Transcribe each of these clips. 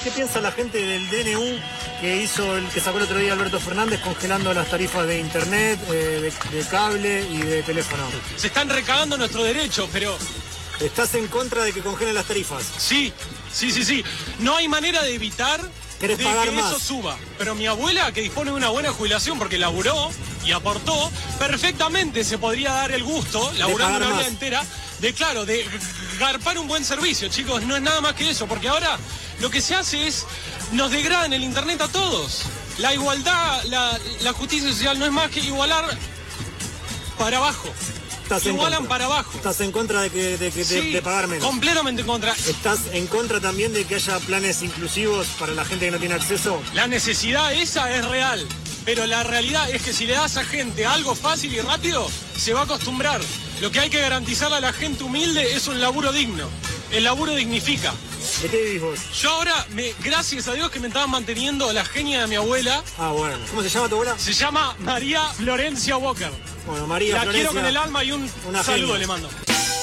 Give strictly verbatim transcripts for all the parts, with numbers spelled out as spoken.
¿Qué piensa la gente del D N U que hizo el que sacó el otro día Alberto Fernández congelando las tarifas de internet, eh, de, de cable y de teléfono? Se están recagando nuestro derecho, pero... ¿Estás en contra de que congelen las tarifas? Sí, sí, sí, sí. No hay manera de evitar de que pagar más? eso suba. Pero mi abuela, que dispone de una buena jubilación porque laburó y aportó, perfectamente se podría dar el gusto, laburando una vida entera, de claro, de garpar un buen servicio, chicos. No es nada más que eso, porque ahora lo que se hace es, nos degradan el internet a todos. La igualdad, la, la justicia social no es más que igualar para abajo. Igualan para abajo. ¿Estás en contra de, que, de, que, sí, de, de pagar menos? Completamente en contra. ¿Estás en contra también de que haya planes inclusivos para la gente que no tiene acceso? La necesidad esa es real, pero la realidad es que si le das a gente algo fácil y rápido, se va a acostumbrar. Lo que hay que garantizar a la gente humilde es un laburo digno. El laburo dignifica. ¿De qué vivís vos? Yo ahora, me, gracias a Dios que me estaban manteniendo la genia de mi abuela. Ah, bueno. ¿Cómo se llama tu abuela? Se llama María Florencia Walker. Bueno, María La Florencia, quiero con el alma y un saludo le mando.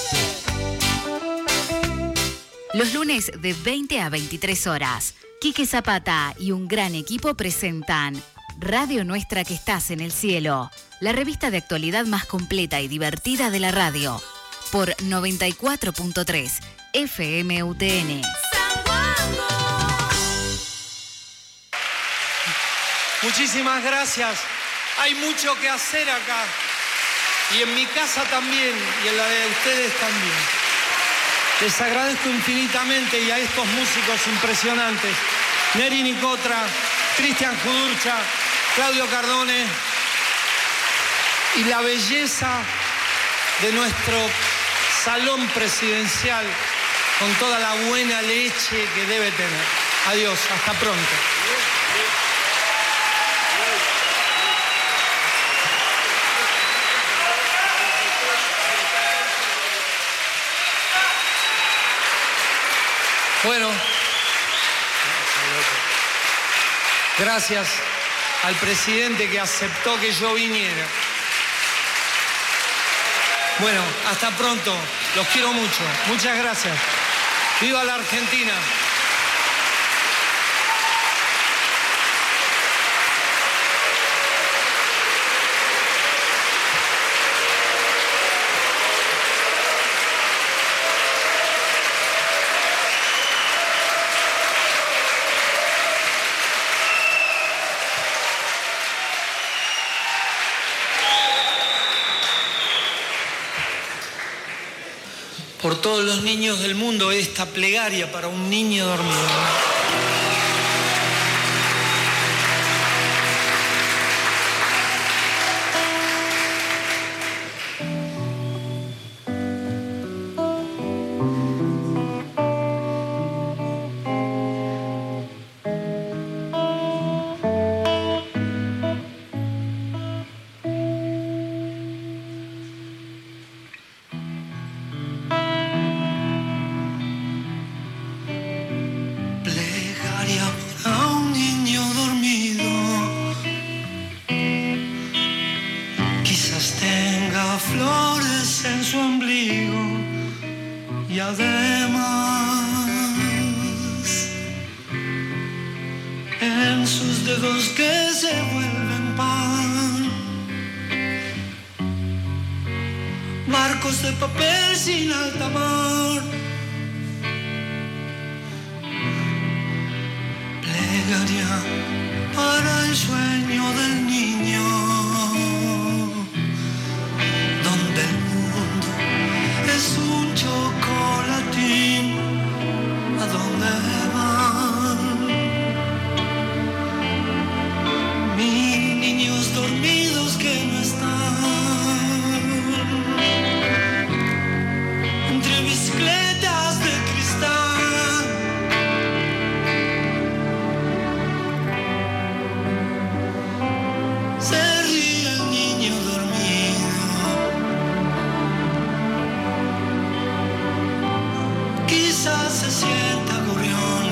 Los lunes de veinte a veintitrés horas, Quique Zapata y un gran equipo presentan Radio Nuestra que estás en el cielo, la revista de actualidad más completa y divertida de la radio, por noventa y cuatro punto tres F M U T N. Muchísimas gracias. Hay mucho que hacer acá. Y en mi casa también, y en la de ustedes también. Les agradezco infinitamente y a estos músicos impresionantes. Neri Nicotra, Cristian Judurcha, Claudio Cardone. Y la belleza de nuestro salón presidencial con toda la buena leche que debe tener. Adiós, hasta pronto. Bueno, gracias al presidente que aceptó que yo viniera. Bueno, hasta pronto. Los quiero mucho. Muchas gracias. ¡Viva la Argentina! Por todos los niños del mundo, esta plegaria para un niño dormido. De papel sin alta mar, plegaria para el sueño del niño, donde el mundo es un chocolatín, ¿a dónde van mis niños dormidos que no están? Bicicletas de cristal, se ríe el niño dormido, quizás se sienta gorrión.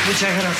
Muchas gracias.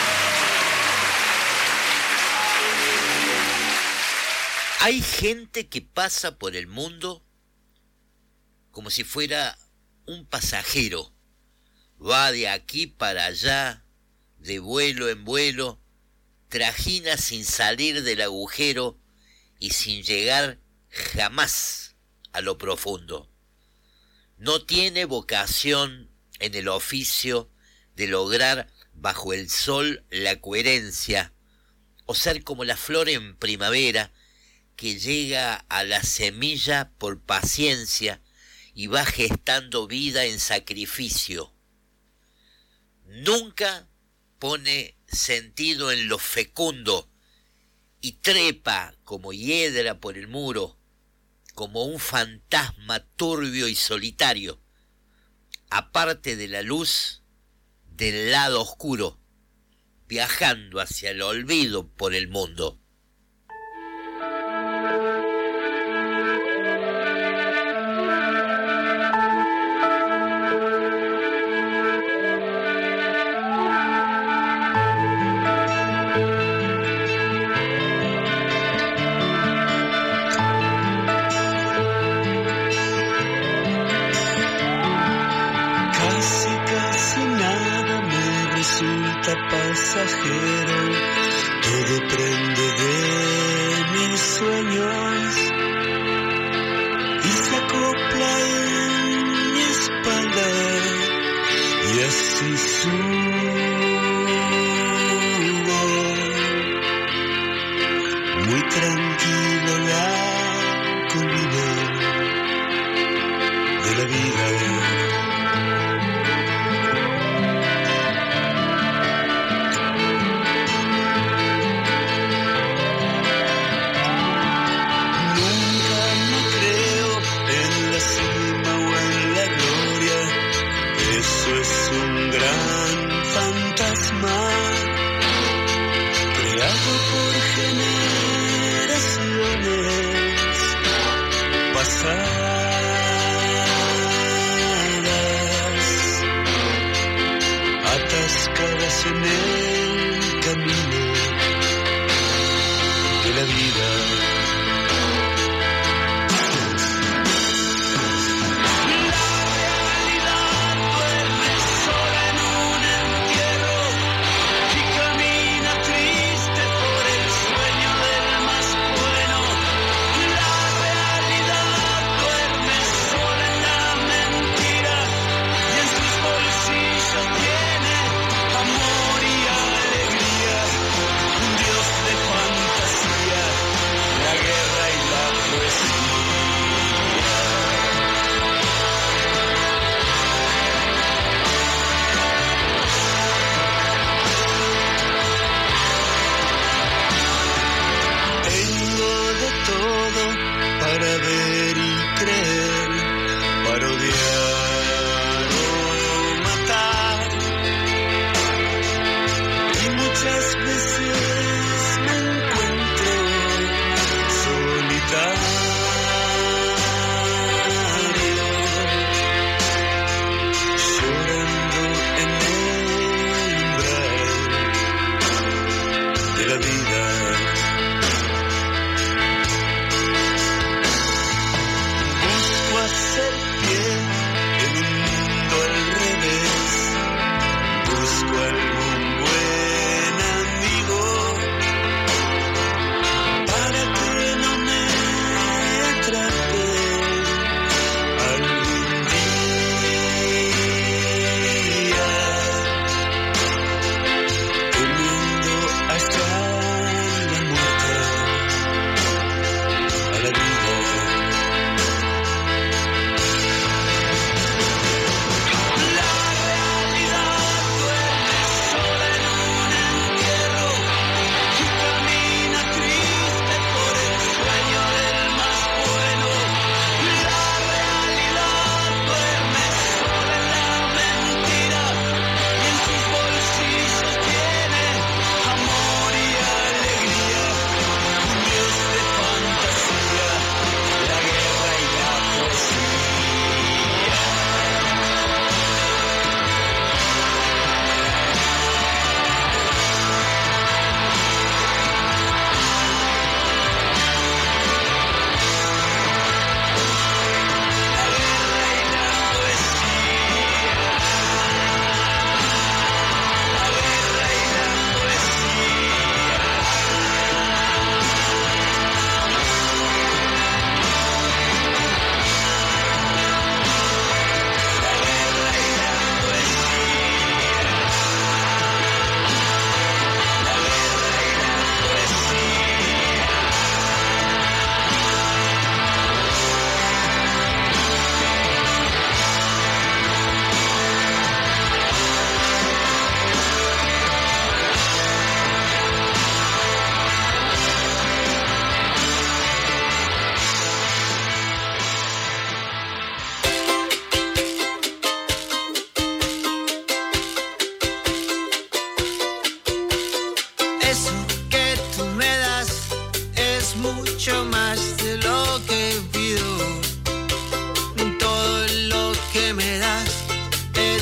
Hay gente que pasa por el mundo como si fuera un pasajero. Va de aquí para allá, de vuelo en vuelo, trajina sin salir del agujero y sin llegar jamás a lo profundo. No tiene vocación en el oficio de lograr bajo el sol la coherencia, o ser como la flor en primavera que llega a la semilla por paciencia y va gestando vida en sacrificio. Nunca pone sentido en lo fecundo y trepa como hiedra por el muro, como un fantasma turbio y solitario, aparte de la luz del lado oscuro, viajando hacia el olvido por el mundo. Pasajero, todo prende de mis sueños y se acopla en mi espalda y así subo muy tranquilo la colina de la vida. Creado por generaciones pasadas, atascadas en el camino de la vida.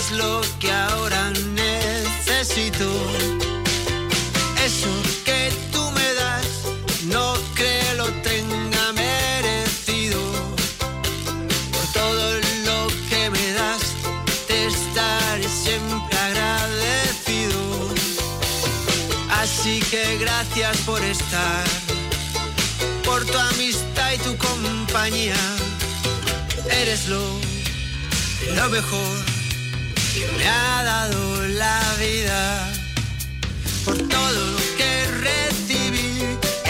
es lo que ahora necesito. Eso que tú me das, no creo lo tenga merecido. Por todo lo que me das, te estaré siempre agradecido. Así que gracias por estar, por tu amistad y tu compañía. Eres lo, lo mejor que me ha dado la vida. Por todo lo que recibí,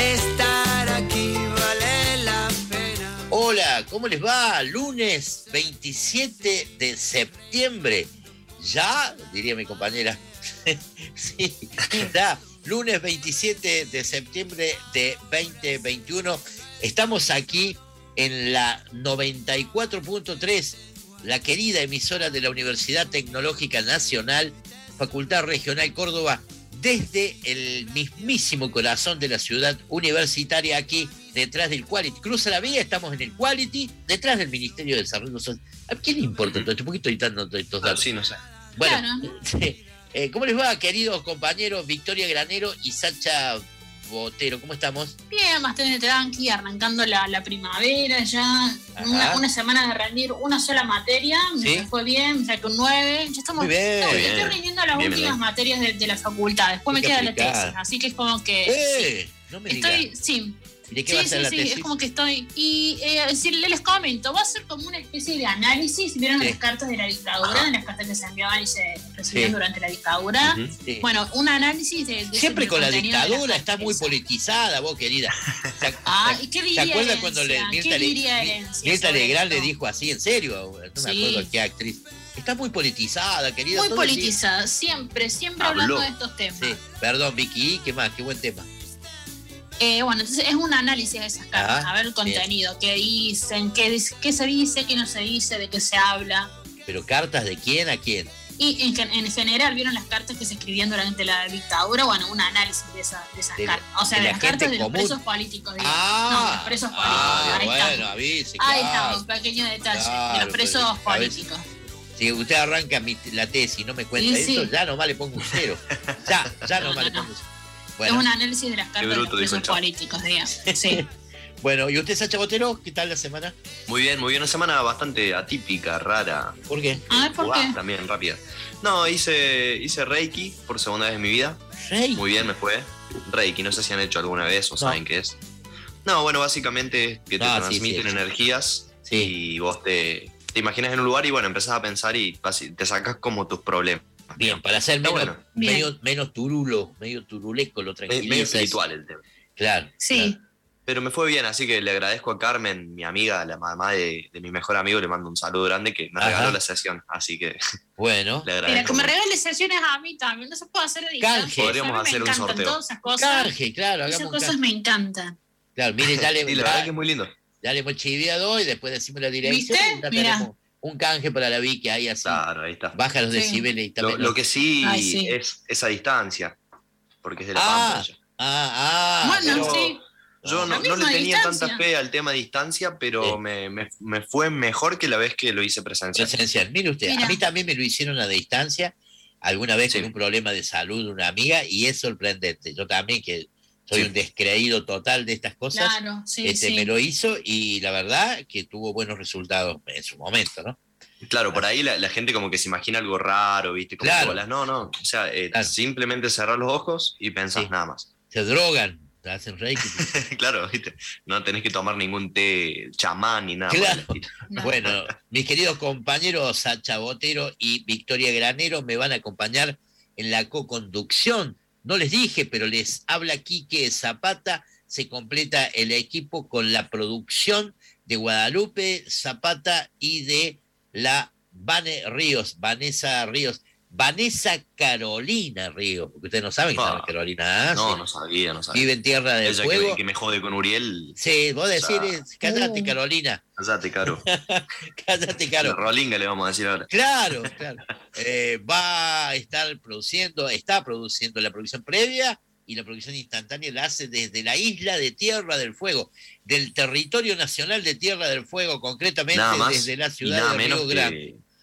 estar aquí vale la pena. Hola, ¿cómo les va? Lunes veintisiete de septiembre. Ya, diría mi compañera. Sí, ya. Lunes veintisiete de septiembre de veinte veintiuno. Estamos aquí en la noventa y cuatro punto tres, la querida emisora de la Universidad Tecnológica Nacional, Facultad Regional Córdoba, desde el mismísimo corazón de la ciudad universitaria, aquí detrás del Quality. Cruza la vía, estamos en el Quality, detrás del Ministerio de Desarrollo Social. ¿A qué le importa todo esto? ¿Por qué estoy dando todos estos datos? Ah, sí, no sé. Bueno, Claro. sí. Eh, ¿cómo les va, queridos compañeros Victoria Granero y Sacha Botero? ¿Cómo estamos? Bien, bastante tranqui, arrancando la, la primavera ya. Una, una semana de rendir una sola materia, ¿Sí? me fue bien, me saqué un nueve. Ya estamos, Muy bien. no, Bien. estoy rindiendo las Bien, últimas bien. materias de, de la facultad. Después Hay me que queda la aplicar. tesis, así que es como que. ¡Eh! No me sí, digas. estoy, sí. ¿Y de qué Sí, va a ser sí, la sí, tesis? es como que estoy. Y eh, si les comento, va a ser como una especie de análisis. ¿Vieron Sí. las cartas de la dictadura? Ajá. Las cartas que se enviaban y se recibían Sí. durante la dictadura. Ujú. Sí. Bueno, un análisis de. de Siempre del con la contenido de las dictadura, cartas estás muy esas. politizada, vos, querida. ¿Se, Ah, se- ¿y qué ¿se diría acuerdan cuando le, Herencia? Mirta, ¿Qué Le- diría Herencia Mirta sobre Legrand le esto? dijo así, en serio? No me Sí. acuerdo qué actriz. Estás muy politizada, querida. Muy todo el día. politizada, siempre, siempre Habló. hablando de estos temas. Sí, perdón, Vicky, ¿y qué más? Qué buen tema. Eh, bueno, entonces es un análisis de esas cartas, Ah, a ver el contenido, qué dicen, qué, dis- qué se dice, qué no se dice, de qué se habla. Pero cartas de quién a quién. Y en, gen- en general, ¿vieron las cartas que se escribían durante la dictadura? Bueno, un análisis de, esa- de esas De la- cartas. O sea, de de, la las gente cartas de los común. presos políticos, digamos. Ah, no, los presos políticos. ah, ahí bueno, estamos. avise, Ahí claro. estamos, pequeño detalle. de Claro, los presos pero a veces- políticos. Si usted arranca mi- la tesis y no me cuenta Sí, eso, sí. ya nomás le pongo un cero. Ya, ya No, nomás no, le pongo no. un cero. Es Bueno, un análisis de las cartas de los bruto, dijo el presos chavo. políticos, digamos. Sí. bueno, ¿y usted, Sacha Botero? ¿Qué tal la semana? Muy bien, muy bien. Una semana bastante atípica, rara. ¿Por qué? A ver, ¿por Fugaz qué? También, rápida. No, hice, hice Reiki por segunda vez en mi vida. Rey. Muy bien me fue. Reiki, no sé si han hecho alguna vez o No. saben qué es. No, bueno, básicamente es que te Ah, sí, transmiten sí. energías Sí. y vos te, te imaginas en un lugar y bueno, empezás a pensar y basi- te sacas como tus problemas. Bien, para ser Está menos, bueno. Bien. medio- menos turulo, medio turuleco, lo Me- tranquiliza. medio eso. espiritual el tema. Claro. Sí. Pero me fue bien, así que le agradezco a Carmen, mi amiga, la mamá de, de mi mejor amigo, le mando un saludo grande que me Ajá. regaló la sesión, así que Bueno, le Mira, agradezco. que me mucho. regales sesiones a mí también, no se puede hacer a distancia. Canje. Podríamos A mí me hacer un encantan sorteo. todas esas cosas. canje, claro, Esas hagamos un cosas canje. me encantan. Claro, mire, ya le, Sí, la ya- verdad que es muy lindo. ya le hemos chiviado y después decimos la dirección. ¿Viste? Y ya Mira. tenemos un canje para la Vicky ahí así. Claro, ahí está. Baja los Sí. decibeles y Lo, también. lo que sí, Ay, sí. es esa distancia, porque es de la Ah, pantalla. Ah, ah. Bueno, pero- sí. Yo La no, no misma le tenía distancia. tanta fe al tema de distancia, pero Sí. me, me- me fue mejor que la vez que lo hice presencial. Presencial. Mire usted, Mira. a mí también me lo hicieron a distancia, alguna vez Sí. con un problema de salud de una amiga, y es sorprendente. Yo también, que soy Sí. un descreído total de estas cosas, Claro, sí, este, sí. me lo hizo y la verdad que tuvo buenos resultados en su momento, ¿no? Claro, por ahí la, la gente como que se imagina algo raro, ¿viste? Como Claro. que bolas. No, no. O sea, eh, Claro. simplemente cerrar los ojos y pensás Sí. nada más. Se drogan, te hacen reiki. Claro, ¿viste? No tenés que tomar ningún té chamán ni nada. Claro. por el estilo. No. Bueno, mis queridos compañeros Sacha Botero y Victoria Granero me van a acompañar en la co-conducción. No les dije, pero les habla Quique Zapata. Se completa el equipo con la producción de Guadalupe Zapata y de la Vane Ríos, Vanessa Ríos, Vanessa Carolina Ríos, porque ustedes no saben que se llama Ah. Carolina. ¿ah? No, Sí. no sabía, no sabía. Vive en Tierra del Ella que, Fuego. me- que me jode con Uriel. Sí, vos decís, sea, cállate Uh. Carolina, Cállate, caro. cállate Caro. Rolinga le vamos a decir ahora. Claro, claro. Eh, va a estar produciendo, está produciendo la producción previa y la producción instantánea la hace desde la isla de Tierra del Fuego, del territorio nacional de Tierra del Fuego, concretamente Nada más desde la y ciudad nada de menos Río Grande. que,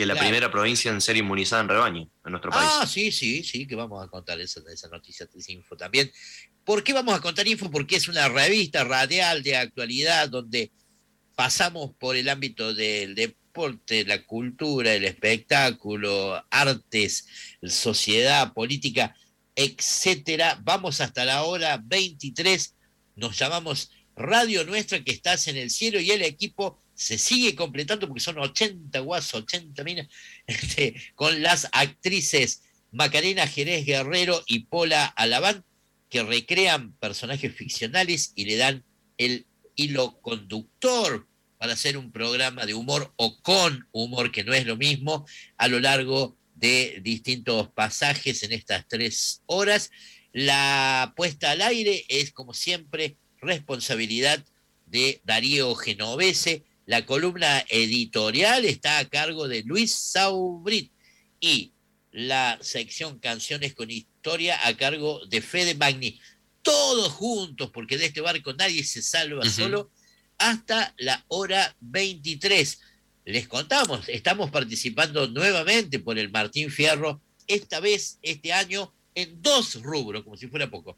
que es la Claro. primera provincia en ser inmunizada en rebaño en nuestro país. Ah, sí, sí, sí, que vamos a contar esa, esa noticia, esa info también. ¿Por qué vamos a contar info? Porque es una revista radial de actualidad donde pasamos por el ámbito del deporte, la cultura, el espectáculo, artes, sociedad, política, etcétera. Vamos hasta la hora veintitrés. Nos llamamos Radio Nuestra, que estás en el cielo, y el equipo se sigue completando porque son ochenta guas, ochenta minas, este, con las actrices Macarena Jerez Guerrero y Pola Alabán, que recrean personajes ficcionales y le dan el hilo conductor para hacer un programa de humor o con humor, que no es lo mismo, a lo largo de distintos pasajes en estas tres horas. La puesta al aire es, como siempre, responsabilidad de Darío Genovese. La columna editorial está a cargo de Luis Saubrit y la sección Canciones con Historia a cargo de Fede Magni. Todos juntos, porque de este barco nadie se salva uh-huh. solo, hasta la hora veintitrés. Les contamos, estamos participando nuevamente por el Martín Fierro, esta vez, este año, en dos rubros, como si fuera poco.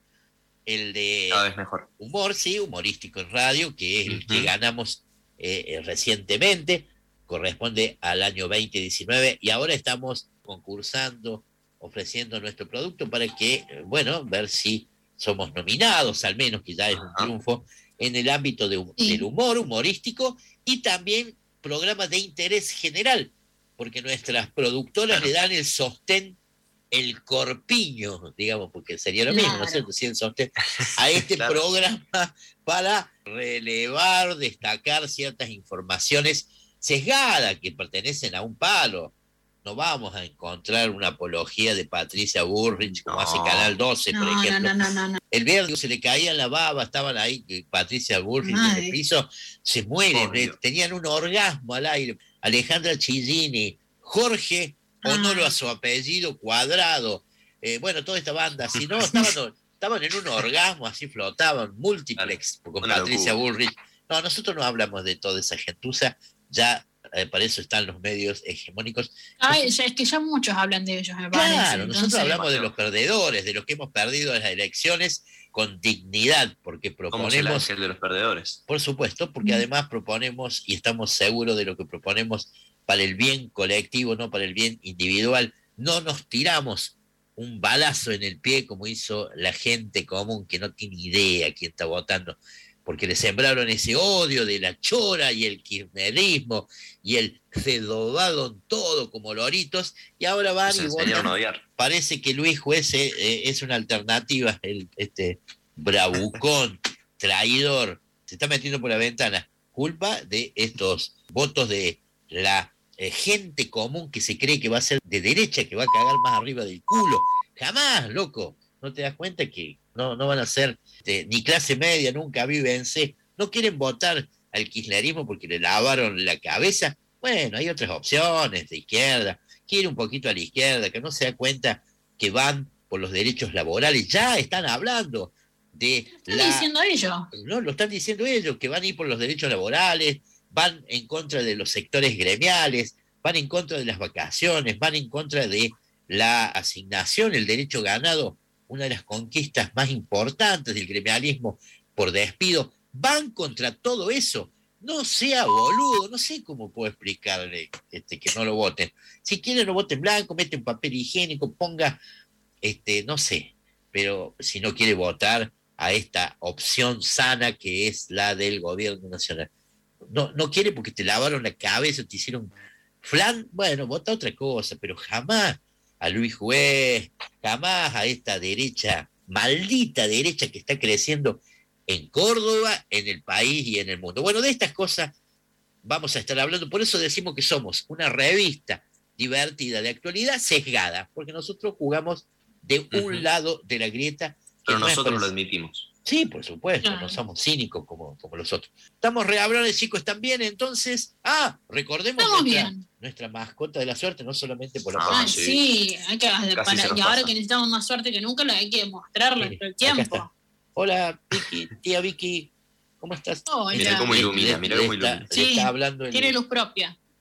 El de cada vez mejor. Humor, sí, humorístico en radio, que es el uh-huh. que ganamos eh, recientemente, corresponde al año veinte diecinueve, y ahora estamos concursando, ofreciendo nuestro producto para que, bueno, ver si somos nominados, al menos, que ya es un uh-huh. triunfo, en el ámbito de, sí. del humor, humorístico, y también programas de interés general, porque nuestras productoras claro. le dan el sostén, el corpiño, digamos, porque sería lo claro. mismo, ¿no es cierto? Sí, el sostén, a este claro. programa para relevar, destacar ciertas informaciones sesgadas que pertenecen a un palo. No vamos a encontrar una apología de Patricia Bullrich como no. hace Canal doce, no, por ejemplo. No, no, no, no. El viernes se le caía en la baba, estaban ahí Patricia Bullrich Ay. en el piso, se mueren, eh, tenían un orgasmo al aire. Alejandra Chillini, Jorge, honoro a su apellido, Cuadrado, eh, bueno, toda esta banda, si no, estaban, estaban en un orgasmo, así flotaban, múltiplex, con Una Patricia locura. Bullrich. No, nosotros no hablamos de toda esa gentuza, ya Eh, para eso están los medios hegemónicos. Ay, ya, es que ya muchos hablan de ellos, me parece. Claro, Entonces, nosotros hablamos bueno. de los perdedores, de los que hemos perdido las elecciones con dignidad, porque proponemos... el de los perdedores. Por supuesto, porque mm. además proponemos, y estamos seguros de lo que proponemos para el bien colectivo, no para el bien individual. No nos tiramos un balazo en el pie como hizo la gente común que no tiene idea quién está votando, porque le sembraron ese odio de la chora y el kirchnerismo y el cedobado en todo como loritos, y ahora van y votan. Parece que Luis Juez eh, es una alternativa, el, este bravucón, traidor, se está metiendo por la ventana, culpa de estos votos de la eh, gente común que se cree que va a ser de derecha, que va a cagar más arriba del culo. Jamás, loco. ¿No te das cuenta que no, no van a ser este, ni clase media, nunca vívense? ¿No quieren votar al kirchnerismo porque le lavaron la cabeza? Bueno, hay otras opciones de izquierda. Quiere un poquito a la izquierda, que no se da cuenta que van por los derechos laborales. Ya están hablando de ¿Lo están la... diciendo ellos? No, lo están diciendo ellos, que van a ir por los derechos laborales, van en contra de los sectores gremiales, van en contra de las vacaciones, van en contra de la asignación, el derecho ganado, una de las conquistas más importantes del gremialismo por despido, van contra todo eso. No sea boludo, no sé cómo puedo explicarle este, que no lo voten. Si quieren no voten blanco, meten papel higiénico, ponga, este, no sé, pero si no quiere votar a esta opción sana que es la del gobierno nacional. No, no quiere porque te lavaron la cabeza, te hicieron flan, bueno, vota otra cosa, pero jamás a Luis Juez, jamás a esta derecha, maldita derecha que está creciendo en Córdoba, en el país y en el mundo. Bueno, de estas cosas vamos a estar hablando, por eso decimos que somos una revista divertida de actualidad sesgada, porque nosotros jugamos de un uh-huh. lado de la grieta. Pero nosotros no lo admitimos. Sí, por supuesto, Claro. no somos cínicos como, como los otros. Estamos rehablando, chicos, ¿están bien? Entonces, ah, recordemos Estamos nuestra, bien. nuestra mascota de la suerte, no solamente por la Ah, Ay, pandemia. sí. sí, hay que, Casi para- se nos y ahora pasa. que necesitamos más suerte que nunca, lo hay que demostrarlo Mire, todo el acá está. tiempo. Hola, Vicky, tía Vicky, ¿cómo estás? Hola. Mirá cómo ilumina, Le- mirá le cómo está- ilumina. le está Sí, hablando el, Tiene luz propia.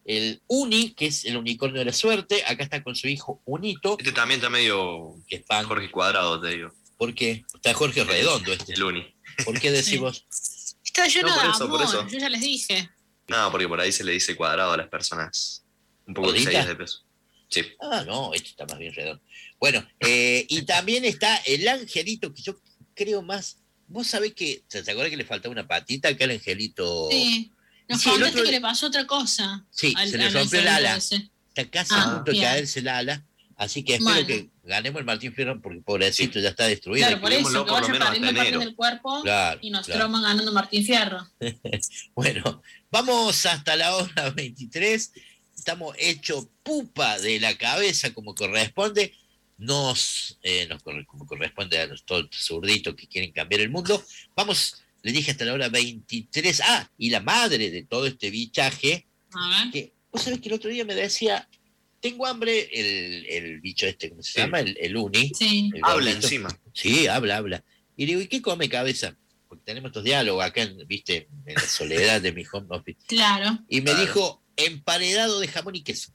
el Uni, que es el unicornio de la suerte. Acá está con su hijo Unito. Este también está medio que es pan. Jorge Cuadrado, te digo. ¿Por qué? Está Jorge Redondo este. El Uni. ¿Por qué decís vos? Está lleno No, por de eso, por amor, eso. yo ya les dije. No, porque por ahí se le dice cuadrado a las personas un poco ¿Gordita? excedidas de peso. Sí. Ah, no, este está más bien redondo. Bueno, eh, y también está el angelito, que yo creo más... Vos sabés que... ¿Se acuerda que le faltaba una patita acá al angelito? Sí. Nos Sí, el contaste otro- que le pasó otra cosa. Sí, al- se le al rompió el angelito ala. ese. Está casi Ah, a punto de bien. caerse el ala. Así que espero Bueno. que ganemos el Martín Fierro porque pobrecito ya está destruido. Claro, por eso, cuidémoslo que por lo vaya menos perdiendo hasta parte enero. del cuerpo Claro, y nos claro. traman ganando Martín Fierro. Bueno, vamos hasta la hora veintitrés. Estamos hechos pupa de la cabeza como corresponde. Nos, eh, nos corre- como corresponde a los todos zurditos que quieren cambiar el mundo. Vamos, le dije hasta la hora veintitrés. Ah, y la madre de todo este bichaje, A ver. que vos sabés que el otro día me decía, tengo hambre, el, el bicho este, ¿cómo se Sí. llama? El, el uni. Sí. el Habla gordito. encima. Sí, habla, habla. Y digo, ¿y qué come cabeza? Porque tenemos estos diálogos acá, en, viste, en la soledad de mi home office. Claro. Y me Claro. dijo, emparedado de jamón y queso.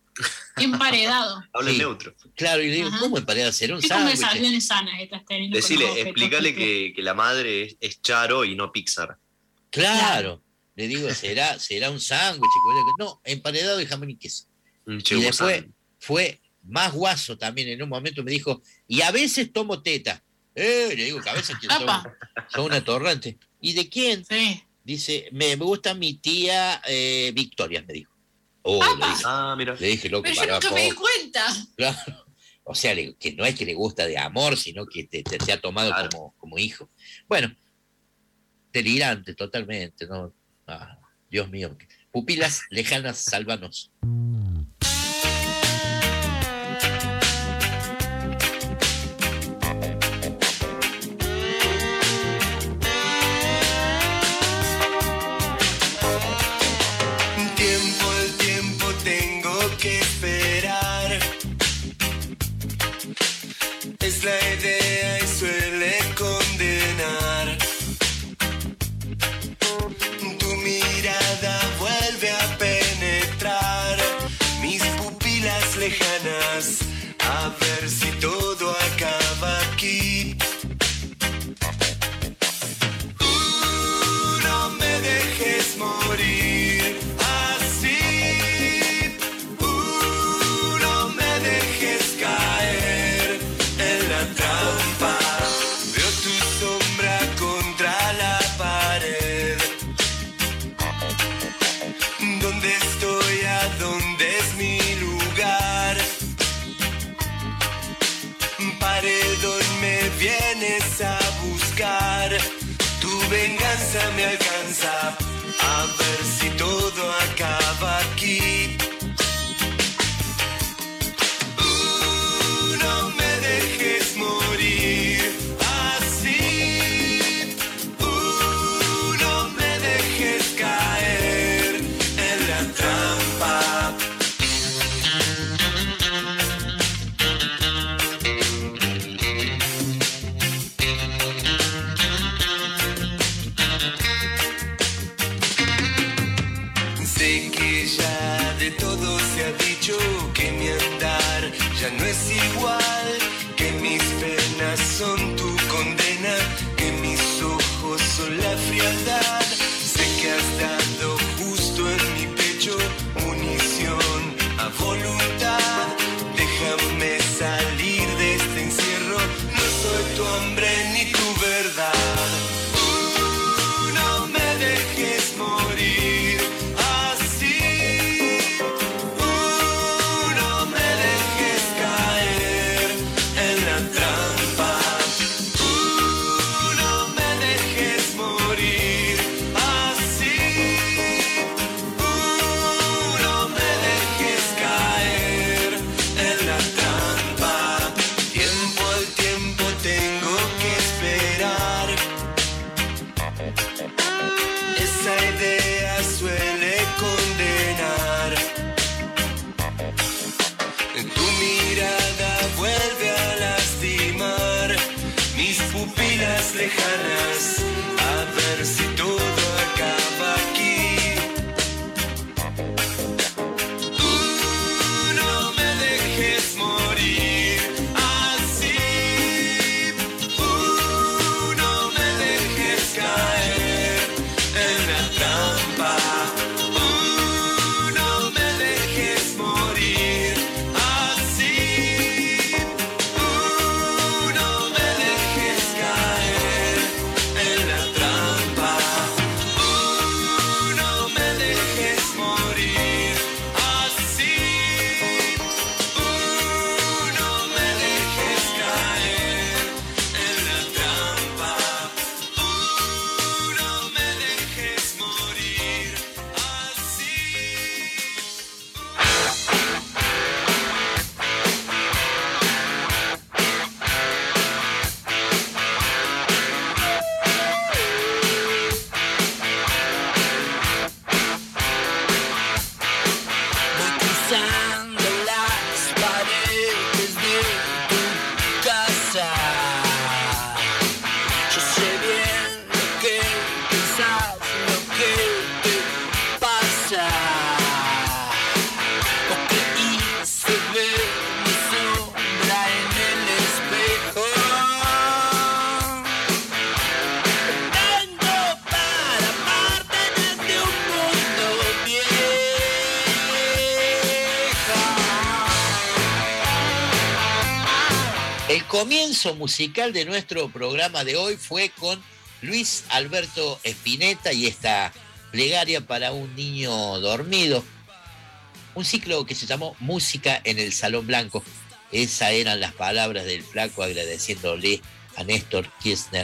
Emparedado. Habla Sí. neutro. Claro, y le digo, Ajá. ¿cómo emparedado? ¿Será un ¿Qué sándwich? conversaciones sanas que estás teniendo? con Decile, los objetos, explícale Pipe? que, que la madre es, es Charo y no Pixar. Claro. Le digo, ¿será, será un sándwich? No, emparedado de jamón y queso. Un Y chegusán. después fue más guaso también. En un momento me dijo, y a veces tomo teta. Eh, le digo, cabeza, que son, Apa. son una torrente. ¿Y de quién? Sí. Dice, me gusta mi tía eh, Victoria, me dijo. Oh, le dije, Ah, mira. le dije, loco, Pero yo pará, nunca me di po. cuenta. Claro. O sea, le- que no es que le gusta de amor, sino que te, te, te ha tomado Claro. como, como hijo. Bueno, delirante totalmente, ¿no? Ah, Dios mío. Pupilas lejanas, sálvanos. Tiempo al tiempo tengo que esperar. Es la idea y suele condenar. Tu mirada vuelve a penetrar mis pupilas lejanas. A ver si todo acaba aquí. Uh, no me dejes morir así. Uh, no me dejes caer en la trampa. Veo tu sombra contra la pared. ¿Dónde estoy? ¿A dónde es mi lugar? Paredón, me vienes a buscar. Tu venganza me alcanza. A ver si todo acaba aquí. Uh, no me dejes morir así. Uh, no me dejes caer en la trampa. Sé que ya de todo se ha dicho que mi andar ya no es igual, que mis penas son tu condena, que mis ojos son la frialdad. Sé que has dado justo en mi pecho munición a voluntad. Déjame salir de este encierro, no soy tu hambre ni tu verdad. Uh, no me dejes morir así. Uh, no me dejes caer. El comienzo musical de nuestro programa de hoy fue con Luis Alberto Spinetta y esta plegaria para un niño dormido. Un ciclo que se llamó Música en el Salón Blanco. Esas eran las palabras del flaco agradeciéndole a Néstor Kirchner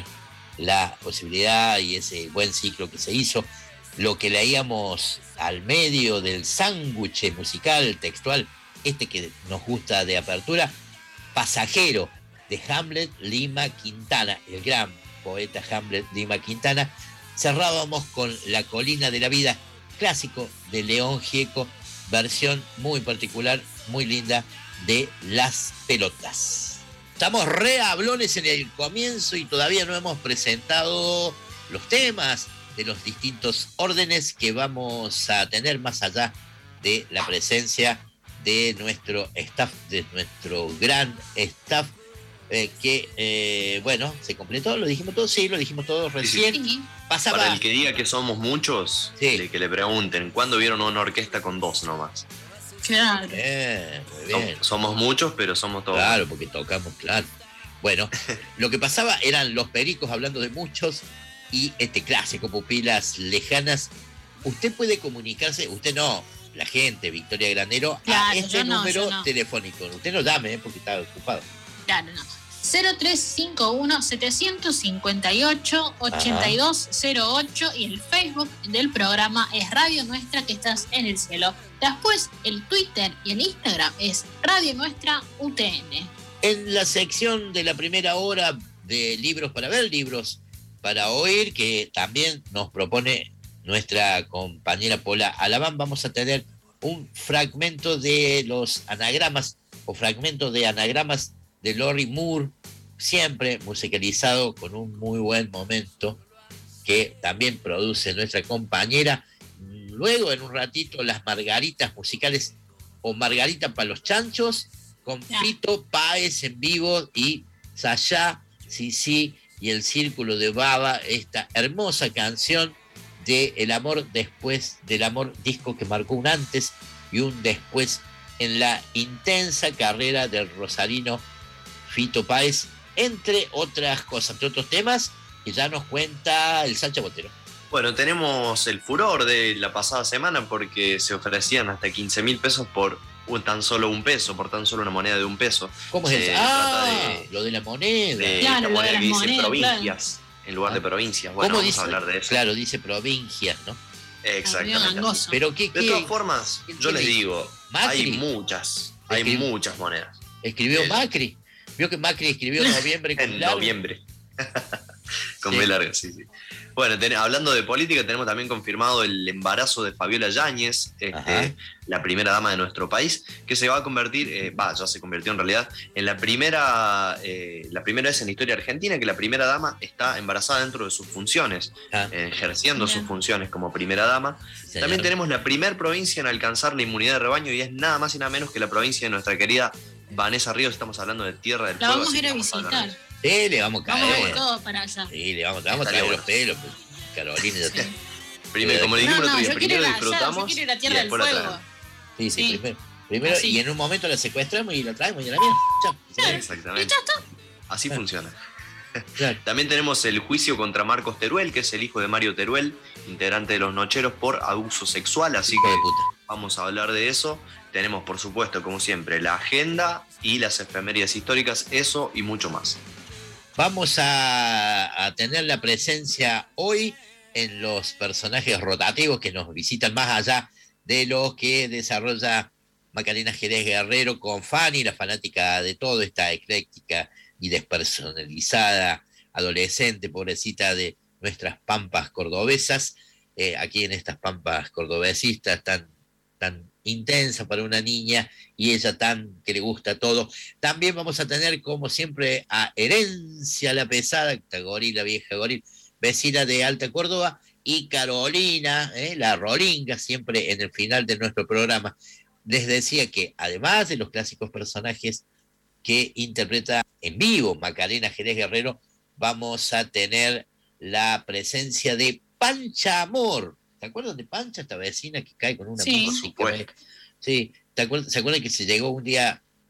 la posibilidad y ese buen ciclo que se hizo. Lo que leíamos al medio del sándwich musical, textual, este que nos gusta de apertura, Pasajero, de Hamlet Lima Quintana, el gran poeta Hamlet Lima Quintana. Cerrábamos con La Colina de la Vida, clásico de León Gieco, versión muy particular, muy linda, de Las Pelotas. Estamos re hablones en el comienzo y todavía no hemos presentado los temas de los distintos órdenes que vamos a tener más allá de la presencia de nuestro staff, de nuestro gran staff, eh, que, eh, bueno, se completó, lo dijimos todo, sí, lo dijimos todo recién. Sí. Pasaba... Para el que diga que somos muchos, sí. le, que le pregunten, ¿cuándo vieron una orquesta con dos nomás? Claro. Eh, muy bien. Som, somos muchos, pero somos todos. Claro, porque tocamos, claro. Bueno, lo que pasaba eran los pericos hablando de muchos y este clásico, Pupilas Lejanas. Usted puede comunicarse, usted no, la gente, Victoria Granero, claro, a este no, número no. telefónico. Usted no llame, ¿eh? Porque está ocupado. Claro, no. cero tres cinco uno, siete cinco ocho, ocho dos cero ocho y el Facebook del programa es Radio Nuestra que estás en el cielo. Después el Twitter y el Instagram es Radio Nuestra U T N. En la sección de la primera hora de libros para ver, libros para oír, que también nos propone nuestra compañera Paula Alamán, vamos a tener un fragmento de los anagramas o fragmentos de anagramas de Lori Moore, siempre musicalizado con un muy buen momento que también produce nuestra compañera. Luego, en un ratito, las margaritas musicales o Margarita para los chanchos con yeah. Fito Páez en vivo y Sayá, Sisi y el Círculo de Baba, esta hermosa canción de El amor después del amor, disco que marcó un antes y un después en la intensa carrera del rosarino Fito Páez, entre otras cosas, entre otros temas que ya nos cuenta el Sánchez Botero. Bueno, tenemos el furor de la pasada semana porque se ofrecían hasta quince mil pesos por un, tan solo un peso, por tan solo una moneda de un peso. ¿Cómo se es eso? Ah, de, lo de la moneda. De claro, la moneda de que dice moneda, provincias, claro. En lugar ah. de provincias. Bueno, vamos dice? a hablar de eso. Claro, dice provincias, ¿no? Exactamente. Pero ¿qué, qué, de todas formas, yo les digo, Macri? hay muchas, hay Escribió, muchas monedas. ¿Escribió eh, Macri? ¿Vio que Macri escribió en noviembre con En larga? noviembre. Con sí. B larga, sí, sí. Bueno, ten, hablando de política, tenemos también confirmado el embarazo de Fabiola Yáñez, este, la primera dama de nuestro país, que se va a convertir, eh, va, ya se convirtió en realidad, en la primera, eh, la primera vez en la historia argentina que la primera dama está embarazada dentro de sus funciones, ah. eh, ejerciendo Bien. sus funciones como primera dama. Sí, también tenemos la primera provincia en alcanzar la inmunidad de rebaño y es nada más y nada menos que la provincia de nuestra querida Vanessa Ríos. Estamos hablando de Tierra del la Fuego. vamos a ir a visitar. Sí, le vamos a caer. Vamos bueno. todo para allá. Sí, le vamos, le vamos a caer los pelos. Pues, Carolina ya está. Sí. Primero, como le dijimos no, el no, otro día, primero allá, disfrutamos yo quiero ir a Tierra y del después Fuego. la Sí, sí, sí. primero. primero y en un momento la secuestramos y la traemos y la mierda. Chao. Claro. Exactamente. Y ya está. Así claro. funciona. Claro. También tenemos el juicio contra Marcos Teruel, que es el hijo de Mario Teruel, integrante de Los Nocheros, por abuso sexual, así hijo que de puta. Vamos a hablar de eso. Tenemos, por supuesto, como siempre, la agenda y las efemérides históricas, eso y mucho más. Vamos a, a tener la presencia hoy en los personajes rotativos que nos visitan más allá de los que desarrolla Macarena Jerez Guerrero con Fanny, la fanática de todo, esta ecléctica y despersonalizada adolescente, pobrecita de nuestras pampas cordobesas, eh, aquí en estas pampas cordobesistas tan, tan intensa para una niña y ella tan que le gusta todo. También vamos a tener, como siempre, a Herencia la Pesada, esta gorila, vieja gorila, vecina de Alta Córdoba, y Carolina, eh, la rolinga, siempre en el final de nuestro programa. Les decía que además de los clásicos personajes que interpreta en vivo Macarena Jerez Guerrero, vamos a tener la presencia de Pancha Amor. ¿Se acuerdan de Pancha, esta vecina que cae con una sí. música? Sí, ¿te acuerdas? ¿Se acuerdan que se llegó un día,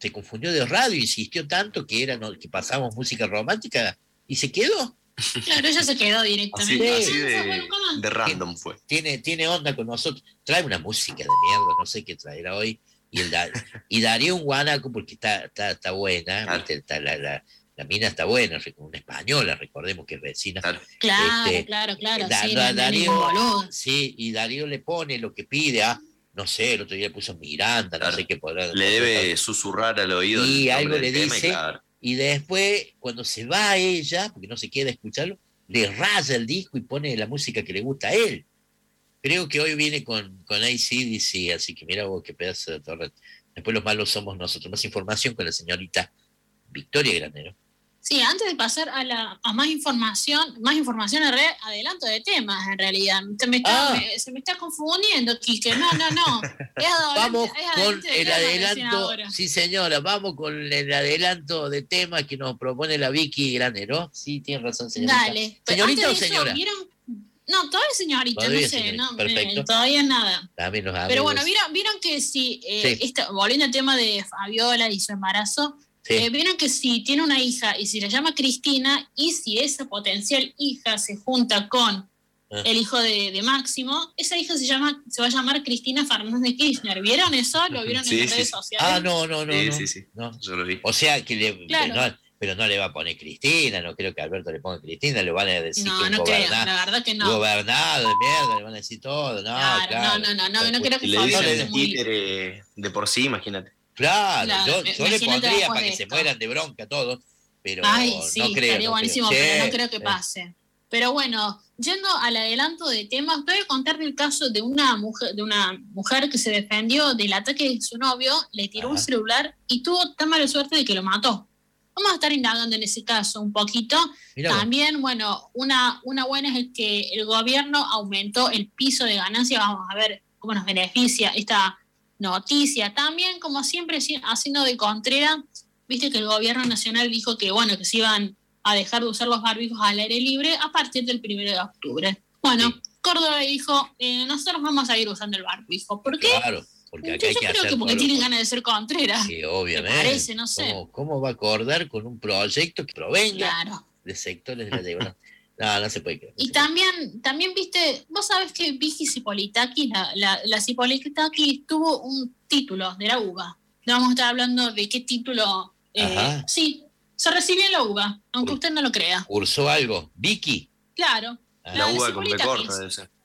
se confundió de radio, insistió tanto que, era, no, que pasábamos música romántica y se quedó. Claro, ella se quedó directamente. Así, así Ah, de, bueno, ¿cómo? de random fue. Tiene, tiene onda con nosotros. Trae una música de mierda, no sé qué traerá hoy. Y, el da, y daría un guanaco porque está, está, está buena, Claro. ¿viste? Está, la, la, la mina está buena, una española, recordemos que es vecina. Claro. Claro, Este, claro, claro. Da- sí, da- no, no, Darío, ningún boludo. sí, y Darío le pone lo que pide a, no sé, el otro día le puso Miranda, Claro. no sé qué podrá. Le debe susurrar al oído Y el algo nombre le del tema y dice, claro. y después, cuando se va ella, porque no se queda a escucharlo, le raya el disco y pone la música que le gusta a él. Creo que hoy viene con, con A C D C, así que mira vos qué pedazo de torre. Después los malos somos nosotros. Más información con la señorita Victoria Granero. Sí, antes de pasar a, la, a más información, más información en re- adelanto de temas, en realidad. Se me está, Ah. me- se me está confundiendo, Quique. No, no, no. Es adelante- Vamos es con adelante de el temas, recién adelanto, ahora. sí señora, vamos con el adelanto de temas que nos propone la Vicky Granero. Sí, tiene razón, señorita. Dale. Pero ¿Señorita o antes de eso, señora? ¿vieron? No, todavía señorita, Todavía no sé, señorita, no, perfecto. eh, todavía nada. También los Pero amigos. bueno, ¿vieron, vieron que si, eh, Sí. esta- volviendo al tema de Fabiola y su embarazo, Sí. eh, vieron que si tiene una hija y si la llama Cristina y si esa potencial hija se junta con Ah. el hijo de, de Máximo, esa hija se llama se va a llamar Cristina Fernández de Kirchner. ¿Vieron eso? ¿Lo vieron Sí, en las sí, redes sí. sociales? Ah, no, no, no. Sí, no. sí, sí. No. Yo lo vi. O sea, que le, Claro. no, pero no le va a poner Cristina, no creo que Alberto le ponga Cristina, le van a decir No, que es no creo, goberna- la verdad que no. gobernado de mierda, le van a decir todo, no, Claro, claro. no, no, no, no, no creo que Y le Fabiola dicen esté muy... títere de por sí, imagínate. Claro, Claro, yo, me- yo le imagínate pondría después para de que se esto. mueran de bronca todos, pero Ay, sí, no creo. estaría no buenísimo, creo. pero Sí, no creo que sí. pase. Pero bueno, yendo al adelanto de temas, voy a contar el caso de una mujer, de una mujer que se defendió del ataque de su novio, le tiró un Ajá. celular y tuvo tan mala suerte de que lo mató. Vamos a estar indagando en ese caso un poquito. Mirá vos. También, bueno, una, una buena es el que el gobierno aumentó el piso de ganancia. Vamos a ver cómo nos beneficia esta noticia. También, como siempre, si- haciendo de contrera, viste que el gobierno nacional dijo que, bueno, que se iban a dejar de usar los barbijos al aire libre a partir del primero de octubre. Bueno, Sí. Córdoba dijo, eh, nosotros vamos a ir usando el barbijo. ¿Por qué? Claro, porque acá Yo, hay yo que creo hacer que porque todo lo tienen posible. ganas de ser contreras. Sí, obviamente. Me parece, no sé. ¿Cómo, cómo va a acordar con un proyecto que provenga Claro. de sectores de la deuda? No, no se puede creer. no Y se puede también, también viste, vos sabés que Vicky Cipolitakis, la, la, la Cipolitakis tuvo un título de la UBA. No vamos a estar hablando de qué título. eh, Ajá. sí, se recibió en la UBA, aunque Uy. usted no lo crea. creer. ¿Cursó algo? ¿Vicky? Claro, Ah, La de uva con B Cipolitakis. corta debe ser.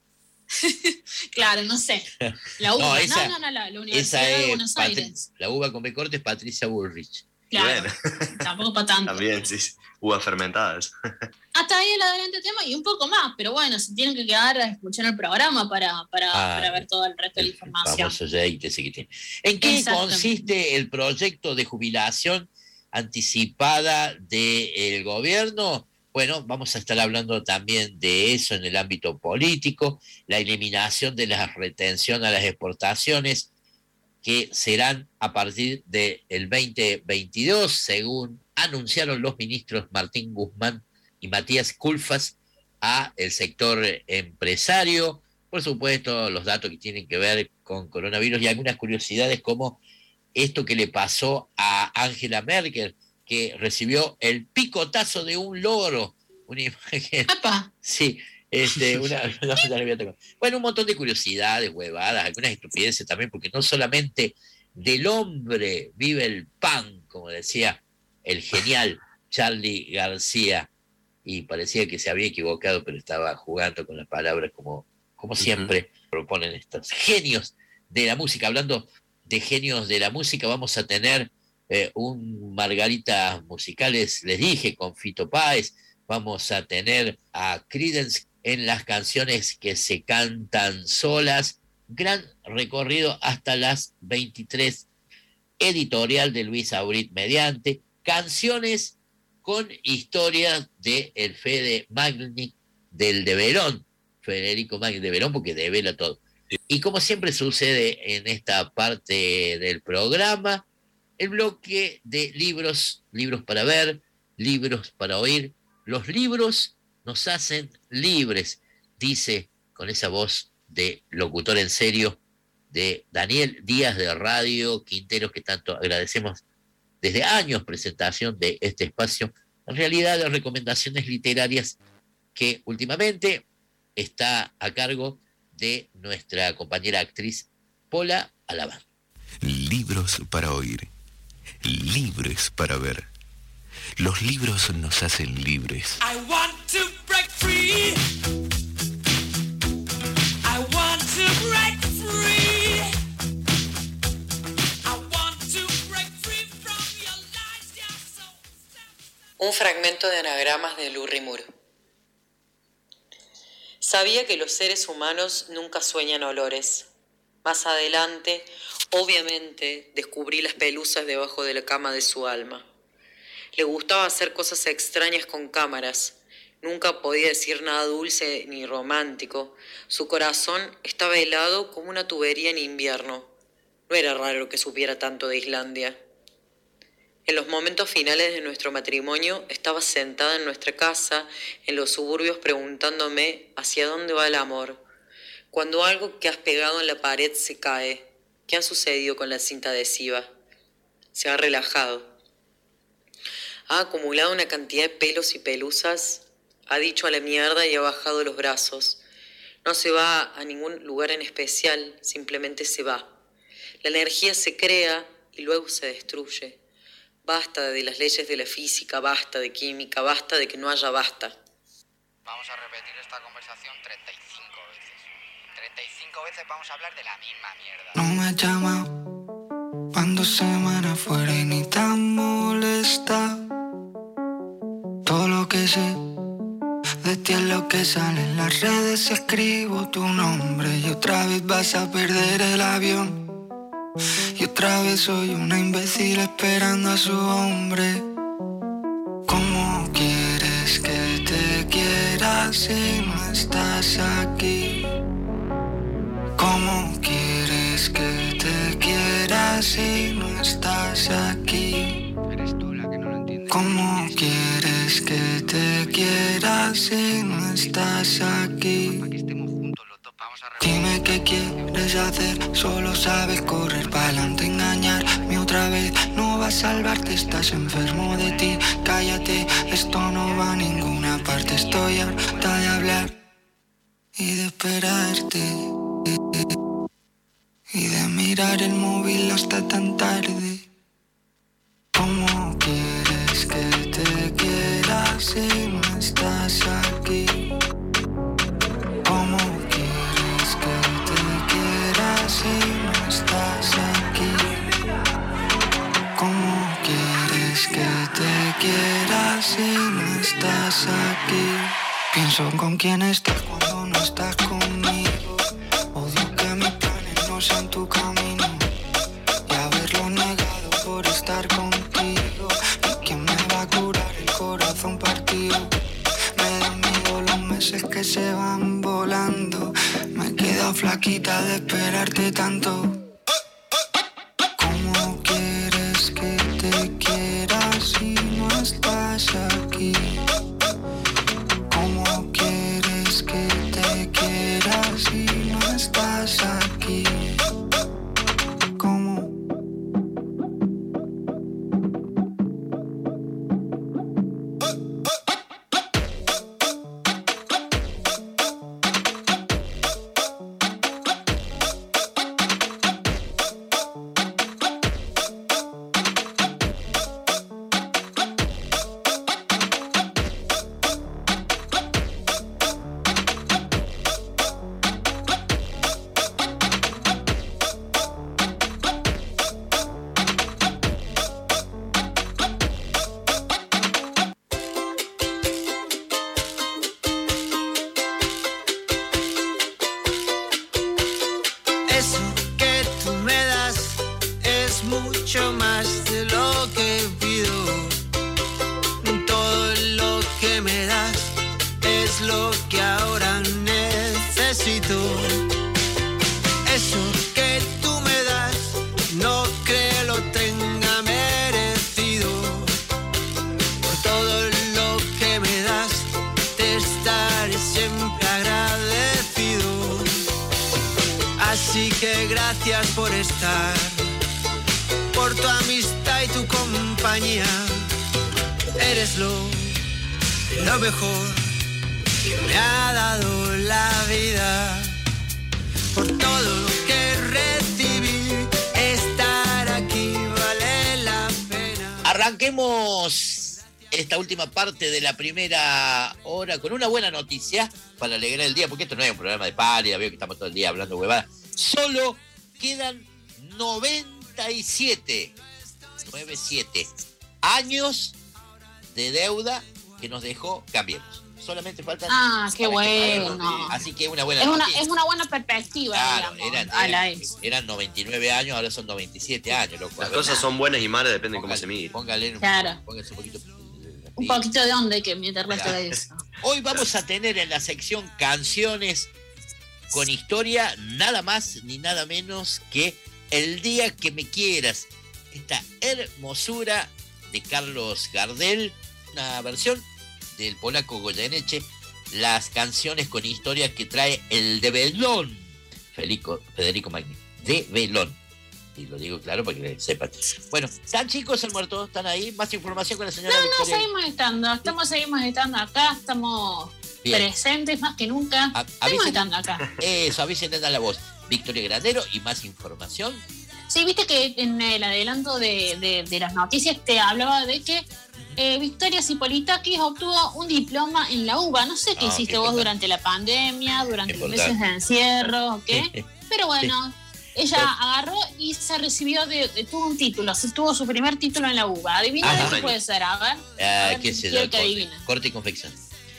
claro, no sé. La UBA, No, no, esa- no, no, la, la Esa Universidad de es Buenos Patri- Aires. la uva con B corte es Patricia Bullrich. Claro, Bueno, tampoco para tanto. también, sí, sí. Uvas fermentadas. Hasta ahí el adelante tema y un poco más, pero bueno, se tienen que quedar a escuchar el programa para, para, Ah, para ver todo el resto de la El información. famoso Jake ese que tiene. ¿En qué Exactamente. consiste el proyecto de jubilación anticipada del gobierno? Bueno, vamos a estar hablando también de eso en el ámbito político, la eliminación de la retención a las exportaciones que serán a partir del veinte veintidós, según anunciaron los ministros Martín Guzmán y Matías Culfas a el sector empresario. Por supuesto, los datos que tienen que ver con coronavirus y algunas curiosidades como esto que le pasó a Angela Merkel, que recibió el picotazo de un loro. Una imagen, ¡Epa! sí, este, una, no, ya le voy a tocar. Bueno, un montón de curiosidades, huevadas, algunas estupideces también, porque no solamente del hombre vive el pan, como decía el genial Charly García, y parecía que se había equivocado, pero estaba jugando con las palabras como, como siempre proponen estos genios de la música. Hablando de genios de la música, vamos a tener eh, un Margaritas musicales, les dije, con Fito Páez. Vamos a tener a Creedence en las canciones que se cantan solas. Gran recorrido hasta las veintitrés. Editorial de Luis Aurit mediante. Canciones con historia de el Fede Magni del de Verón. Federico Magni de Verón, porque devela todo. Y como siempre sucede en esta parte del programa, el bloque de libros, libros para ver, libros para oír. Los libros nos hacen libres, dice con esa voz de locutor en serio de Daniel Díaz de Radio Quinteros, que tanto agradecemos desde años presentación de este espacio, en realidad de recomendaciones literarias que últimamente está a cargo de nuestra compañera actriz Pola Alabán. Libros para oír, libres para ver. Los libros nos hacen libres. I want to break free. I want to break free. I want to break free from your lies. Yeah, so, so. Un fragmento de anagramas de Lou Rimuru. Sabía que los seres humanos nunca sueñan olores. Más adelante, obviamente, descubrí las pelusas debajo de la cama de su alma. Le gustaba hacer cosas extrañas con cámaras. Nunca podía decir nada dulce ni romántico. Su corazón estaba helado como una tubería en invierno. No era raro que supiera tanto de Islandia. En los momentos finales de nuestro matrimonio, estaba sentada en nuestra casa, en los suburbios, preguntándome hacia dónde va el amor. Cuando algo que has pegado en la pared se cae, ¿qué ha sucedido con la cinta adhesiva? Se ha relajado. Ha acumulado una cantidad de pelos y pelusas, ha dicho a la mierda y ha bajado los brazos. No se va a ningún lugar en especial, simplemente se va. La energía se crea y luego se destruye. Basta de las leyes de la física, basta de química, basta de que no haya basta. Vamos a repetir esta conversación treinta y cinco veces. treinta y cinco veces vamos a hablar de la misma mierda. No me llama cuando semana fuera y ni tan molesta. Todo lo que sé de ti es lo que sale en las redes. Escribo tu nombre y otra vez vas a perder el avión. Y otra vez soy una imbécil esperando a su hombre. ¿Cómo quieres que te quiera si no estás aquí? ¿Cómo quieres que te quiera si no estás aquí? ¿Cómo quieres que te quiera si no estás aquí? Dime qué quieres hacer, solo sabes correr para adelante, engañarme otra vez. No va a salvarte, estás enfermo de ti. Cállate, esto no va a ninguna parte. Estoy harta de hablar y de esperarte y de mirar el móvil hasta tan tarde. ¿Cómo quieres que te quiera si no estás aquí? ¿Cómo quieres que te quiera si no estás aquí? ¿Cómo quieres que te quiera si no estás aquí? Pienso con quién estás cuando no estás conmigo. Odio que mis planes no sean tu camino y haberlo negado por estar contigo. ¿Y quién me va a curar el corazón partido? Me dan miedo los meses que se van volando. Me he quedado flaquita de esperarte tanto. ¿Cómo quieres que te quiera si no estás aquí? ¿Cómo quieres que te quiera si no estás aquí? ¿Cómo? Mucho más de lo que pido. Todo lo que me das es lo que ahora necesito. Eso que tú me das no creo lo tenga merecido. Por todo lo que me das te estaré siempre agradecido. Así que gracias por estar, por tu amistad y tu compañía. Eres lo, lo mejor que me ha dado la vida. Por todo lo que recibí, estar aquí vale la pena. Arranquemos esta última parte de la primera hora con una buena noticia para alegrar el día, porque esto no es un programa de pálida, veo que estamos todo el día hablando huevadas. Solo quedan noventa y siete años de deuda que nos dejó Cambiemos. Solamente faltan... Ah, qué bueno. Así que una buena es una, noticia. es una buena perspectiva, Claro, digamos, eran, a la eran, ex. eran noventa y nueve años, ahora son noventa y siete años. Loco. Las cosas son buenas y malas, depende de cómo se mide. Póngale un, Claro. póngase un poquito. Un poquito de onda hay que meterle esto de eso. Hoy vamos a tener en la sección canciones con historia nada más ni nada menos que El día que me quieras. Esta hermosura de Carlos Gardel, una versión del polaco Goyeneche, las canciones con historia que trae el de Belón, Federico, Federico Magni, de Belón. Y lo digo claro para que sepan. Bueno, ¿están chicos el muerto? ¿Están ahí? Más información con la señora No, no, Victoria. seguimos estando, estamos, seguimos estando acá, estamos Bien. presentes más que nunca. A- Seguimos avisen- estando acá. Eso, avisen a la voz. Victoria Granero y más información. Sí, viste que en el adelanto de, de, de las noticias te hablaba de que eh, Victoria Cipolitakis obtuvo un diploma en la U B A. No sé qué Ah, hiciste qué vos importante. durante la pandemia, durante los Importante. meses de encierro, o qué. Pero bueno, ella agarró y se recibió de, de tuvo un título, se tuvo su primer título en la U B A. Adivina Ajá. de qué puede ser, a ver. Ah, A ver, qué sé quiero yo, que corte, adivine. corte y confección.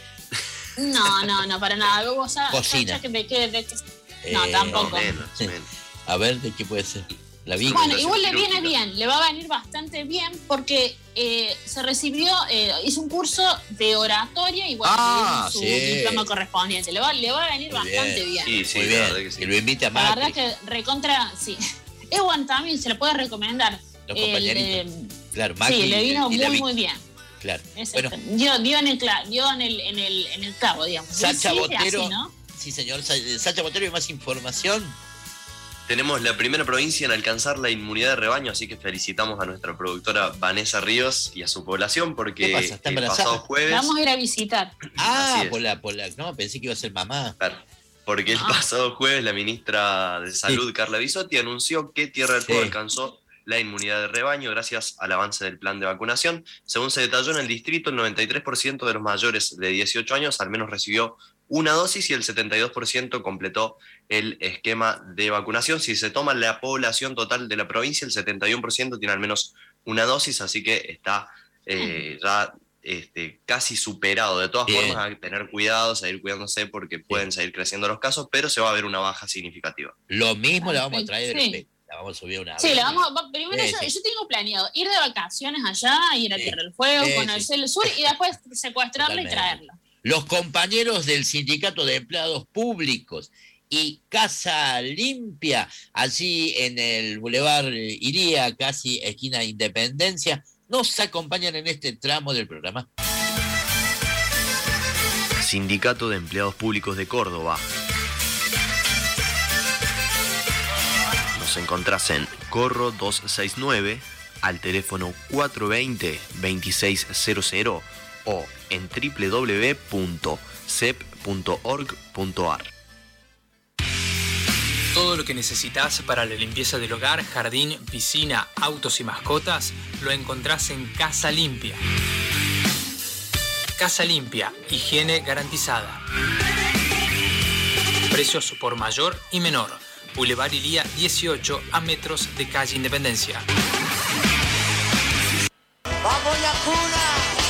No, no, no, para nada. Luego, o sea, Cocina. ya que me quede de que- No, Eh, tampoco. Menos, menos. A ver, ¿de qué puede ser? La vi. Bueno, igual le viene bien, le va a venir bastante bien porque eh, se recibió, eh, hizo un curso de oratoria y bueno, Ah, le dieron su sí. diploma correspondiente. Le va, le va a venir Muy bastante bien. Sí, sí, Muy la bien. verdad que sí. Que lo invite a La Macri. verdad que recontra, sí. Ewan también se lo puede recomendar. Los El, compañeritos. eh, Claro, Macri sí, le vino y la muy, Vic. muy bien. Claro. Exacto. Bueno, dio, dio en el cla- dio en el, en el, en el clavo, digamos. Sacha Sí, Botero. así, ¿no? Sí, señor. Sa- Sacha Botero y más información. Tenemos la primera provincia en alcanzar la inmunidad de rebaño, así que felicitamos a nuestra productora Vanessa Ríos y a su población porque ¿Qué pasa? ¿Está el embarazada? pasado jueves... La vamos a ir a visitar. Ah, Así es. por la, por la. No, pensé que iba a ser mamá. Claro, porque el Ah. pasado jueves la ministra de Salud, Carla Bisotti, anunció que Tierra del Fuego Sí. alcanzó la inmunidad de rebaño gracias al avance del plan de vacunación. Según se detalló en el distrito, el noventa y tres por ciento de los mayores de dieciocho años al menos recibió una dosis y el setenta y dos por ciento completó el esquema de vacunación. Si se toma la población total de la provincia, el setenta y uno por ciento tiene al menos una dosis, así que está eh, ya este, casi superado. De todas Bien. formas, hay que tener cuidado, seguir cuidándose porque pueden seguir creciendo los casos, pero se va a ver una baja significativa. Lo mismo la vamos a traer. Sí. La vamos a subir una Sí, vez. le vamos, va- primero Sí, yo, sí. yo tengo planeado ir de vacaciones allá, ir a Sí. Tierra del Fuego, Sí, conocer el sur y después secuestrarlo y Totalmente. traerlo. Los compañeros del Sindicato de Empleados Públicos y Casa Limpia, allí en el Boulevard Iría, casi esquina Independencia, nos acompañan en este tramo del programa. Sindicato de Empleados Públicos de Córdoba. Nos encontrás en Corro doscientos sesenta y nueve, al teléfono cuatro dos cero, dos seis cero cero o en doble u doble u doble u punto c e p punto org punto a r. Todo lo que necesitas para la limpieza del hogar, jardín, piscina, autos y mascotas, lo encontrás en Casa Limpia. Casa Limpia, higiene garantizada. Precios por mayor y menor. Boulevard Iría dieciocho a metros de calle Independencia. ¡Vamos la cuna!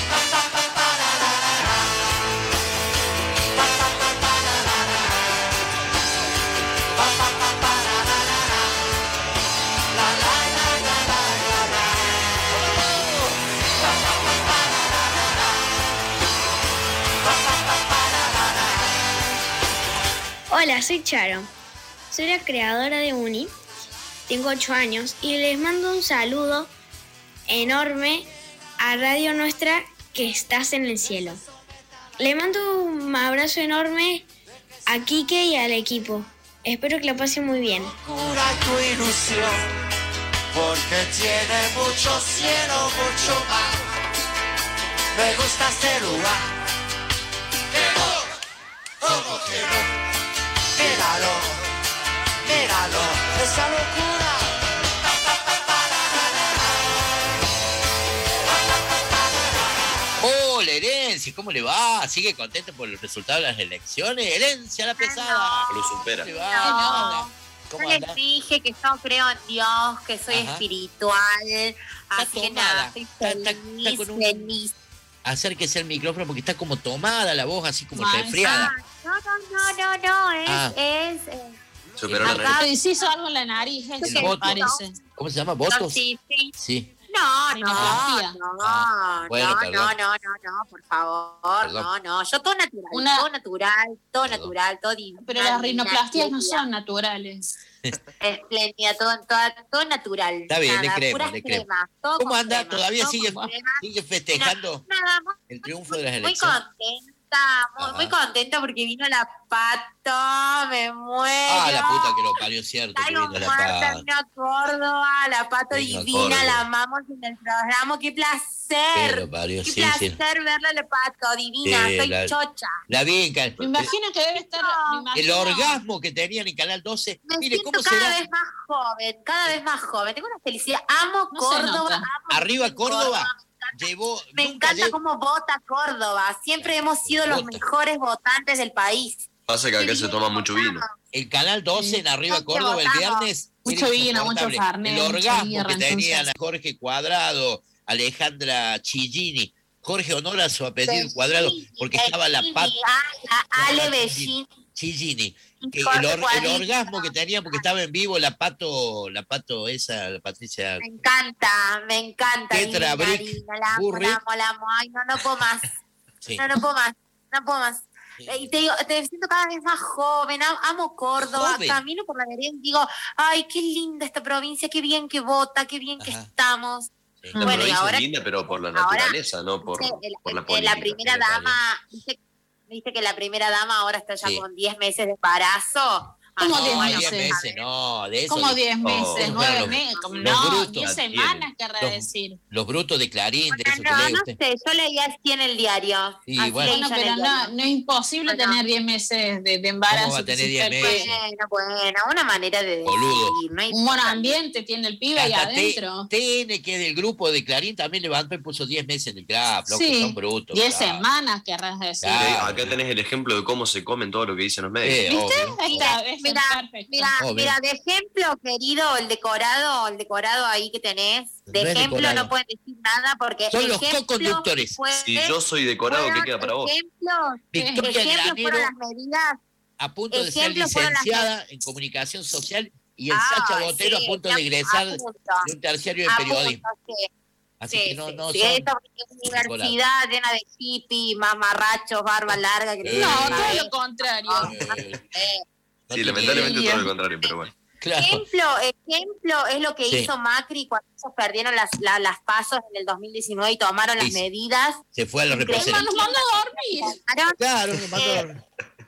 Hola, soy Charo. Soy la creadora de Uni. Tengo ocho años y les mando un saludo enorme a Radio Nuestra que estás en el cielo. Le mando un abrazo enorme a Quique y al equipo. Espero que lo pasen muy bien. Cura tu ilusión, porque tiene mucho cielo, mucho mar. Me gusta este lugar. Que no, como que no. Míralo, míralo, esa locura. Hola, Herencia, ¿cómo le va? ¿Sigue contento por los resultados de las elecciones? Herencia, la pesada. Lo supera. ¿Cómo le va? ¿Cómo Yo anda? les dije que yo creo en Dios, que soy Ajá. espiritual, así que tomada. nada, estoy feliz, con un- feliz. Acérquese al micrófono porque está como tomada la voz, así como Ay, resfriada. No, no, no, no, no, es, Ah. es, eh, Superó la acá- nariz. Se hizo algo en la nariz, eso El que me voto. parece. ¿Cómo se llama? no, ¿Votos? sí, sí. Sí. No, no, Rinoplastia. no, Ah, bueno, no, perdón. no, no, no, no, por favor, Perdón. no, no, yo todo natural, Una- todo natural, todo Perdón. natural, todo divino. Pero las divina, rinoplastias no espléndida, son naturales. espléndida, todo, todo, todo natural. Está bien, le nada, creemos, puras le creemos. cremas, todo ¿Cómo con anda? crema, ¿Todavía todo sigue, con crema. sigue festejando Nada, muy, el triunfo de las muy elecciones? contenta, muy, Ajá. muy contenta porque vino la Pato, me muero. Ah, la puta que lo parió, cierto, que Traigo vino la muerta, paz. vino a Córdoba, la Pato Vino a divina, Córdoba. la amamos en el programa, qué Que placer. lo parió, Qué sí, placer sí. verla a la Pato, divina, Sí, soy la- chocha. La vi en Cal- Me imagino que debe estar. me El imagino- orgasmo que tenían en Canal doce. Me Mire, siento ¿cómo cada será? vez más joven, cada vez más joven. Tengo una felicidad. Amo No se Córdoba, nota. amo Arriba Córdoba llevó. Me nunca encanta lle- cómo vota Córdoba. Siempre hemos sido los Vota. mejores votantes del país. Pasa que acá se toma mucho vino. El Canal doce en Arriba Sí, Córdoba el votamos. viernes. Mucho era vino, mucho insoportable. Fernet, El mucha orgasmo birra, que tenían entonces. a Jorge Cuadrado, Alejandra Chillini. Jorge honora su apellido Cuadrado porque estaba la Bellini, pata. a- a- Ale Bellini. Chillini. Y Que Jorge el, or- el Cuadrito. orgasmo que tenía porque estaba en vivo la pato, la pato esa, la Patricia. Me encanta, me encanta. Petra divina, Brick divina, la amo, Burrick. la amo, la amo. Ay, no, no puedo más. Sí. No, no puedo más. No puedo más. Eh, Y te digo, te siento cada vez más joven, am- amo Córdoba, Joven. camino por la vereda y digo, ay, qué linda esta provincia, qué bien que vota, qué bien que Ajá. estamos. La Bueno, y provincia ahora- es linda, pero por la ahora, naturaleza, no por, Viste, el- por la el- política. la primera Mira, dama, viste, viste que la primera dama ahora está ya Sí. con diez meses de embarazo. Ah, ¿Cómo no, diez No, bueno, diez meses? meses, no, de eso. Como diez meses, Oh. nueve Los- meses. como- los No, brutos diez la semanas, tienen. querrá Los- decir. Los brutos de Clarín, de eso que no, lee no usted. sé, yo leía así en el diario. Y así bueno. leí Bueno, yo en pero el no, diario. no es imposible Bueno. tener diez meses de, de embarazo. ¿Cómo va a tener que diez existe el meses? pe- Bueno, bueno, una manera de Boludo. decir, no hay- Un buen ambiente tiene el pibe ahí Hasta T- adentro. T N, que es del grupo de Clarín, también levantó y puso diez meses en el club. Loco, Sí, son brutos. diez claro. semanas, querrás decir. Claro. Sí, acá tenés el ejemplo de cómo se comen todo lo que dicen los medios. Eh, ¿Viste? obvio. Ahí está, es Mira, perfecto. Mira, Obvio. mira, de ejemplo, querido, el decorado, el decorado ahí que tenés, de No es ejemplo decorado. no pueden decir nada porque Son los ejemplo co-conductores. fue- Si yo soy decorado, ¿qué fueron queda para vos? Ejemplos, Victoria ejemplos Granero, fueron las medidas. a punto de ser ejemplos fueron las licenciada en comunicación social, y el Ah, Sacha Botero sí, a punto de a- egresar a punto. de un terciario de A periodismo. punto, sí. Así Sí, que no, sí, no sí, son. esta universidad llena de hippies, mamarrachos, barba larga. Que Eh. No, tienen todo cabeza. lo contrario. eh, Eh, no Sí, te lamentablemente quieren. todo lo contrario, pero bueno. Claro. Ejemplo, ejemplo es lo que Sí. hizo Macri cuando ellos perdieron las, la- las pasos en el dos mil diecinueve y tomaron las Sí. medidas. Se fue a los Increíble. Nos representantes. mandó a dormir. Tomaron, Claro, nos mandó- Eh,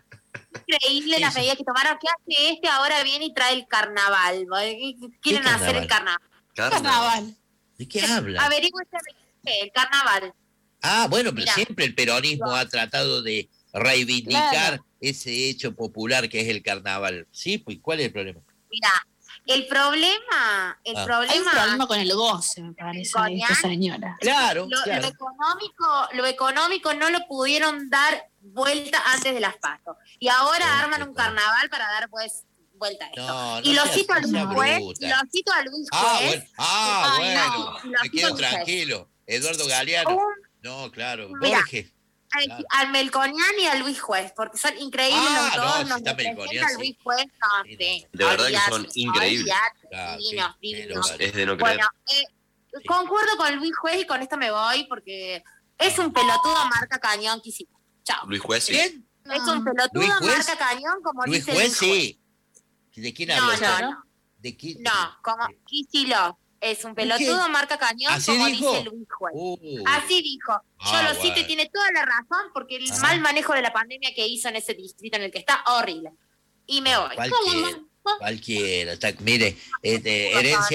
increíble Sí, las sí. medidas que tomaron. ¿Qué hace este? Ahora viene y trae el carnaval. Quieren hacer el carnaval. Carnaval. ¿De qué habla? Averigüense el carnaval. Ah, bueno, pero Mira. siempre el peronismo ha tratado de reivindicar Claro. ese hecho popular que es el carnaval. Sí, pues ¿cuál es el problema? Mira, el problema, el Ah. problema, Hay un problema con el goce, me parece, de esta señora. Claro, lo, claro. lo económico, lo económico no lo pudieron dar vuelta antes de las pasos. Y ahora No, arman qué un tal. carnaval para dar pues vuelta a esto. No, no y lo seas- cito a no Luis seas Juez, bruta. y lo cito a Luis Ah, Juez. bueno, ah, Ay, bueno. no, lo me cito quedo a Luis Juez. tranquilo. Eduardo Galeano. Un- No, claro. Mira, Borges. al- Claro. al Melconian y a Luis Juez, porque son increíbles Ah, los no, dos, si nos está representa Melconian, sí. Luis Juez, no, Sí, sí, De verdad que son olvídate, increíbles. olvídate, Claro, divinos, qué- qué divinos. lugar. Es de no creer. Bueno, eh, concuerdo con Luis Juez y con esto me voy porque es un pelotudo marca cañón que hicimos. Chao. Luis Juez, sí. ¿Quién? Es un pelotudo Luis Juez. marca cañón como Luis dice Juez, Luis Juez. sí. ¿De quién No, habla? no, usted? no. ¿De quién? No, como Kicillof. Es un pelotudo marca cañón ¿Así como dijo? dice Luis Juez. Uh, Así dijo. Yo Ah, lo cito y bueno. tiene toda la razón porque el Ajá. mal manejo de la pandemia que hizo en ese distrito en el que está, horrible. Y me voy. Cualquiera, cualquiera. Está- mire, este, herencia,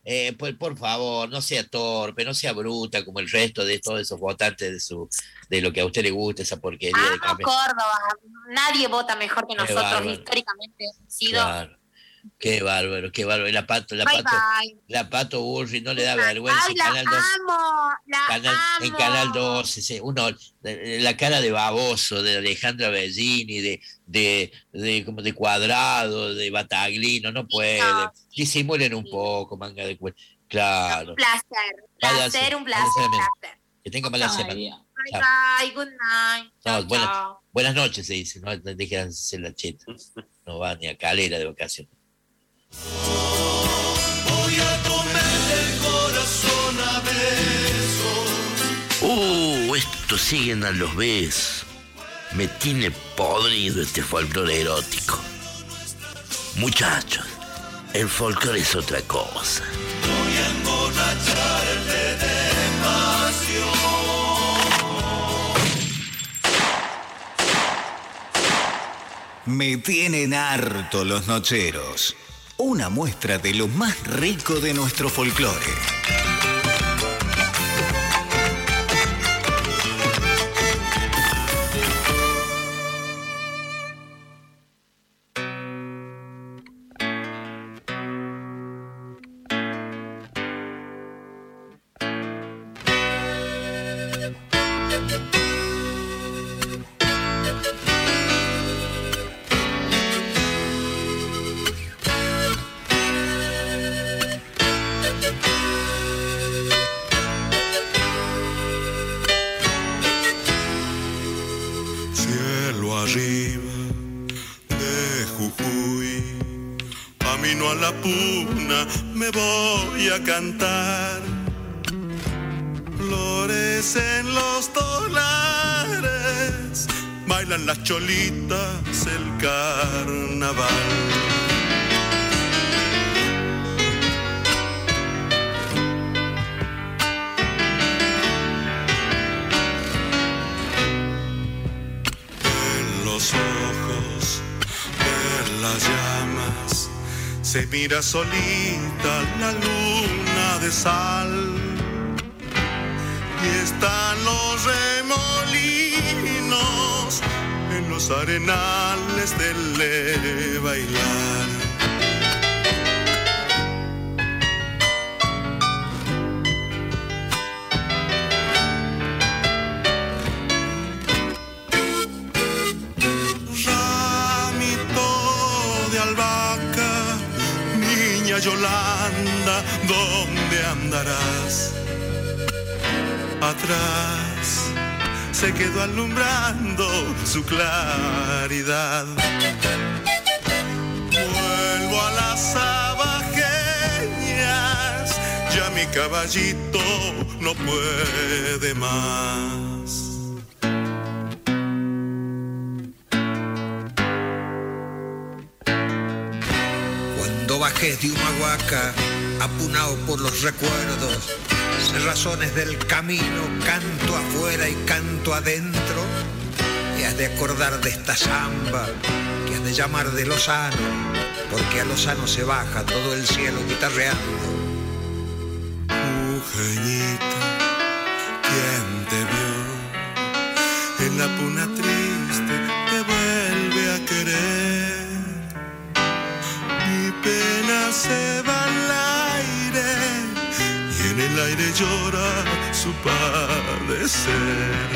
eh, por, por favor, no sea torpe, no sea bruta como el resto de todos esos votantes de su de lo que a usted le gusta, esa porquería de Amo cambio. Córdoba, nadie vota mejor que Qué nosotros, bárbaro. históricamente hemos sido. Claro. Qué bárbaro, qué bárbaro. La Pato, la Bye, Pato, bye. la Pato Bullrich no le da vergüenza. Ay, En la Canal dos, amo, la Canal- amo. en Canal doce, sí, uno, la, la cara de baboso de Alejandra Bellini, de, de, de, como de Cuadrado, de Bataglino, no puede. Disimulen un poco, manga de cuerda. Claro. Un placer, Váyase, placer, un váyase placer, a la mierda. placer. Que tenga mala semana. Bye, Chao. bye, good night. No, Chao, buenas, chao. buenas noches, se dice, no dejan ser la cheta. No va ni a Calera de vacaciones. Voy a comer el corazón a besos. Uh, esto siguen a los besos. Me tiene podrido este folclore erótico. Muchachos, el folclore es otra cosa. Voy a emborracharte de pasión. Me tienen harto los nocheros. Una muestra de lo más rico de nuestro folclore. Cielo arriba de Jujuy, camino a la puna, me voy a cantar. Florecen los dólares, bailan las cholitas el carnaval. Los ojos de las llamas se mira solita la luna de sal y están los remolinos en los arenales del le bailar. Yolanda, ¿dónde andarás? Atrás se quedó alumbrando su claridad. Vuelvo a las sabajeñas, ya mi caballito no puede más. Cuando bajé de Humahuaca, apunado por los recuerdos, cerrazones del camino, canto afuera y canto adentro, y has de acordar de esta samba, que has de llamar de Lozano, porque a Lozano se baja todo el cielo guitarreando. Mujeñita, ¿quién te vio? En la puna triste te vuelve a querer. Mi pena se va al aire y en el aire llora su padecer.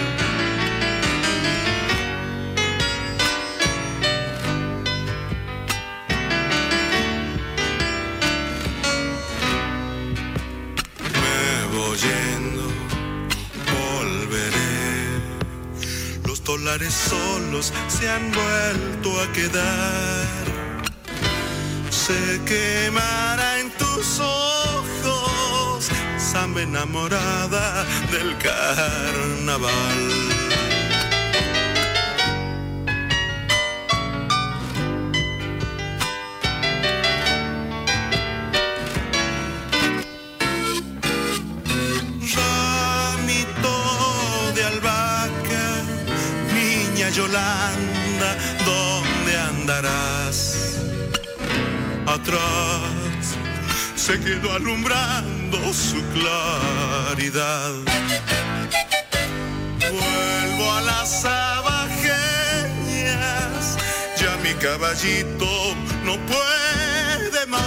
Me voy yendo, volveré. Los dólares solos se han vuelto a quedar. Se quemará en tus ojos, samba enamorada del carnaval. Ramito de albahaca, niña Yolanda, ¿dónde andarás? Atrás se quedó alumbrando su claridad. Vuelvo a las abajeñas, ya mi caballito no puede más.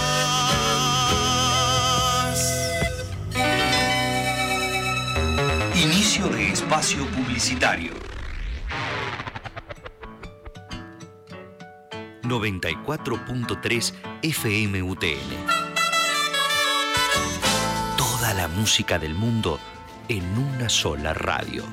Inicio de espacio publicitario. noventa y cuatro punto tres F M U T N. Toda la música del mundo en una sola radio.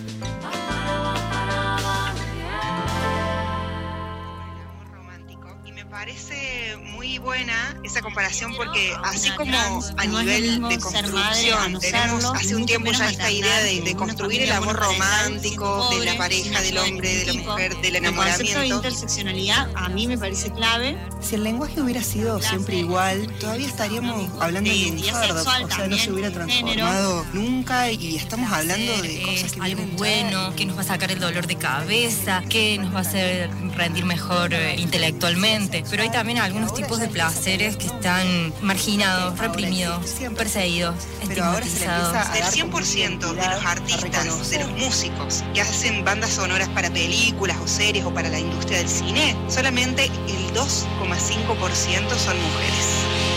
Parece muy buena esa comparación porque así como a nivel de construcción tenemos hace un tiempo ya esta idea de, de construir el amor romántico de la pareja, del hombre, de la mujer, del enamoramiento. El concepto de interseccionalidad a mí me parece clave. Si el lenguaje hubiera sido siempre igual, todavía estaríamos hablando de un fardo, o sea, no se hubiera transformado nunca y estamos hablando de cosas que algo bueno, que nos va a sacar el dolor de cabeza, que nos va a hacer rendir mejor eh, intelectualmente. Pero hay también algunos tipos de placeres que están marginados, reprimidos, perseguidos, estigmatizados. El cien por ciento de los artistas, de los músicos que hacen bandas sonoras para películas o series o para la industria del cine, solamente el dos coma cinco por ciento son mujeres.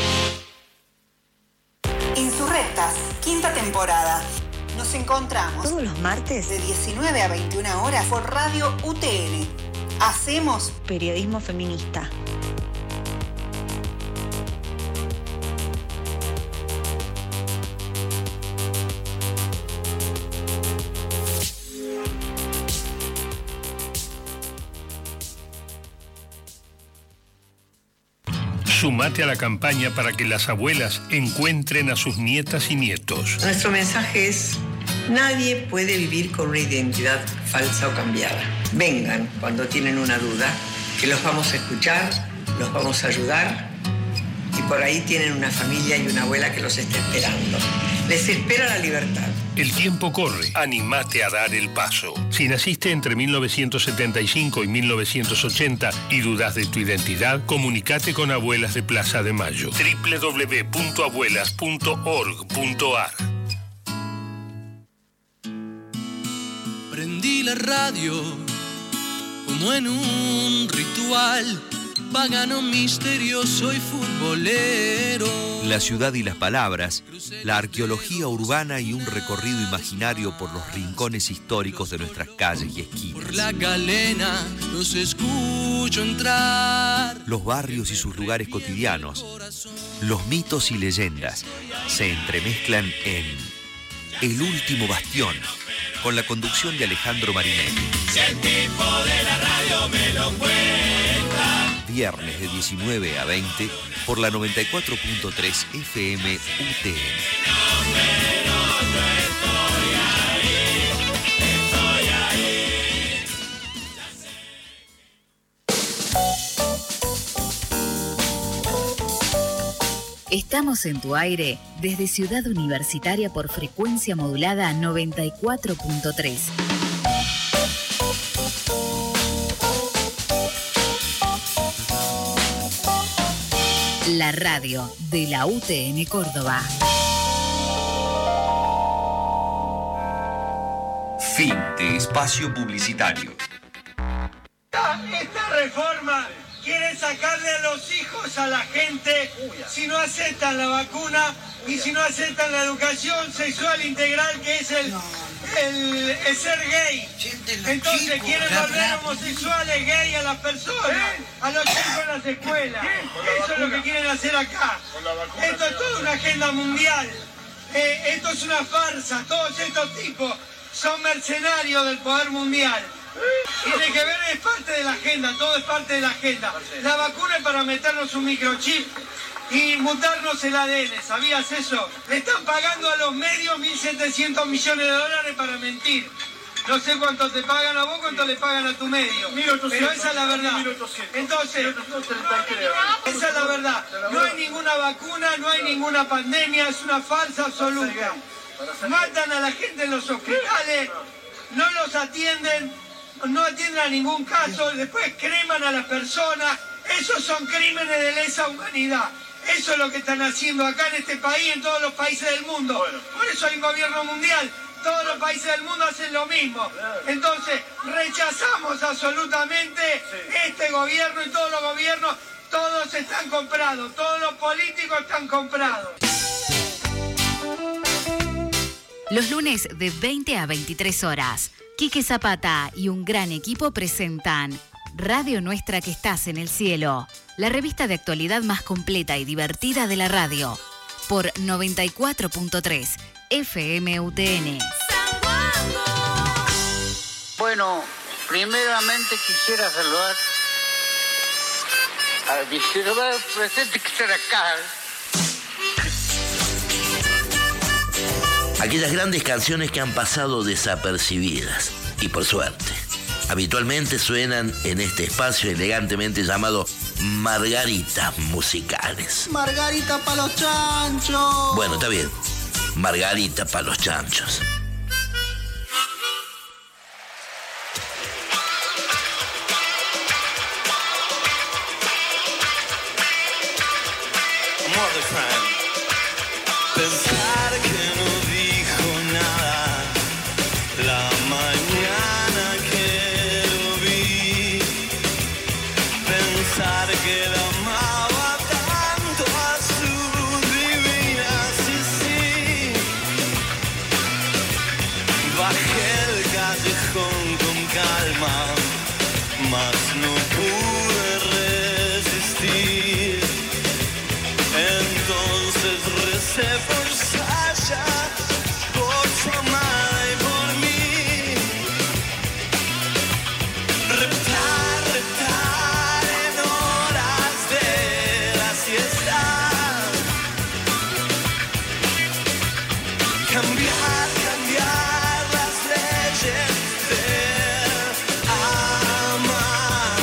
Insurrectas, quinta temporada. Nos encontramos todos los martes de diecinueve a veintiuna horas por Radio U T N. Hacemos periodismo feminista. Sumate a la campaña para que las abuelas encuentren a sus nietas y nietos. Nuestro mensaje es: nadie puede vivir con una identidad falsa o cambiada. Vengan cuando tienen una duda, que los vamos a escuchar, los vamos a ayudar, y por ahí tienen una familia y una abuela que los está esperando. Les espera la libertad. El tiempo corre. Animate a dar el paso. Si naciste entre mil novecientos setenta y cinco y mil novecientos ochenta y dudas de tu identidad, comunicate con Abuelas de Plaza de Mayo. doble u doble u doble u punto abuelas punto org punto a r. Prendí la radio como en un ritual pagano, misterioso y futbolero. La ciudad y las palabras, la arqueología urbana y un recorrido imaginario por los rincones históricos de nuestras calles y esquinas. Por la galena los escucho entrar. Los barrios y sus lugares cotidianos, los mitos y leyendas se entremezclan en El Último Bastión, con la conducción de Alejandro Marinelli. Si el tipo de la radio me lo cuenta. Viernes de diecinueve a veinte por la noventa y cuatro punto tres F M U T N. Estamos en tu aire desde Ciudad Universitaria por frecuencia modulada noventa y cuatro punto tres. La radio de la U T N Córdoba. Fin de espacio publicitario. Esta reforma quiere sacarle a los hijos a la gente si no aceptan la vacuna y si no aceptan la educación sexual integral, que es el, el, el ser gay. Entonces quieren volver homosexuales, gay a las personas, a los chicos en las escuelas. Eso es lo que quieren hacer acá. Esto es toda una agenda mundial. Eh, esto es una farsa. Todos estos tipos son mercenarios del poder mundial. Tiene que ver, es parte de la agenda, todo es parte de la agenda. La vacuna es para meternos un microchip y mutarnos el A D N, ¿sabías eso? Le están pagando a los medios mil setecientos millones de dólares para mentir. No sé cuánto te pagan a vos, cuánto le pagan a tu medio. Pero esa es la verdad. Entonces, esa es la verdad. No hay ninguna vacuna, no hay ninguna pandemia, es una farsa absoluta. Matan a la gente en los hospitales, no los atienden. No atienden a ningún caso, después creman a las personas. Esos son crímenes de lesa humanidad. Eso es lo que están haciendo acá en este país, en todos los países del mundo. Bueno. Por eso hay un gobierno mundial. Todos los países del mundo hacen lo mismo. Entonces, rechazamos absolutamente sí. este gobierno y todos los gobiernos. Todos están comprados, todos los políticos están comprados. Los lunes de veinte a veintitrés horas, Quique Zapata y un gran equipo presentan Radio Nuestra que estás en el cielo, la revista de actualidad más completa y divertida de la radio, por noventa y cuatro punto tres F M U T N. Bueno, primeramente quisiera saludar al viceministro presente que está acá. Aquellas grandes canciones que han pasado desapercibidas, y por suerte, habitualmente suenan en este espacio elegantemente llamado Margaritas Musicales. Margarita para los chanchos. Bueno, está bien. Margarita para los chanchos. Pensar que no dijo nada la mañana que lo vi, pensar que la amaba tanto a su divina, sí, sí. Bajé el callejón con calma, mas no pude resistir. Entonces recé por Sasha, por su amada y por mí. Reptar, reptar en horas de la siesta. Cambiar, cambiar las leyes del amar.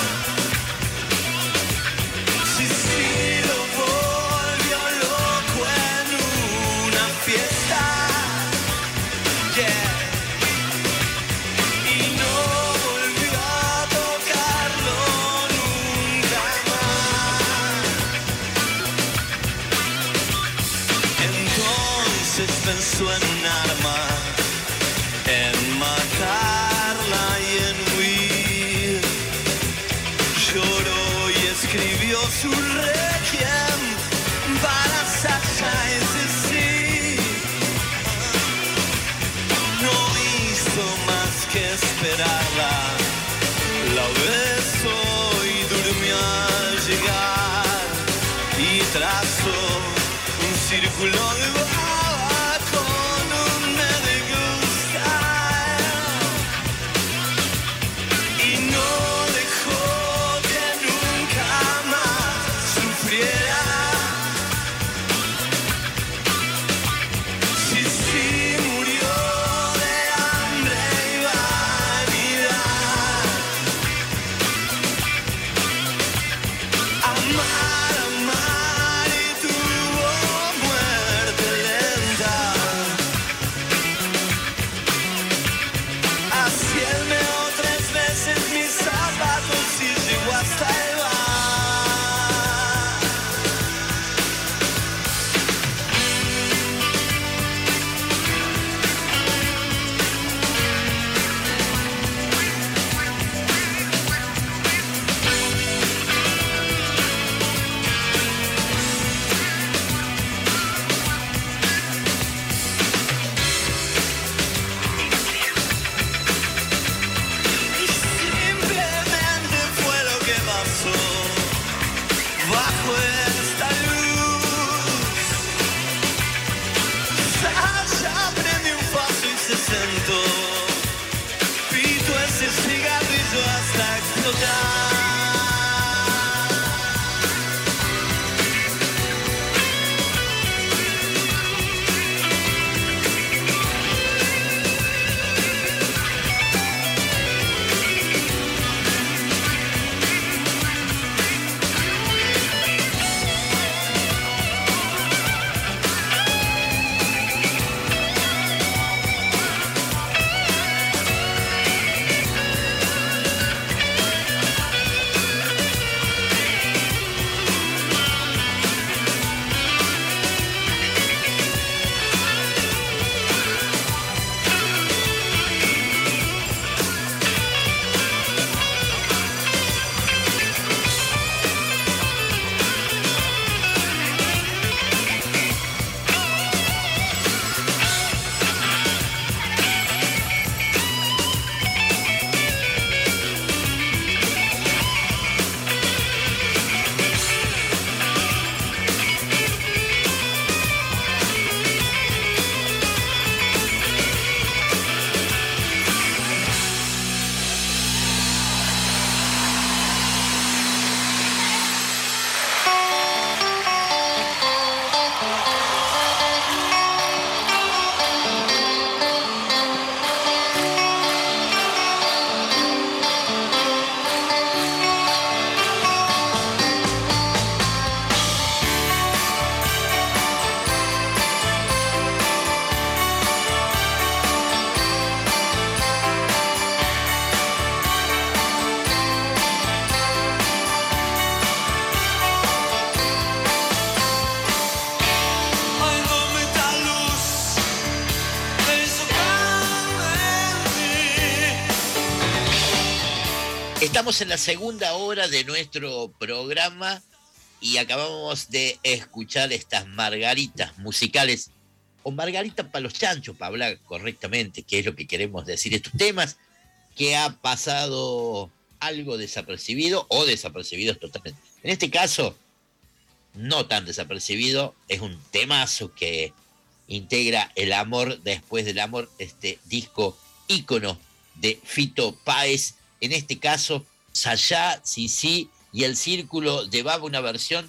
Sí, sí, lo volvió loco en una fiesta. Yeah. Y no volvió a tocarlo nunca más. Entonces pensó en un arma, en matarla y en huir. Lloró y escribió su requiem para Sasha, ese sí. No hizo más que esperarla, la besó y durmió al llegar, y trazó un círculo de baba con un medical style, y no dejó que nunca más sufriera. Sí, sí, murió de hambre y vanidad. Estamos en la segunda hora de nuestro programa y acabamos de escuchar estas margaritas musicales, o margaritas para los chanchos, para hablar correctamente, que es lo que queremos decir. Estos temas que ha pasado algo desapercibido o desapercibidos totalmente. En este caso, no tan desapercibido, es un temazo que integra El amor después del amor, este disco ícono de Fito Páez. En este caso, Sayá, Sisí y El Círculo llevaba una versión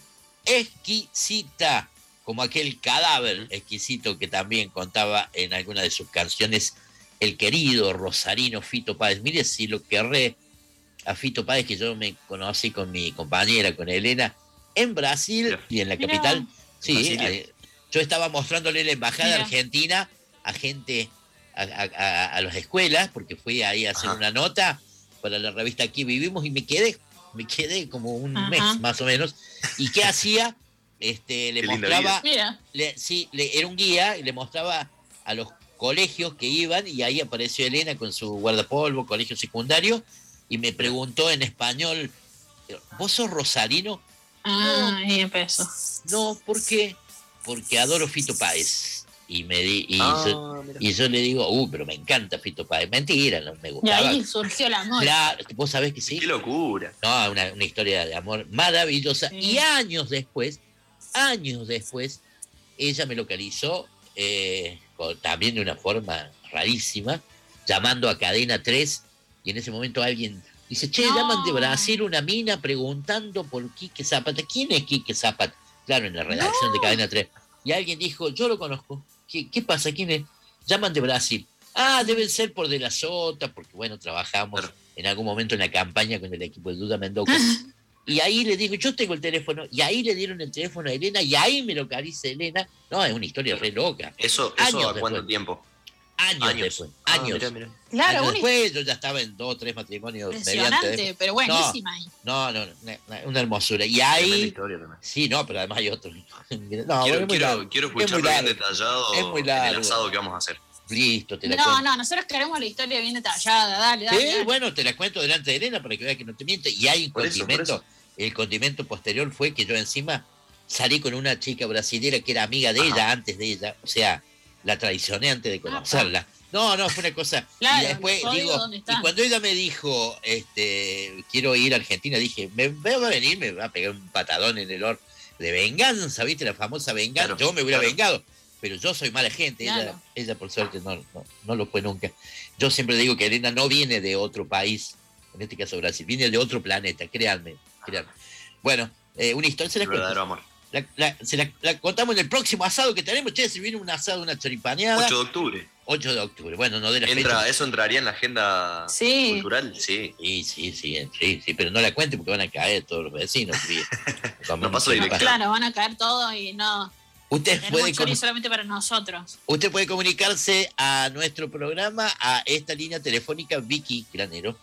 exquisita, como aquel Cadáver exquisito que también contaba en alguna de sus canciones el querido rosarino Fito Páez. Mire si lo querré a Fito Páez, que yo me conocí con mi compañera, con Elena, en Brasil y en la Mira. capital. Sí, Brasilia. yo estaba mostrándole la embajada Mira. argentina a gente, a, a, a, a las escuelas, porque fui ahí a hacer Ajá. una nota para la revista Aquí Vivimos y me quedé, me quedé como un Ajá. mes más o menos. ¿Y qué hacía? Este, le Qué linda mostraba, Mira. le, sí, le, era un guía y le mostraba a los colegios que iban y ahí apareció Elena con su guardapolvo, colegio secundario, y me preguntó en español, ¿vos sos rosarino? Ah, y empezó. No, ¿por qué? Porque adoro Fito Páez. Y me di, y, Ah, yo, mira. y yo le digo, uh, pero me encanta Fito Páez. Mentira, no me Y gustaba. ahí surgió el amor. Claro, vos sabés que sí. Qué locura. No, una, una historia de amor maravillosa. Sí. Y años después, años después, ella me localizó eh, con- también de una forma rarísima, llamando a Cadena tres, y en ese momento alguien dice, che, No. llaman de Brasil una mina preguntando por Quique Zapata. ¿Quién es Quique Zapata? Claro, en la redacción No. de Cadena tres. Y alguien dijo, yo lo conozco. ¿Qué, qué pasa? ¿Quién es? Llaman de Brasil. Ah, deben ser por De la Sota, porque bueno, trabajamos Claro. en algún momento en la campaña con el equipo de Duda Mendoza. Y ahí le digo, yo tengo el teléfono, y ahí le dieron el teléfono a Elena, y ahí me localiza Elena. No, es una historia re loca. ¿Eso, Años eso a cuánto después. tiempo? Años, Años. después. Ah, Años. mirá, mirá. Claro, Años una después, yo ya estaba en dos o tres matrimonios impresionante, mediante. pero buenísima. ahí. No, no, no, una, una hermosura. Y Tremenda ahí, historia también. sí, no, pero además hay otro. No, Quiero, es muy quiero, largo. quiero Es muy escucharlo bien largo. detallado Es muy en largo. el asado que vamos a hacer. Listo, te la No, cuento. no, nosotros queremos la historia bien detallada. Dale, dale. Sí, dale. bueno, te la cuento delante de Elena para que veas que no te miento. Y hay un Por eso, por condimento. eso. El condimento posterior fue que yo encima salí con una chica brasilera que era amiga de Ajá. ella antes de ella. O sea, la traicioné antes de conocerla. No, no, fue una cosa. Claro, y después los digo, códigos, ¿dónde y están? cuando ella me dijo, este, quiero ir a Argentina, dije, me, me va a venir, me va a pegar un patadón en el or de venganza, ¿viste? La famosa venganza. Claro, yo me hubiera claro. vengado, pero yo soy mala gente. Ella, Claro. ella por suerte no, no, no lo fue nunca. Yo siempre digo que Elena no viene de otro país, en este caso Brasil, viene de otro planeta, créanme, créanme. Bueno, eh, una historia se la El verdadero cuento. amor. La, la- se la, la contamos en el próximo asado que tenemos. Che, si viene un asado, una choripaneada. ocho de octubre. ocho de octubre. Bueno, no de la Entra, fecha. ¿Eso entraría en la agenda Sí. cultural? Sí. Sí, sí, sí, sí, sí, pero no la cuente porque van a caer todos los vecinos. sí. No pasó No, directo. claro, van a caer todos y no. Usted Tenemos puede, chori comu- solamente para nosotros. usted puede comunicarse a nuestro programa, a esta línea telefónica Vicky Granero.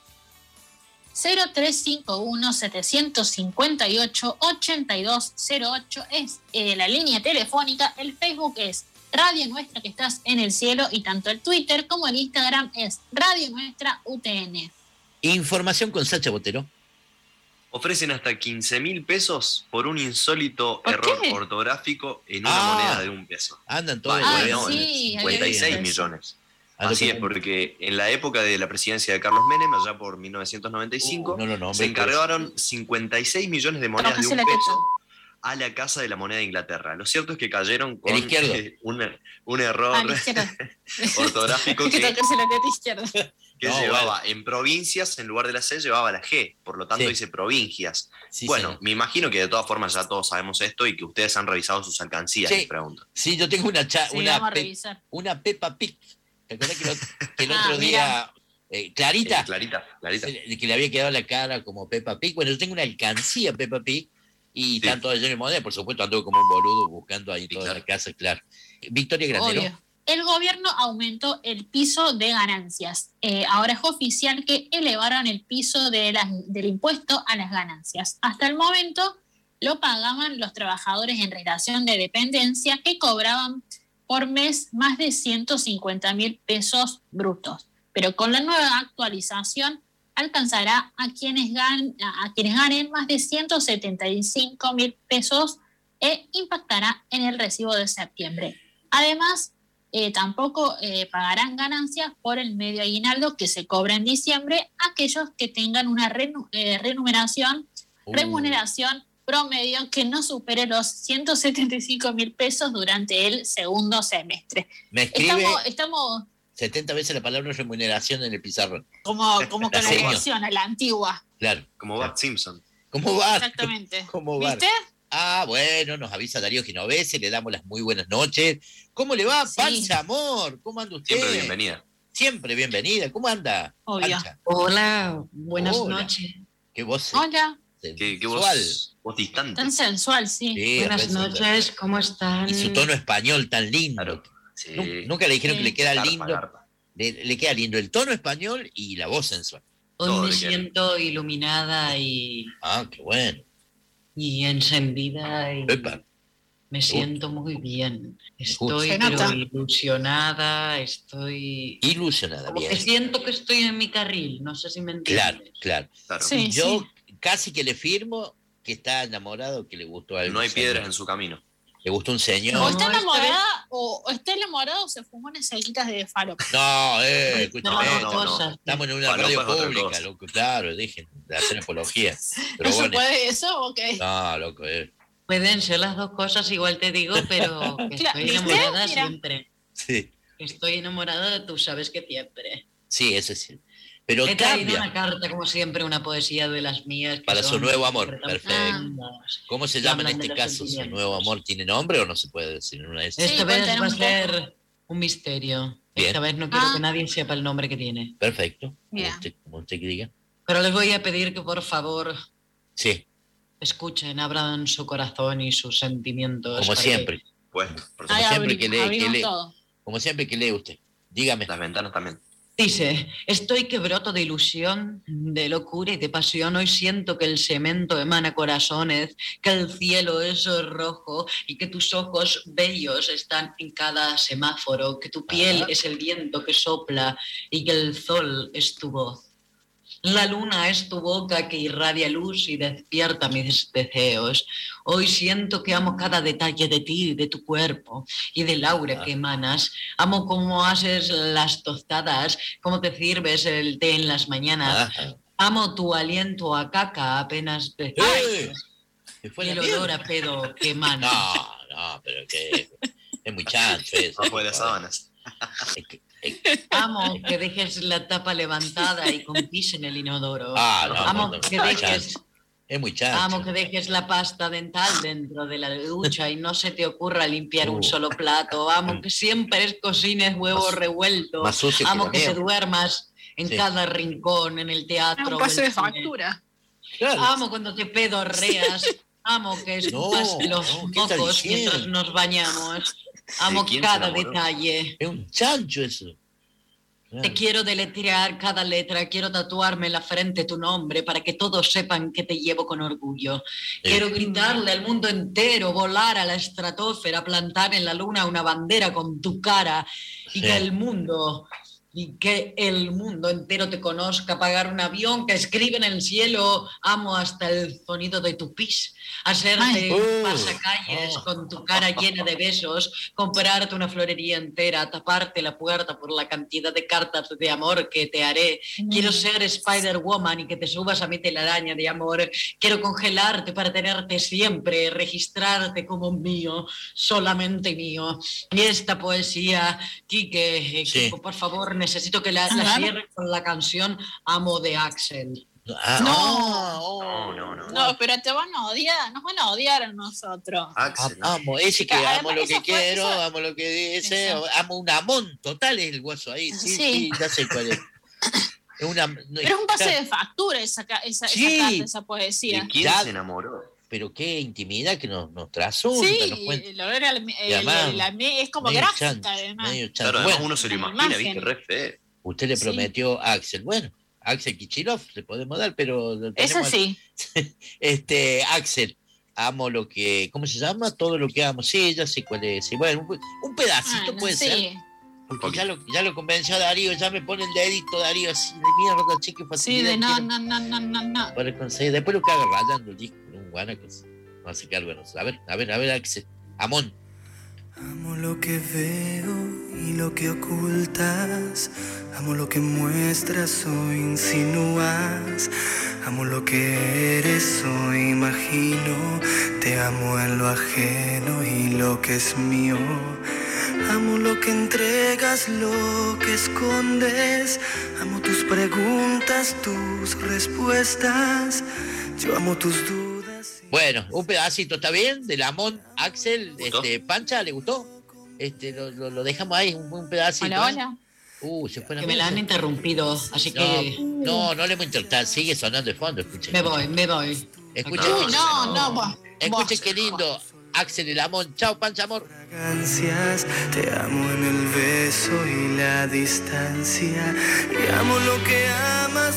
cero tres cinco uno, siete cinco ocho, ocho dos cero ocho es eh, la línea telefónica. El Facebook es Radio Nuestra que estás en el cielo y tanto el Twitter como el Instagram es Radio Nuestra U T N. Información con Sacha Botero. Ofrecen hasta quince mil pesos por un insólito ¿Por error qué? ortográfico en una Ah. moneda de un peso. Andan todos. Vale, Ah, no, sí, cincuenta y seis había visto eso. millones. A lo Así que- es, porque en la época de la presidencia de Carlos Menem, allá por mil novecientos noventa y cinco, Uh, no lo nombre, se encargaron cincuenta y seis millones de monedas de un Tócase la peso a la Casa de la Moneda de Inglaterra. Lo cierto es que cayeron con El izquierdo. un, un error A la izquierda. ortográfico Hay que que, tocarse la teta izquierda. que No, llevaba en provincias, en lugar de la C, llevaba la G. Por lo tanto, Sí. dice provincias. Sí, bueno, señor. me imagino que de todas formas ya todos sabemos esto y que ustedes han revisado sus alcancías, Sí. les pregunto. Sí, yo tengo una, cha- Sí, una, vamos a pe- revisar. una Peppa Pig. ¿Te acuerdas que, lo- que el Ah, otro día eh, Clarita, Eh, Clarita, Clarita. se- que le había quedado la cara como Peppa Pig? Bueno, yo tengo una alcancía Peppa Pig y Sí. tanto allá en moneda, por supuesto, ando como un boludo buscando ahí toda claro. la casa, claro. Victoria Granero. Obvio. El gobierno aumentó el piso de ganancias. Eh, ahora es oficial que elevaron el piso de las- del impuesto a las ganancias. Hasta el momento lo pagaban los trabajadores en relación de dependencia que cobraban por mes más de ciento cincuenta mil pesos brutos. Pero con la nueva actualización alcanzará a quienes, gan, a quienes ganen más de ciento setenta y cinco mil pesos e impactará en el recibo de septiembre. Además, eh, tampoco eh, pagarán ganancias por el medio aguinaldo que se cobra en diciembre aquellos que tengan una renu, eh, remuneración, uh. remuneración promedio que no supere los ciento setenta y cinco mil pesos durante el segundo semestre. Me escribe estamos, estamos setenta veces la palabra remuneración en el pizarrón. Como, como con la versión, a la antigua. Claro. Como Bart Simpson. Como Bart. Exactamente. Como Bart. ¿Viste? Ah, bueno, nos avisa Darío Genovese, le damos las muy buenas noches. ¿Cómo le va, Sí. Pancha Amor? ¿Cómo anda usted? Siempre bienvenida. Siempre bienvenida. ¿Cómo anda? Obvio. Pancha? Hola, buenas Hola. noches. Qué voz Hola. Qué, qué sensual. voz, voz distante. Tan sensual, sí. Sí, Buenas re sensual. noches, ¿cómo están? Y su tono español tan lindo. Claro. Sí. Nu- Nunca le dijeron Sí. que le queda Garpa, lindo. garpa. Le, le queda lindo el tono español y la voz sensual. Hoy todo me le quiere. siento iluminada y, Ah, qué bueno. y encendida y Epa. me siento muy bien. Estoy Se pero nota. ilusionada, estoy... Ilusionada, Como bien. que siento que estoy en mi carril, no sé si me entiendes. Claro, claro. Claro. Sí, Yo sí. casi que le firmo que está enamorado, que le gustó algo. No hay piedras en su camino. Le gustó un señor. O No, está esta enamorada, o, o está enamorado o se fumó unas ceguitas de falopa. No, eh, escúchame. No, no, no, no. cosas. Estamos en una Falopa radio es otra pública, cosa. loco. Claro, dejen de hacer apología. Pero ¿No se bueno. puede eso o qué? No, loco, eh. Pueden ser las dos cosas, igual te digo, pero que Claro, estoy ¿viste? enamorada Mira. siempre. Sí, Estoy enamorada de tú sabes que siempre. sí, eso sí. Pero He traído cambia una carta, como siempre, una poesía de las mías. que para su son nuevo amor. siempre tan Perfecto. profundas. ¿Cómo se Y llama en hablan de este los caso? ¿Su sentimientos. nuevo amor tiene nombre o no se puede decir en una de esas? Esta Sí, vez cuéntanos va a un poco. ser un misterio. Bien. Esta vez no quiero Ah. que nadie sepa el nombre que tiene. Perfecto. Como Bien. usted, como usted que diga. Pero les voy a pedir que por favor Sí, escuchen, abran su corazón y sus sentimientos. como para que- siempre. Pues, por Como Ahí siempre abri- que lee, que abrimos lee. todo. Como siempre que lee usted. Dígame. las ventanas también. Dice, estoy que broto de ilusión, de locura y de pasión. Hoy siento que el cemento emana corazones, que el cielo es rojo y que tus ojos bellos están en cada semáforo, que tu piel Ajá. es el viento que sopla y que el sol es tu voz. La luna es tu boca que irradia luz y despierta mis deseos. Hoy siento que amo cada detalle de ti, de tu cuerpo y del aura que emanas. Amo cómo haces las tostadas, cómo te sirves el té en las mañanas. Ajá. Amo tu aliento a caca apenas te ¡Eh! Se y fue la el olor mierda. a pedo que emana. No, no, pero que es muy chancho eso. Abajo de las sábanas. Es que- es que- Amo que dejes la tapa levantada y con pis en el inodoro. Ah, no, Amo no, no, que no, dejes... chancho. Es muy chancho. Amo que dejes la pasta dental dentro de la ducha y no se te ocurra limpiar Uh. un solo plato. Amo que siempre cocines huevos revueltos. Más sucio que Amo la que mía. te duermas en Sí. cada rincón, en el teatro. Un o pase el de cine. factura. Claro. Amo cuando te pedorreas. Amo que escupas No, los no, ¿qué está mocos diciendo? mientras nos bañamos. Amo quién se cada enamoró? detalle. Es un chancho eso. Te quiero deletrear cada letra, quiero tatuarme en la frente tu nombre para que todos sepan que te llevo con orgullo. Quiero gritarle al mundo entero, volar a la estratosfera, plantar en la luna una bandera con tu cara y Sí. que el mundo, y que el mundo entero te conozca, pagar un avión que escribe en el cielo, amo hasta el sonido de tu pis, hacerte Ay. un Uh, pasacalles oh. con tu cara llena de besos, comprarte una florería entera, taparte la puerta por la cantidad de cartas de amor que te haré. Quiero ser Spider-Woman y que te subas a mi telaraña de amor. Quiero congelarte para tenerte siempre, registrarte como mío, solamente mío. Y esta poesía, Quique, Sí. Kiko, por favor, necesito que la, la Ajá. cierres con la canción Amo de Axel. Ah, No. ah, oh. No, no, no. No, pero te van a odiar, nos van a odiar a nosotros. Axel. Ah, Amo, ese que Además, amo lo que eso fue- quiero, eso- amo lo que dice, Eso. amo un amón total es el guaso ahí. Sí, sí, Sí. ya sé cuál es. Es una, no, Pero es un pase claro, de factura esa, ca- esa, esa Sí. carta, esa poesía. ¿De quién Ya- se enamoró? pero qué intimidad que nos, nos trasunta, Sí, nos cuenta. lo era el- Y además, el- la- es como medio gráfica chancho, además. medio chancho. Claro, además Bueno, uno se lo la imagina, imagen. viste, re feo. usted le Sí. prometió a Axel. Bueno, Axel Kichilov le podemos dar, pero lo Eso tenemos- sí. Este, Axel, amo lo que, ¿cómo se llama? Todo lo que amo. Sí, ya sé cuál es. Sí, bueno, un, un pedacito Bueno, puede sí. ser. Porque ya lo, ya lo convenció a Darío, ya me pone el dedito Darío así de mierda, che, que Sí, de no, no, no, no, no, no. Para conseguir. Después lo caga rayando el disco con un guanaco. No sé qué algo. A ver, a ver, a ver, Axel. Amón. Amo lo que veo y lo que ocultas. Amo lo que muestras o insinúas. Amo lo que eres o imagino. Te amo en lo ajeno y lo que es mío. Amo lo que entregas, lo que escondes. Amo tus preguntas, tus respuestas. Yo amo tus dudas. Bueno, un pedacito, ¿está bien? Del Amón, Axel, este, Pancha, ¿le gustó? Este, lo, lo, lo dejamos ahí, un, un pedacito. Hola, hola. Uh, se fue la que me la han interrumpido, así no, que... No, no le hemos interrumpido, sigue sonando de fondo, escuchen. Me voy, me voy. Escuchen, Uy, no, no, vos. Escuchen qué lindo, Axel el Amón. Chao, Pancha, amor. Te amo en el beso y la distancia. Y amo lo que amas.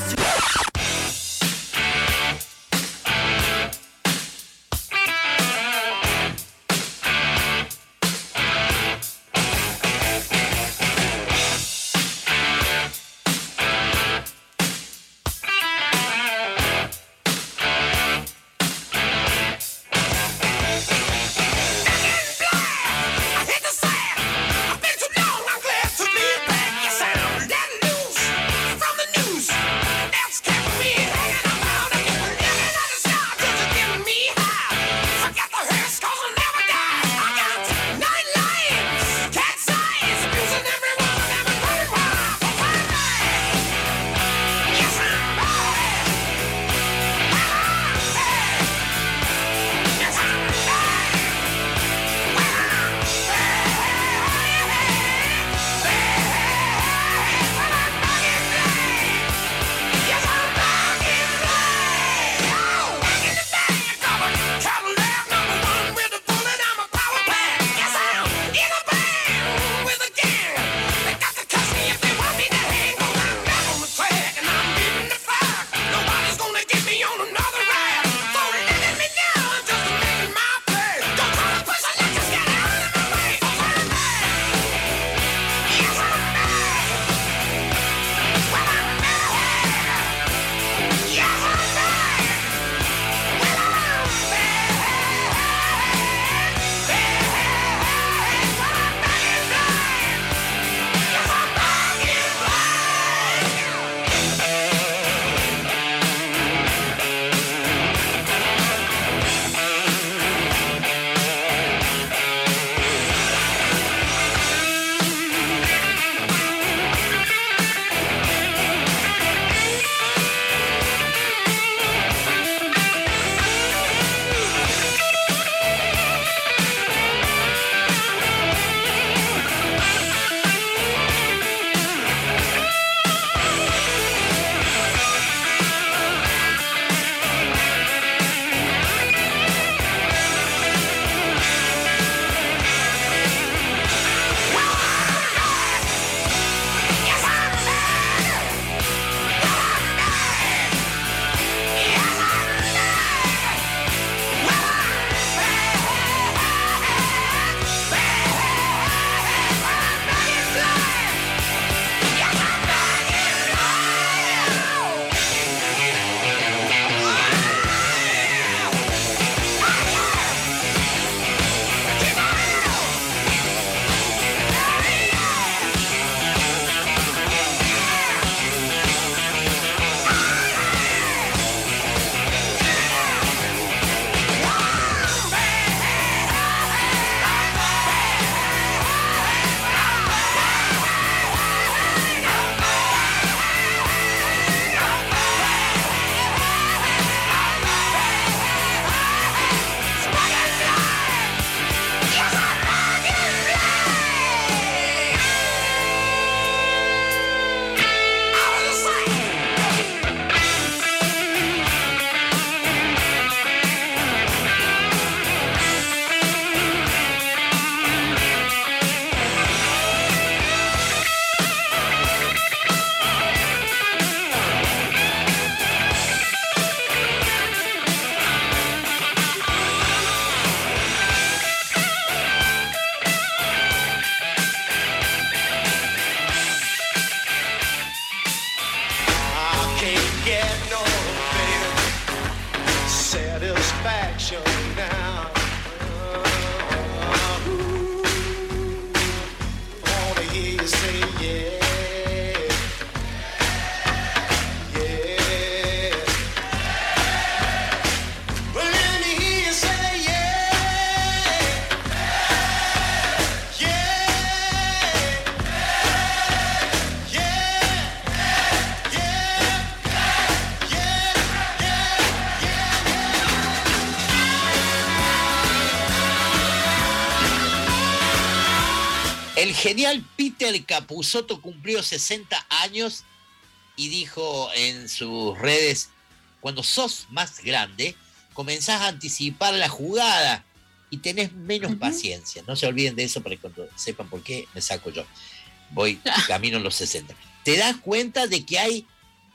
back show now. I wanna hear you say yeah. El genial Peter Capusotto cumplió sesenta años y dijo en sus redes: cuando sos más grande, comenzás a anticipar la jugada y tenés menos uh-huh. paciencia. No se olviden de eso para que cuando sepan por qué me saco yo. Voy camino en los sesenta. Te das cuenta de que hay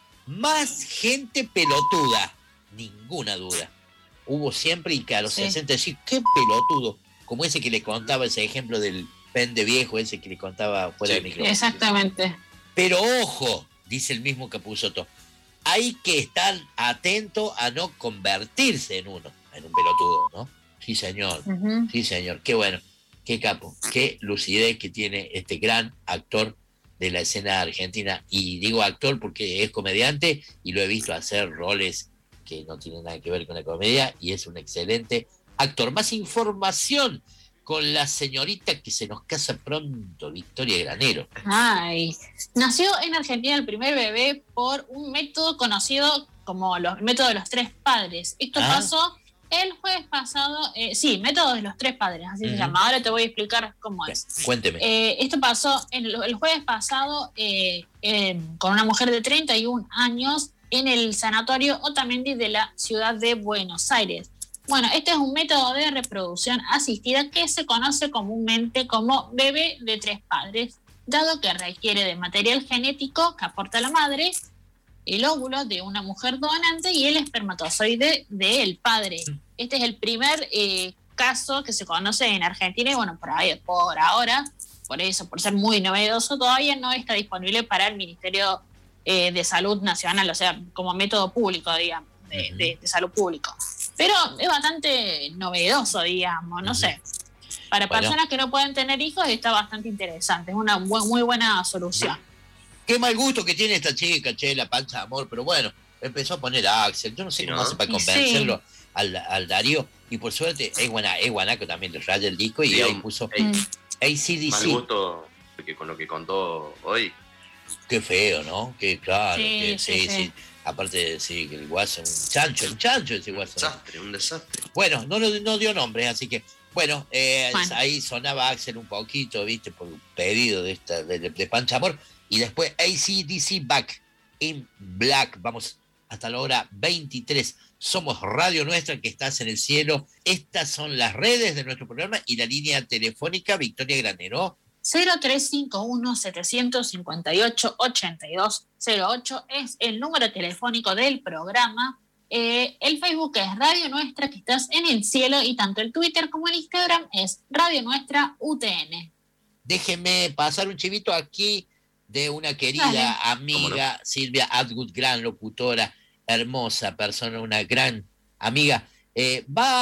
más gente pelotuda, ninguna duda. Hubo siempre, y que a los sí. sesenta decís, qué pelotudo. Como ese que le contaba ese ejemplo del pende viejo, ese que le contaba fuera sí, de micrófono. Exactamente. Pero ojo, dice el mismo Capusotto, hay que estar atento a no convertirse en uno, en un pelotudo, ¿no? Sí, señor. Uh-huh. Sí, señor. Qué bueno. Qué capo. Qué lucidez que tiene este gran actor de la escena argentina. Y digo actor porque es comediante y lo he visto hacer roles que no tienen nada que ver con la comedia y es un excelente actor. Más información con la señorita que se nos casa pronto, Victoria Granero. Ay, nació en Argentina el primer bebé por un método conocido como los, el método de los tres padres. Esto ah. pasó el jueves pasado, eh, sí, método de los tres padres, así uh-huh. se llama. Ahora te voy a explicar cómo es. Cuénteme. Eh, esto pasó en el, el jueves pasado eh, eh, con una mujer de treinta y un años en el sanatorio Otamendi de la ciudad de Buenos Aires. Bueno, este es un método de reproducción asistida que se conoce comúnmente como bebé de tres padres, dado que requiere de material genético que aporta la madre, el óvulo de una mujer donante y el espermatozoide del padre. Este es el primer eh, caso que se conoce en Argentina y bueno, por, ahí, por ahora, por eso, por ser muy novedoso, todavía no está disponible para el Ministerio eh, de Salud Nacional, o sea, como método público, digamos, de, de, de salud público. Pero es bastante novedoso, digamos, no uh-huh. sé. Para bueno. personas que no pueden tener hijos está bastante interesante, es una bu- muy buena solución. Qué mal gusto que tiene esta chica, che, la panza de amor, pero bueno, empezó a poner a Axel, yo no sé sí, cómo ¿no? hace para convencerlo sí. al, al Darío, y por suerte es, buena, es guanaco también, le raya el disco y sí, ahí puso hey, A C D C. Mal gusto que con lo que contó hoy. Qué feo, ¿no? Qué claro, sí, que, sí, sí, sí. Aparte, sí, que el guaso, un chancho, un chancho ese guaso. Un desastre, un desastre. Bueno, no, no dio nombre, así que, bueno, eh, bueno, ahí sonaba Axel un poquito, viste, por un pedido de, esta, de, de, de Pancha Amor, y después A C D C Back in Black. Vamos hasta la hora veintitrés. Somos Radio Nuestra, que estás en el cielo. Estas son las redes de nuestro programa y la línea telefónica. Victoria Granero. cero tres cinco uno, siete cinco ocho, ocho dos cero ocho es el número telefónico del programa. Eh, el Facebook es Radio Nuestra, que estás en el cielo, y tanto el Twitter como el Instagram es Radio Nuestra U T N. Déjenme pasar un chivito aquí de una querida Dale. amiga, no? Silvia Atwood, gran locutora, hermosa persona, una gran amiga. Eh,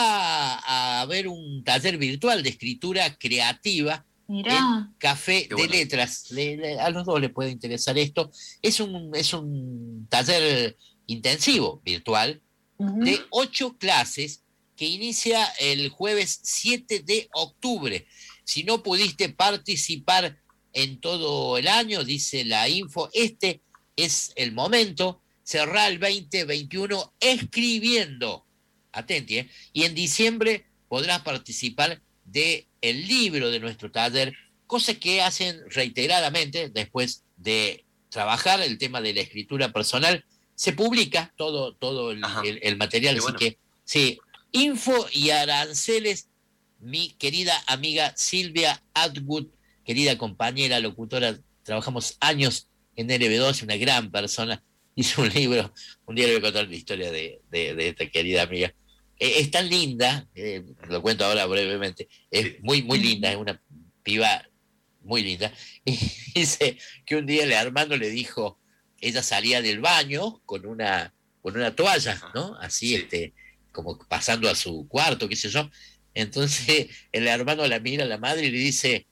va a haber un taller virtual de escritura creativa. Mirá. En Café Qué de bueno. Letras. Le, le, a los dos les puede interesar esto. Es un, es un taller intensivo virtual uh-huh. de ocho clases que inicia el jueves siete de octubre. Si no pudiste participar en todo el año, dice la info, este es el momento. Cerrá el veinte veintiuno escribiendo. Atenti, ¿eh? Y en diciembre podrás participar de el libro de nuestro taller, cosas que hacen reiteradamente después de trabajar el tema de la escritura personal. Se publica todo, todo el, el, el material, Qué así bueno. que sí, info y aranceles, mi querida amiga Silvia Atwood, querida compañera, locutora, trabajamos años en L B dos, una gran persona, hizo un libro, un día le voy a contar la historia de, de, de esta querida amiga. Eh, es tan linda, eh, lo cuento ahora brevemente, es muy, muy linda, es una piba muy linda. Y dice que un día el Armando le dijo, ella salía del baño con una, con una toalla, ¿no? Así, sí. este, como pasando a su cuarto, qué sé yo. Entonces el hermano la mira a la madre y le dice,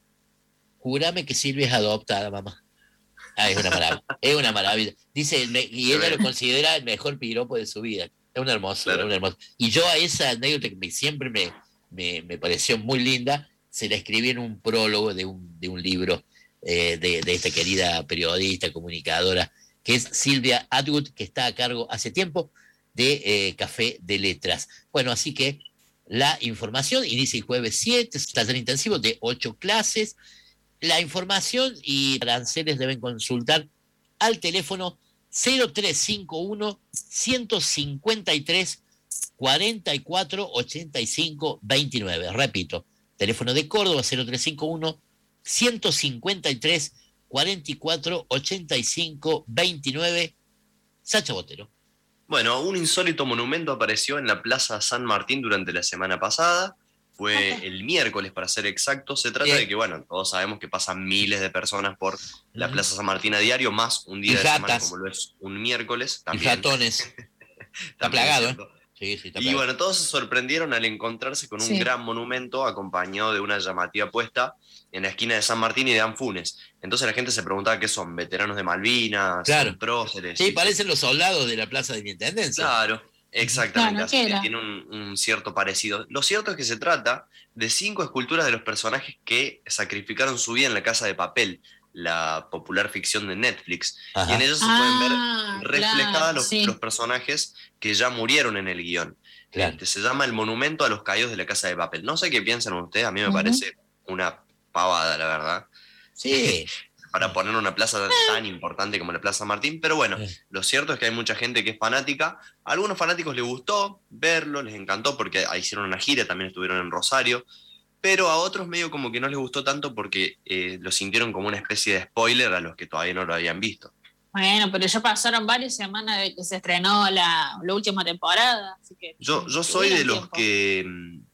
júrame que Silvia es adoptada, mamá. Ah, es una maravilla, es una maravilla. Dice, y ella lo considera el mejor piropo de su vida. Es un hermoso, claro. Es un hermoso. Y yo a esa anécdota que me, siempre me, me, me pareció muy linda, se la escribí en un prólogo de un, de un libro eh, de, de esta querida periodista, comunicadora, que es Silvia Atwood, que está a cargo hace tiempo de eh, Café de Letras. Bueno, así que la información inicia el jueves siete, taller intensivo de ocho clases. La información y aranceles deben consultar al teléfono cero tres cinco uno, ciento cincuenta y tres, cuarenta y cuatro, ochenta y cinco, veintinueve. Repito, teléfono de Córdoba cero tres cinco uno, ciento cincuenta y tres, cuarenta y cuatro, ochenta y cinco, veintinueve. Sacha Botero. Bueno, un insólito monumento apareció en la Plaza San Martín durante la semana pasada. Fue okay. el miércoles, para ser exacto. Se trata Bien. de que, bueno, todos sabemos que pasan miles de personas por la Plaza San Martín a diario, más un día y de ratas. semana como lo es un miércoles. También. Y ratones. Está plagado, ¿eh? Sí, sí, está y bueno, todos se sorprendieron al encontrarse con un sí. gran monumento acompañado de una llamativa puesta en la esquina de San Martín y de Anfunes. Entonces la gente se preguntaba qué son, veteranos de Malvinas, claro. son próceres. Sí, parecen los soldados de la Plaza de la Intendencia. Claro, exactamente. No, no así que tiene un, un cierto parecido. Lo cierto es que se trata de cinco esculturas de los personajes que sacrificaron su vida en La Casa de Papel, la popular ficción de Netflix. Ajá. Y en ellos se ah, pueden ver reflejadas claro, los, sí. los personajes que ya murieron en el guión. Claro. Este, se llama El Monumento a los Caídos de La Casa de Papel. No sé qué piensan ustedes, a mí me uh-huh. parece una pavada, la verdad. Sí. Para poner una plaza tan importante como la Plaza Martín, pero bueno, sí. lo cierto es que hay mucha gente que es fanática. A algunos fanáticos les gustó verlo, les encantó porque hicieron una gira, también estuvieron en Rosario, pero a otros medio como que no les gustó tanto porque eh, lo sintieron como una especie de spoiler a los que todavía no lo habían visto. Bueno, pero ya pasaron varias semanas de que se estrenó la, la última temporada, así que... Yo, yo soy de los tiempo. que...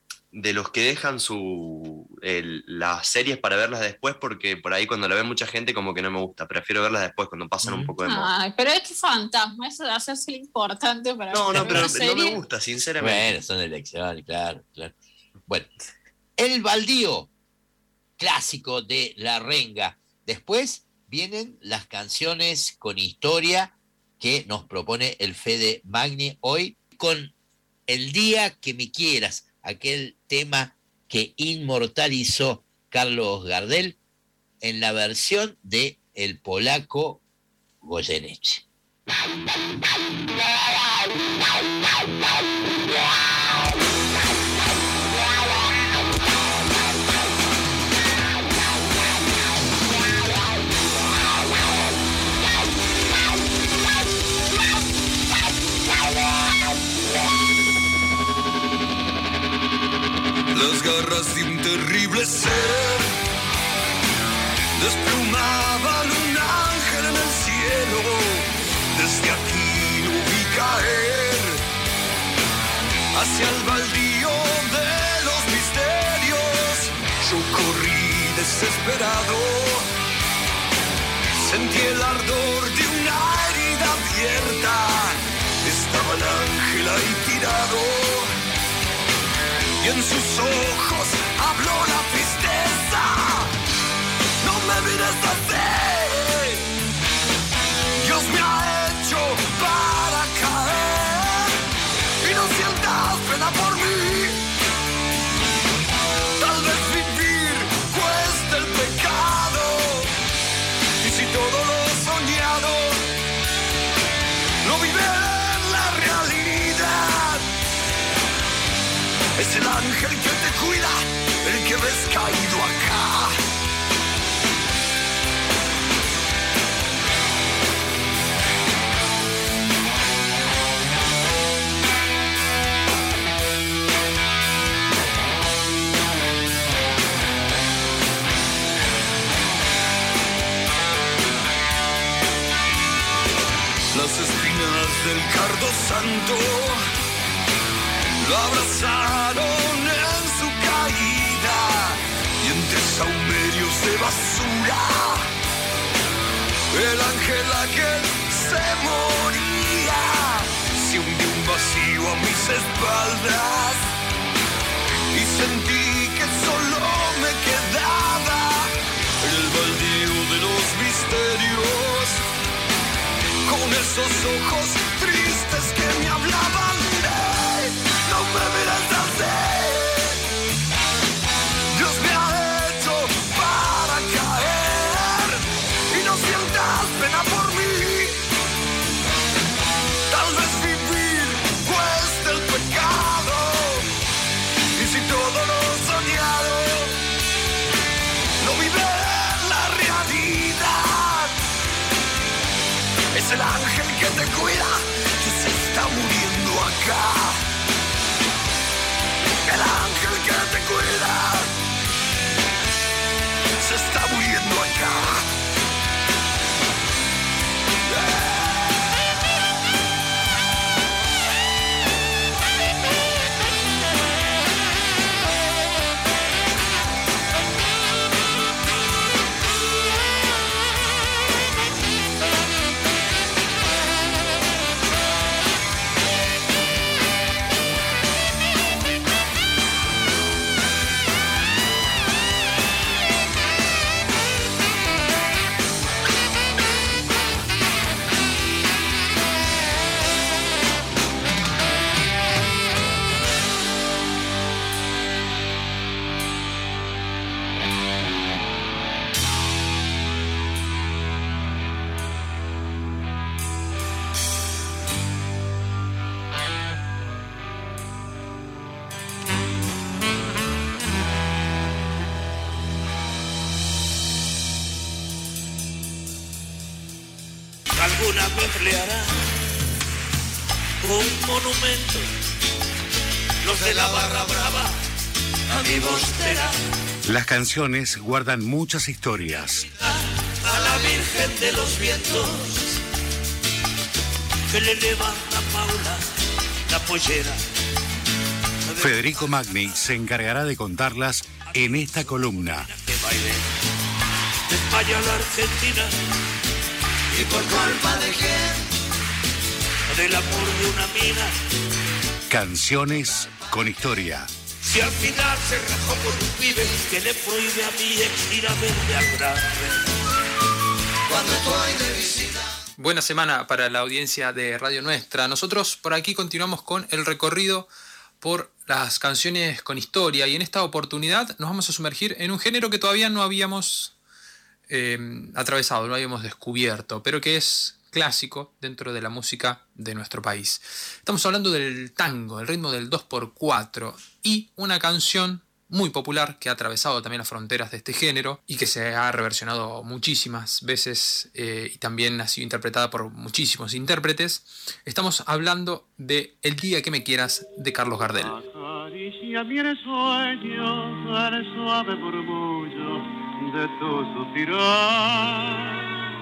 de los que dejan su el, las series para verlas después, porque por ahí cuando la ve mucha gente como que no me gusta, prefiero verlas después cuando pasan mm. un poco de moda. Ay, pero es que fantasma, eso de hacerse lo importante para No, no, pero serie. no me gusta, sinceramente. Bueno, son elecciones, claro, claro. Bueno, El Baldío, clásico de La Renga. Después vienen las canciones con historia que nos propone el Fede Magni hoy con El Día que Me Quieras, aquel tema que inmortalizó Carlos Gardel en la versión de el polaco Goyeneche. Las garras de un terrible ser desplumaban un ángel en el cielo. Desde aquí lo vi caer hacia el baldío de los misterios. Yo corrí desesperado, sentí el ardor de una herida abierta. Estaba el ángel ahí tirado y en sus ojos habló la tristeza. No me mires así, Dios me ha hecho para caer y no sientas pena por mí. Tal vez vivir cuesta el pecado, y si todo lo soñado no vive en la realidad, es el ángel que te cuida, el que ves caído acá. Las espinas del cardo santo lo abrazaron en su caída, y entre saumerios de basura el ángel aquel se moría. Se hundió un vacío a mis espaldas y sentí que solo me quedaba el baldío de los misterios, con esos ojos tristes que me hablaban de no me mires así. Dios me ha hecho para caer y no sientas pena por mí. Tal vez vivir cuesta el pecado, y si todo lo soñado no vive la realidad, es el ángel que te cuida que se está muriendo acá. El ángel que te cuida se está muriendo acá. Alguna vez le hará un monumento los de la barra brava a mi Bostera. Las canciones guardan muchas historias. A la Virgen de los Vientos que le levanta Paula la pollera. Federico Magni se encargará de contarlas en esta columna. Que baile España la Argentina. ¿Y por culpa de quién? Del amor de una mina. Canciones con historia. Si al final se rajó por un pibe que le prohíbe a mi ex ir a verme al grande. Cuando estoy de visita. Buena semana para la audiencia de Radio Nuestra. Nosotros por aquí continuamos con el recorrido por las canciones con historia y en esta oportunidad nos vamos a sumergir en un género que todavía no habíamos Eh, atravesado, no habíamos descubierto, pero que es clásico dentro de la música de nuestro país. Estamos hablando del tango, el ritmo del dos por cuatro y una canción muy popular que ha atravesado también las fronteras de este género y que se ha reversionado muchísimas veces eh, y también ha sido interpretada por muchísimos intérpretes. Estamos hablando de El día que me quieras de Carlos Gardel. Acaricia mi sueño, el suave murmullo de tu suspirar,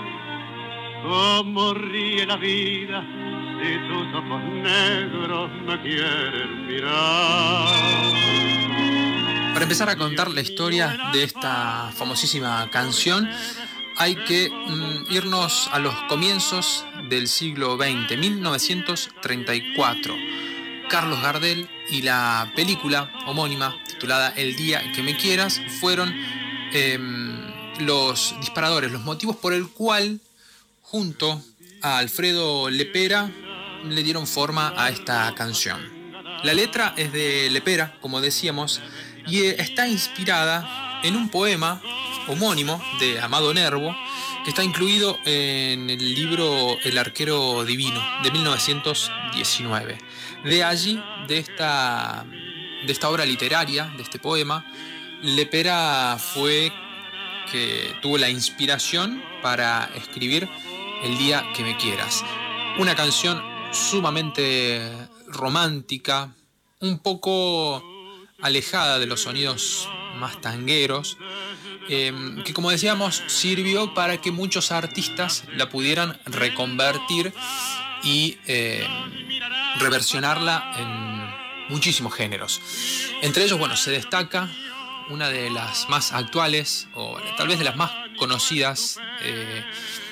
como ríe la vida si tus ojos negros me quieren mirar. Para empezar a contar la historia de esta famosísima canción hay que mm, irnos a los comienzos del siglo veinte, mil novecientos treinta y cuatro. Carlos Gardel y la película homónima titulada El día que me quieras fueron Eh, los disparadores, los motivos por el cual junto a Alfredo Lepera le dieron forma a esta canción. La letra es de Lepera, como decíamos, y está inspirada en un poema homónimo de Amado Nervo que está incluido en el libro El arquero divino de mil novecientos diecinueve. De allí, de esta, de esta obra literaria, de este poema, Lepera fue que tuvo la inspiración para escribir El día que me quieras. Una canción sumamente romántica, un poco alejada de los sonidos más tangueros, eh, que como decíamos sirvió para que muchos artistas la pudieran reconvertir y eh, reversionarla en muchísimos géneros. Entre ellos, bueno, se destaca una de las más actuales, o tal vez de las más conocidas eh,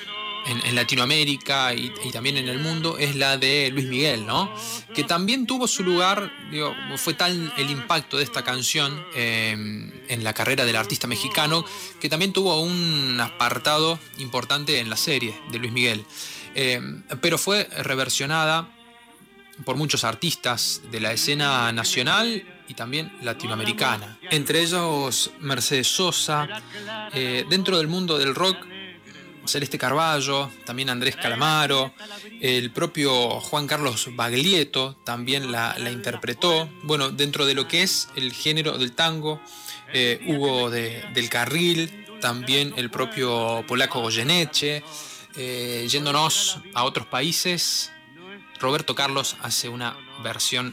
en, en Latinoamérica y, y también en el mundo es la de Luis Miguel, ¿no? Que también tuvo su lugar, digo, fue tal el impacto de esta canción eh, en la carrera del artista mexicano, que también tuvo un apartado importante en la serie de Luis Miguel. Eh, pero fue reversionada por muchos artistas de la escena nacional y también latinoamericana. Entre ellos Mercedes Sosa, eh, dentro del mundo del rock, Celeste Carballo, también Andrés Calamaro, el propio Juan Carlos Baglietto también la, la interpretó. Bueno, dentro de lo que es el género del tango, eh, Hugo de, del Carril, también el propio polaco Goyeneche. Eh, yéndonos a otros países, Roberto Carlos hace una versión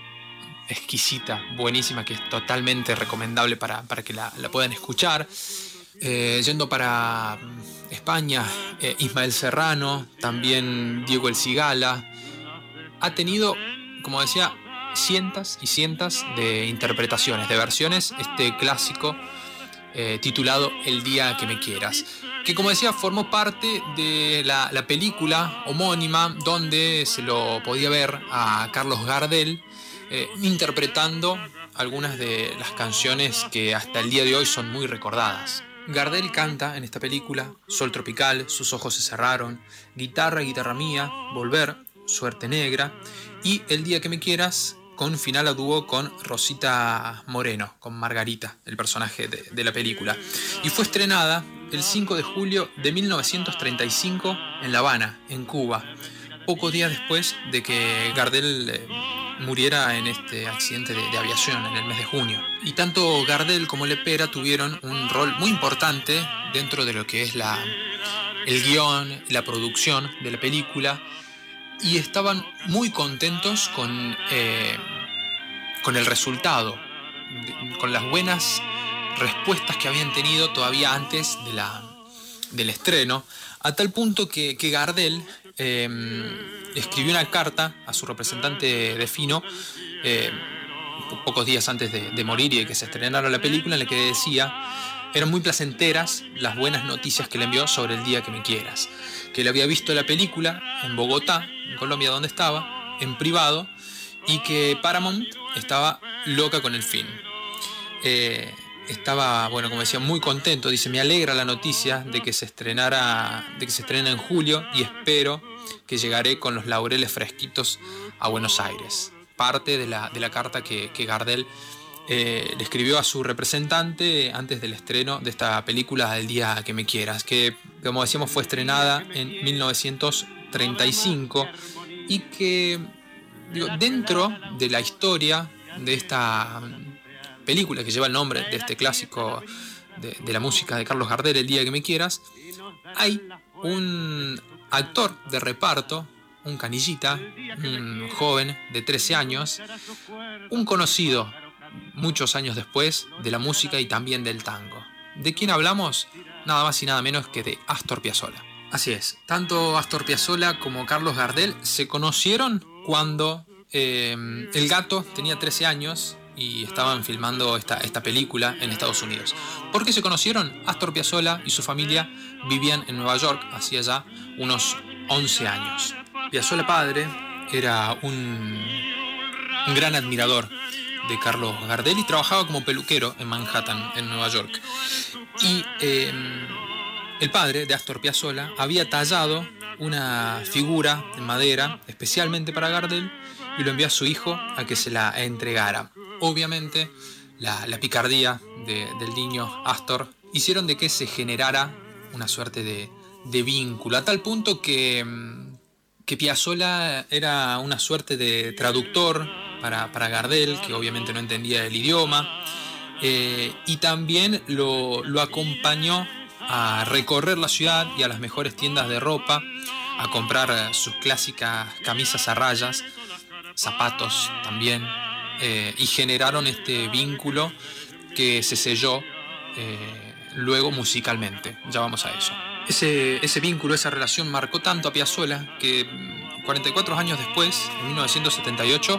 exquisita, buenísima, que es totalmente recomendable para, para que la, la puedan escuchar. Eh, yendo para España, eh, Ismael Serrano, también Diego El Cigala. Ha tenido, como decía, cientos y cientos de interpretaciones, de versiones, este clásico eh, titulado El día que me quieras, que, como decía, formó parte de la, la película homónima, donde se lo podía ver a Carlos Gardel eh, interpretando algunas de las canciones que hasta el día de hoy son muy recordadas. Gardel canta en esta película Sol Tropical, Sus ojos se cerraron, Guitarra, guitarra mía, Volver, Suerte negra y El día que me quieras, con final a dúo con Rosita Moreno, con Margarita, el personaje de, de la película. Y fue estrenada el cinco de julio de mil novecientos treinta y cinco en La Habana, en Cuba, pocos días después de que Gardel eh, muriera en este accidente de, de aviación en el mes de junio. Y tanto Gardel como Lepera tuvieron un rol muy importante dentro de lo que es la, el guión, la producción de la película, y estaban muy contentos con, eh, con el resultado, con las buenas respuestas que habían tenido todavía antes de la, del estreno, a tal punto que, que Gardel eh, escribió una carta a su representante de Fino eh, pocos días antes de, de morir y de que se estrenara la película, en la que decía: eran muy placenteras las buenas noticias que le envió sobre El día que me quieras, que él había visto la película en Bogotá, en Colombia, donde estaba, en privado, y que Paramount estaba loca con el film. Eh, estaba, bueno, como decía, muy contento. Dice: me alegra la noticia de que se estrenara, de que se estrena en julio, y espero que llegaré con los laureles fresquitos a Buenos Aires. Parte de la, de la carta que, que Gardel eh, le escribió a su representante antes del estreno de esta película El día que me quieras, que, como decíamos, fue estrenada en mil novecientos treinta y cinco y que, digo, dentro de la historia de esta película que lleva el nombre de este clásico de, de la música de Carlos Gardel, El día que me quieras, hay un actor de reparto, un canillita, un joven de trece años, un conocido muchos años después de la música y también del tango. ¿De quién hablamos? Nada más y nada menos que de Astor Piazzolla. Así es, tanto Astor Piazzolla como Carlos Gardel se conocieron cuando eh, el gato tenía trece años y estaban filmando esta, esta película en Estados Unidos. ¿Por qué se conocieron? Astor Piazzolla y su familia vivían en Nueva York hacía ya unos once años. Piazzolla padre era un, un gran admirador de Carlos Gardel y trabajaba como peluquero en Manhattan, en Nueva York. Y eh, el padre de Astor Piazzolla había tallado una figura en madera especialmente para Gardel y lo envió a su hijo a que se la entregara. Obviamente, la, la picardía de, del niño Astor hicieron de que se generara una suerte de, de vínculo, a tal punto que, que Piazzolla era una suerte de traductor para, para Gardel, que obviamente no entendía el idioma, eh, y también lo, lo acompañó a recorrer la ciudad y a las mejores tiendas de ropa, a comprar sus clásicas camisas a rayas, zapatos también, eh, y generaron este vínculo que se selló eh, luego musicalmente. Ya vamos a eso. Ese, ese vínculo, esa relación marcó tanto a Piazzolla que cuarenta y cuatro años después, en mil novecientos setenta y ocho,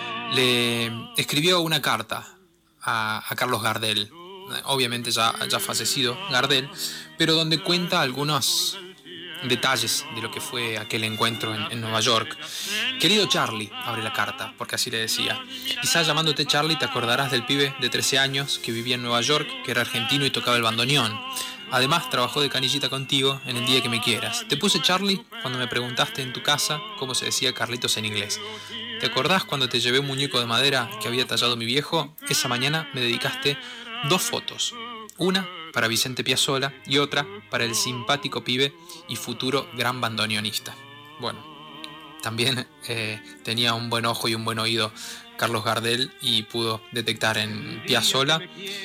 le escribió una carta a, a Carlos Gardel, obviamente ya, ya fallecido Gardel, pero donde cuenta algunos detalles de lo que fue aquel encuentro en, en Nueva York. Querido Charlie, abre la carta, porque así le decía. Quizás llamándote Charlie te acordarás del pibe de trece años que vivía en Nueva York, que era argentino y tocaba el bandoneón. Además, trabajó de canillita contigo en El día que me quieras. Te puse Charlie cuando me preguntaste en tu casa cómo se decía Carlitos en inglés. ¿Te acordás cuando te llevé un muñeco de madera que había tallado mi viejo? Esa mañana me dedicaste dos fotos. Una para Vicente Piazzolla y otra para el simpático pibe y futuro gran bandoneonista. Bueno, también eh, tenía un buen ojo y un buen oído Carlos Gardel y pudo detectar en Piazzolla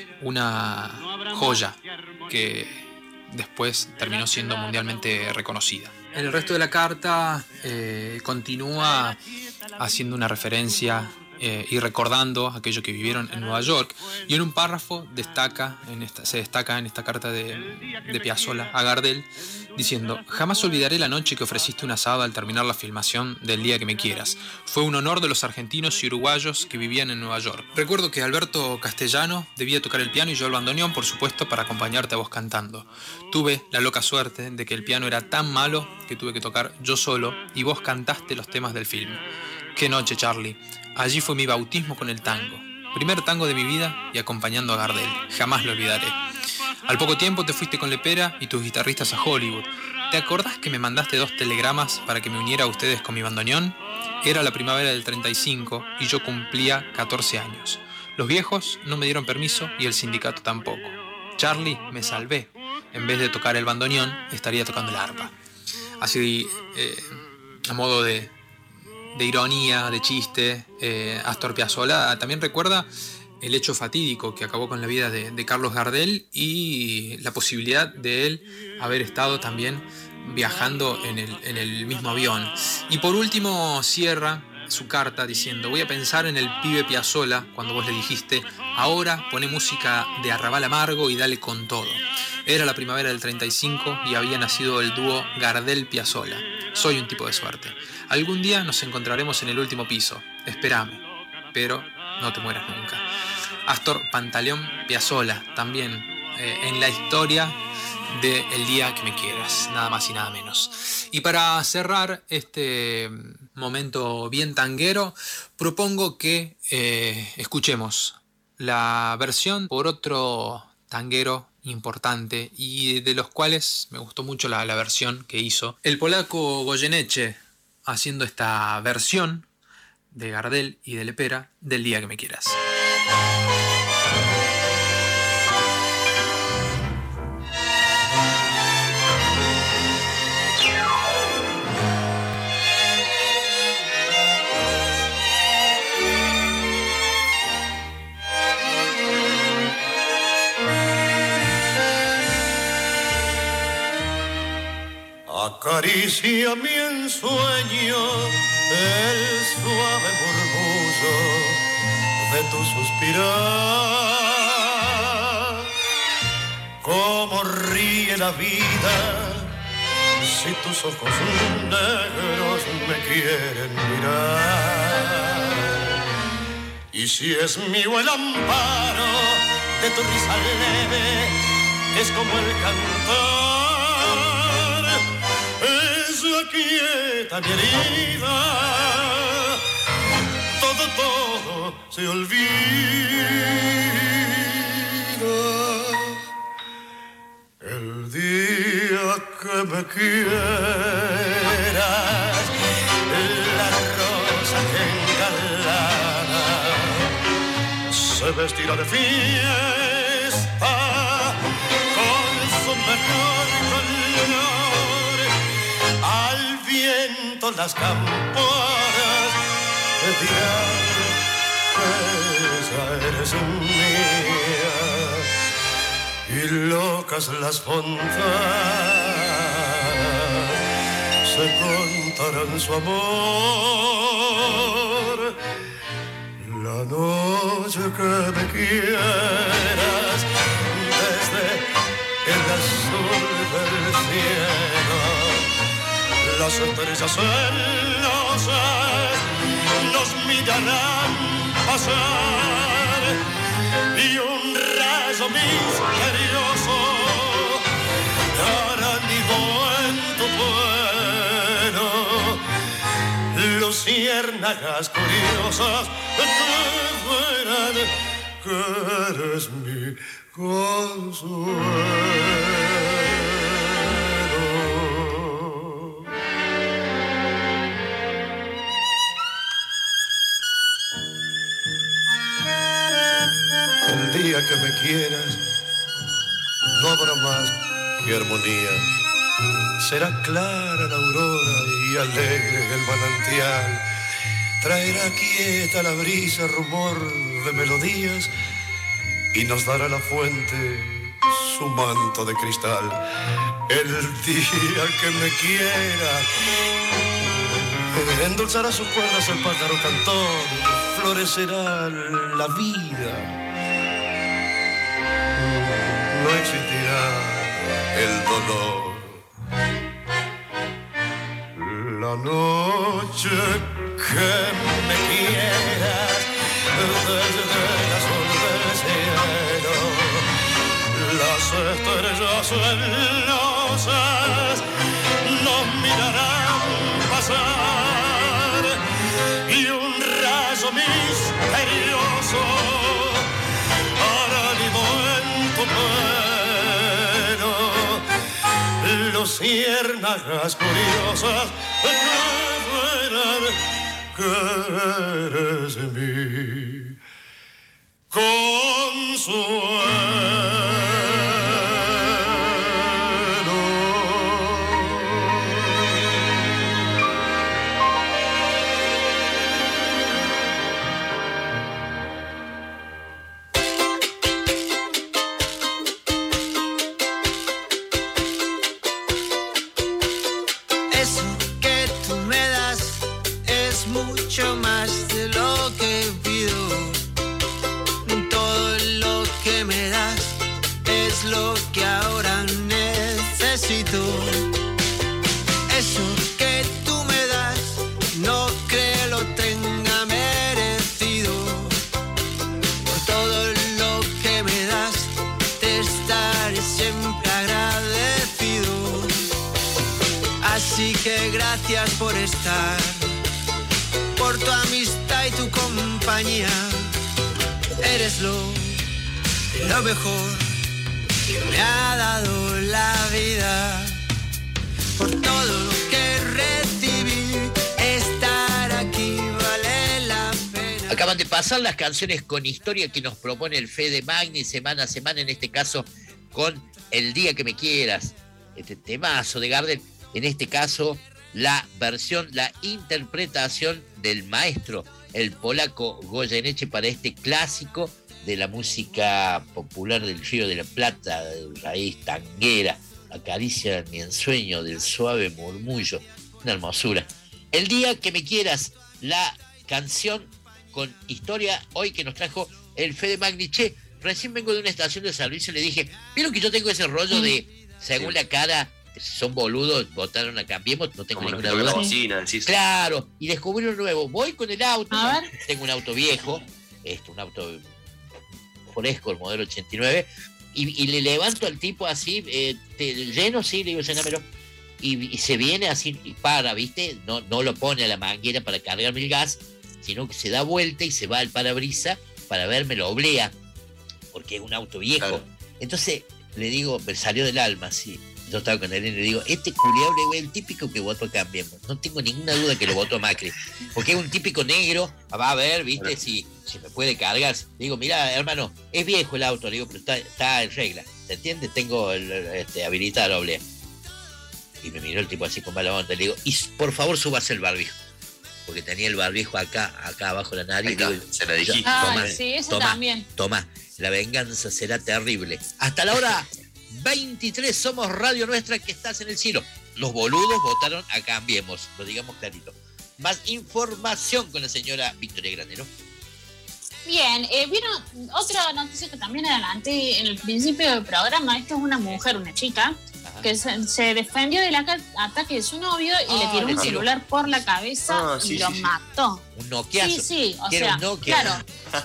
una joya que después terminó siendo mundialmente reconocida. En el resto de la carta eh, continúa haciendo una referencia eh, y recordando aquello que vivieron en Nueva York, y en un párrafo destaca en esta, se destaca en esta carta de, de Piazzolla a Gardel diciendo: jamás olvidaré la noche que ofreciste un asado al terminar la filmación del Día que me quieras. Fue un honor de los argentinos y uruguayos que vivían en Nueva York. Recuerdo que Alberto Castellano debía tocar el piano y yo el bandoneón, por supuesto, para acompañarte a vos cantando. Tuve la loca suerte de que el piano era tan malo que tuve que tocar yo solo y vos cantaste los temas del film. Qué noche, Charlie. Allí fue mi bautismo con el tango. Primer tango de mi vida y acompañando a Gardel. Jamás lo olvidaré. Al poco tiempo te fuiste con Lepera y tus guitarristas a Hollywood. ¿Te acordás que me mandaste dos telegramas para que me uniera a ustedes con mi bandoneón? Era la primavera del treinta y cinco y yo cumplía catorce años. Los viejos no me dieron permiso y el sindicato tampoco. Charlie, me salvé. En vez de tocar el bandoneón, estaría tocando el arpa. Así, eh, a modo de, de ironía, de chiste, eh, Astor Piazzolla también recuerda el hecho fatídico que acabó con la vida de, de Carlos Gardel y la posibilidad de él haber estado también viajando en el, en el mismo avión. Y por último cierra su carta diciendo: voy a pensar en el pibe Piazzolla cuando vos le dijiste: ahora poné música de Arrabal Amargo y dale con todo. Era la primavera del treinta y cinco y había nacido el dúo Gardel-Piazzolla. Soy un tipo de suerte. Algún día nos encontraremos en el último piso. Espérame, pero no te mueras nunca. Astor Pantaleón Piazzolla, también eh, en la historia de El día que me quieras, nada más y nada menos. Y para cerrar este momento bien tanguero, propongo que eh, escuchemos la versión por otro tanguero importante y de los cuales me gustó mucho la, la versión que hizo el polaco Goyeneche, haciendo esta versión de Gardel y de Lepera del Día que me quieras. Acaricia mi ensueño el suave murmullo de tu suspirar. Cómo ríe la vida si tus ojos negros me quieren mirar. Y si es mío el amparo de tu risa leve, es como el cantar. Quieta mi herida, todo, todo se olvida. El día que me quieras, la rosa que engalana se vestirá de fiesta con su mejor color. Al viento las campanas te dirán que esa eres mía, y locas las fontanas se contarán su amor. La noche que me quieras, desde el azul del cielo, las estrellas celosas nos mirarán pasar, y un rayo misterioso hará nido en tu luciérnagas curiosas que verán que eres mi consuelo. El día que me quieras no habrá más que armonía. Será clara la aurora y alegre el manantial. Traerá quieta la brisa rumor de melodías y nos dará la fuente su manto de cristal. El día que me quiera endulzará sus cuerdas el pájaro cantor, florecerá la vida. No existirá el dolor. La noche que me quieras desde el azul del cielo, las estrellas celosas nos mirarán pasar y un rayo misterioso hará nido en tu pelo. Luciérnagas curiosas que verán que eres mi consuelo. Eso que tú me das, no creo lo tenga merecido. Por todo lo que me das, te estaré siempre agradecido. Así que gracias por estar, por tu amistad y tu compañía. Eres lo, lo mejor que me ha dado la vida. Por todo lo que recibí, estar aquí vale la pena. Acaban de pasar las canciones con historia que nos propone el Fede Magni semana a semana, en este caso con El Día que Me Quieras, este temazo de Gardel, en este caso la versión, la interpretación del maestro, el polaco Goyeneche, para este clásico de la música popular del Río de la Plata, de raíz tanguera. Acaricia mi ensueño del suave murmullo, una hermosura. El Día que Me Quieras, la canción con historia hoy que nos trajo el Fede Magni. Che, recién vengo de una estación de servicio y le dije, ¿vieron que yo tengo ese rollo de, según la cara, son boludos, votaron a Cambiemos? No tengo ninguna duda. Bocina, claro, y descubrí uno nuevo. Voy con el auto, tengo un auto viejo, este, un auto fresco, el modelo ochenta y nueve, Y, y le levanto al tipo así, eh, te, lleno, sí, le digo, llénamelo. Y, y se viene así, y para, ¿viste? No, no lo pone a la manguera para cargarme el gas, sino que se da vuelta y se va al parabrisa para verme, lo oblea, porque es un auto viejo. Claro. Entonces le digo, me salió del alma, sí. Yo estaba con él y le digo, este culiable es el típico que votó a Cambiemos. No tengo ninguna duda que lo votó a Macri, porque es un típico negro, va a ver, ¿viste? Si, si me puede cargar. Le digo, mira, hermano, es viejo el auto, le digo, pero está, está en regla, ¿te entiendes? Tengo el, este, habilitada la oblea. Y me miró el tipo así con mala onda, le digo, y por favor súbase el barbijo, porque tenía el barbijo acá, acá abajo de la nariz. Digo, se la dijiste. Ah, toma, sí, eso toma, también. Toma, la venganza será terrible. Hasta la hora veintitrés somos Radio Nuestra, que estás en el cielo. Los boludos votaron a Cambiemos, lo digamos clarito. Más información con la señora Victoria Granero. Bien, eh, vieron otra noticia que también adelanté en el principio del programa. Esta es una mujer, una chica, Ajá. que se, se defendió del ataque de su novio y ah, le tiró un tiró. celular por la cabeza ah, sí, y lo sí, Sí. mató. Un Nokiazo. Sí, sí, o Quiero sea, un Nokia. claro.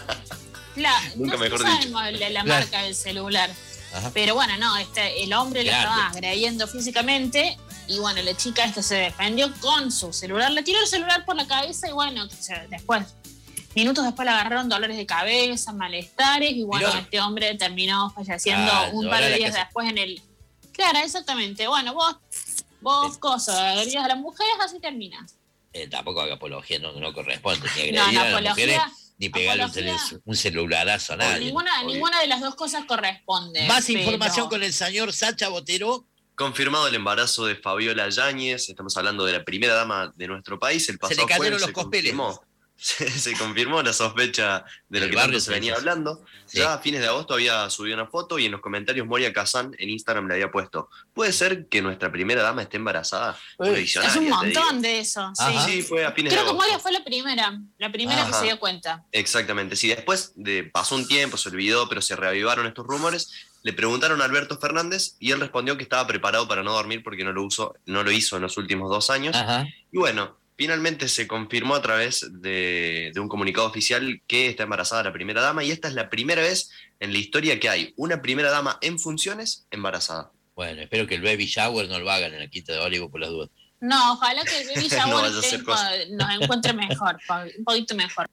La, Nunca no, mejor no dicho. sabemos la, la Claro. marca del celular. Ajá. Pero bueno, no, este, el hombre le Claro. estaba agrediendo físicamente Y bueno, la chica esta se defendió con su celular, le tiró el celular por la cabeza y bueno, después, minutos después le agarraron dolores de cabeza, malestares y bueno, Mirá. este hombre terminó falleciendo Ah, un ahora par de la días casa- después en el... Claro, exactamente. Bueno, vos, vos cosas, agredías a las mujeres, así terminas. Eh, tampoco haga apología, no, no corresponde ni No, agredir no, a las apología- mujeres, ni pegarle un, apología- cel- un celularazo a nadie. Ninguna, ninguna de las dos cosas corresponde. Más pero- información con el señor Sacha Botero. Confirmado el embarazo de Fabiola Yáñez, estamos hablando de la primera dama de nuestro país. El Se pasado le cayeron jueves los se cospeles. confirmó, se, se confirmó la sospecha de lo Del que barrio tanto se venía Sánchez. hablando. Sí. Ya a fines de agosto había subido una foto y en los comentarios Moria Kazan en Instagram le había puesto: ¿puede ser que nuestra primera dama esté embarazada? Una Es visionaria, un te montón digo. de eso. Ajá. Sí. Sí, fue a fines Creo de que agosto. Moria fue la primera, la primera que Ajá. se dio cuenta. Exactamente, sí, después de, pasó un tiempo, se olvidó, pero se reavivaron estos rumores. Le preguntaron a Alberto Fernández y él respondió que estaba preparado para no dormir porque no lo, usó, no lo hizo en los últimos dos años. Ajá. Y bueno, finalmente se confirmó a través de, de un comunicado oficial que está embarazada la primera dama y esta es la primera vez en la historia que hay una primera dama en funciones embarazada. Bueno, espero que el baby shower no lo hagan en la Quinta de Olivo por las dudas. No, ojalá que el baby No shower vaya a ser esté- cosa. nos encuentre mejor, un poquito mejor.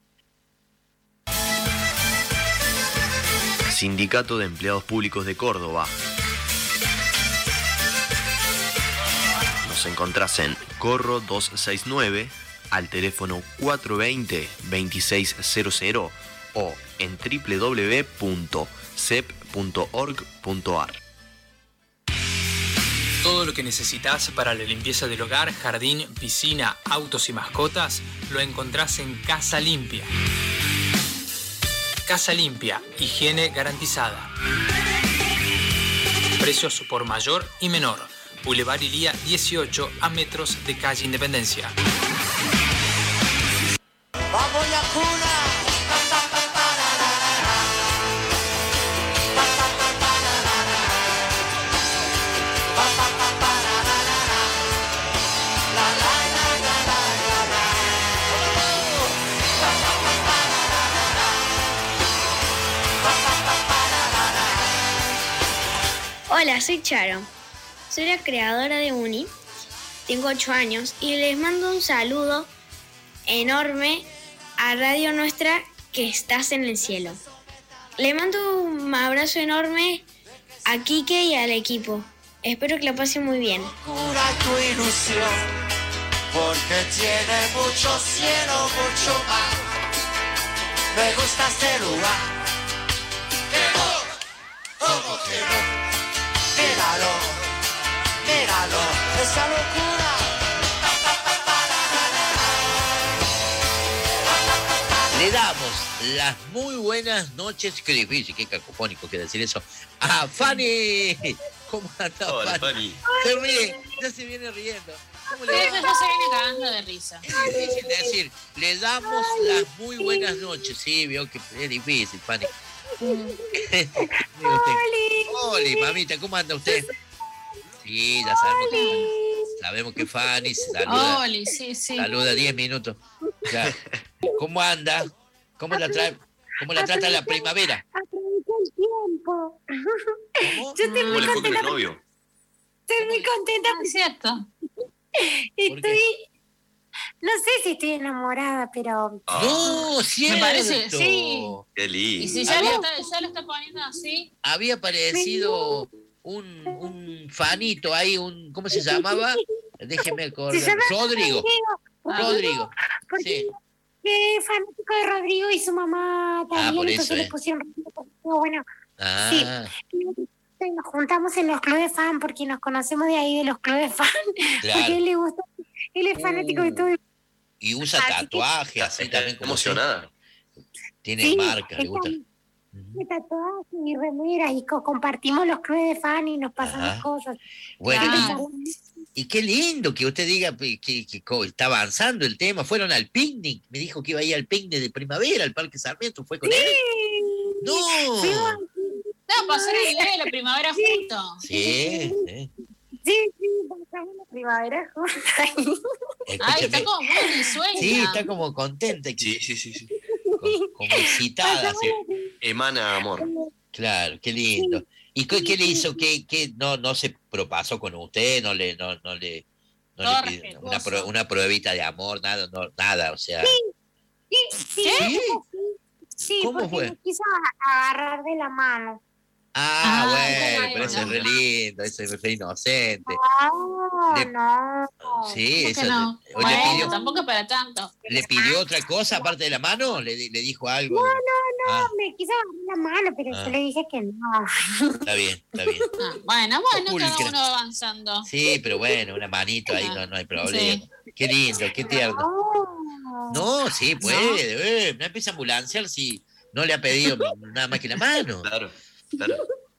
Sindicato de Empleados Públicos de Córdoba. Nos encontrás en Corro doscientos sesenta y nueve al teléfono cuatro dos cero, veintiséis cero cero o en doble u doble u doble u punto cep punto org punto ar. Todo lo que necesitas para la limpieza del hogar, jardín, piscina, autos y mascotas lo encontrás en Casa Limpia. Casa Limpia, higiene garantizada. Precios por mayor y menor. Boulevard Ilía dieciocho a metros de calle Independencia. Vamos la cuna. Hola, soy Charo. Soy la creadora de Uni. Tengo ocho años y les mando un saludo enorme a Radio Nuestra que estás en el cielo. Le mando un abrazo enorme a Quique y al equipo. Espero que lo pasen muy bien. Cura tu ilusión, porque tiene mucho cielo, mucho mar. Me gusta este lugar. Que no, como que no. Míralo, míralo, esa locura. Le damos las muy buenas noches, qué difícil, qué cacofónico que decir eso, a Fanny. ¿Cómo anda, Hola, Fanny? Fanny. Se ríe, ya se viene riendo. ¿Cómo le Ella ya se viene cagando de risa. Es difícil decir, le damos las muy buenas noches. Sí, veo que es difícil, Fanny. Oli. Oli, mamita, ¿cómo anda usted? Sí, ya sabemos que, sabemos que Fanny saluda. Oli, sí, sí. Saluda diez minutos. Ya. ¿Cómo anda? ¿Cómo la trae? ¿Cómo la trata la primavera? Aproveché el tiempo. ¿Cómo? Yo estoy ¿Cómo muy le fue con el contenta. novio? Estoy muy contenta. Es cierto. Estoy. No sé si estoy enamorada, pero. No, cierto. Me parece, sí. Qué Y lindo. si ya, Había- lo está, ya lo está poniendo así, Había aparecido un, un fanito ahí, un ¿cómo se llamaba? Déjeme acordar. Se llama Rodrigo. Rodrigo. Porque Sí. es fanático de Rodrigo y su mamá también, por eso, entonces eh. le pusieron Rodrigo. porque, Bueno, Ah, sí, nos juntamos en los clubes fan porque nos conocemos de ahí de los clubes fan. Claro. Porque a él le gusta, él es fanático de todo. y usa tatuajes así Está también como usted. emocionada. Tiene Sí, marcas, le él gusta. también tiene tatuajes y remeras y co- compartimos los clubes de fan y nos pasamos Ajá. cosas. Bueno, Claro. y, y qué lindo que usted diga que, que- que co- está avanzando el tema. Fueron al picnic, me dijo que iba a ir al picnic de primavera, al Parque Sarmiento, ¿fue con él? No. no, pasar el día de la primavera juntos. Sí, sí. Sí, sí, pasamos la primavera juntas ahí. Ay, Escúcheme. está como muy risueña. Sí, está como contenta, Sí, sí, sí, sí. como excitada. sí. Emana amor. Claro, qué lindo. ¿Y ¿Y qué, qué le hizo? ¿Qué, qué no, no se propasó con usted? ¿No le, no, no le, no Todo le pidió una, prue- una pruebita de amor? Nada, no, nada, o sea. Sí, sí, ¿Sí? sí, ¿Cómo porque fue? me quiso agarrar de la mano. Ah, Ah, bueno, bueno. pero eso es re lindo, eso es re inocente. No, Le- no. Sí, ¿Por qué eso. no? ¿O le Bueno, pidió, tampoco es para tanto. le pidió otra cosa aparte de la mano? ¿Le, di- le dijo algo? No, no, no, Ah. me quiso agarrar la mano, pero Ah. yo le dije que no. Está bien, está bien. Ah, bueno, bueno, Pulcra. cada uno va avanzando. Sí, pero bueno, una manito ahí no, no hay problema. Qué lindo, qué tierno. No. No, sí, puede. Eh, no empieza a ambulanciar si no le ha pedido nada más que la mano. Claro, claro.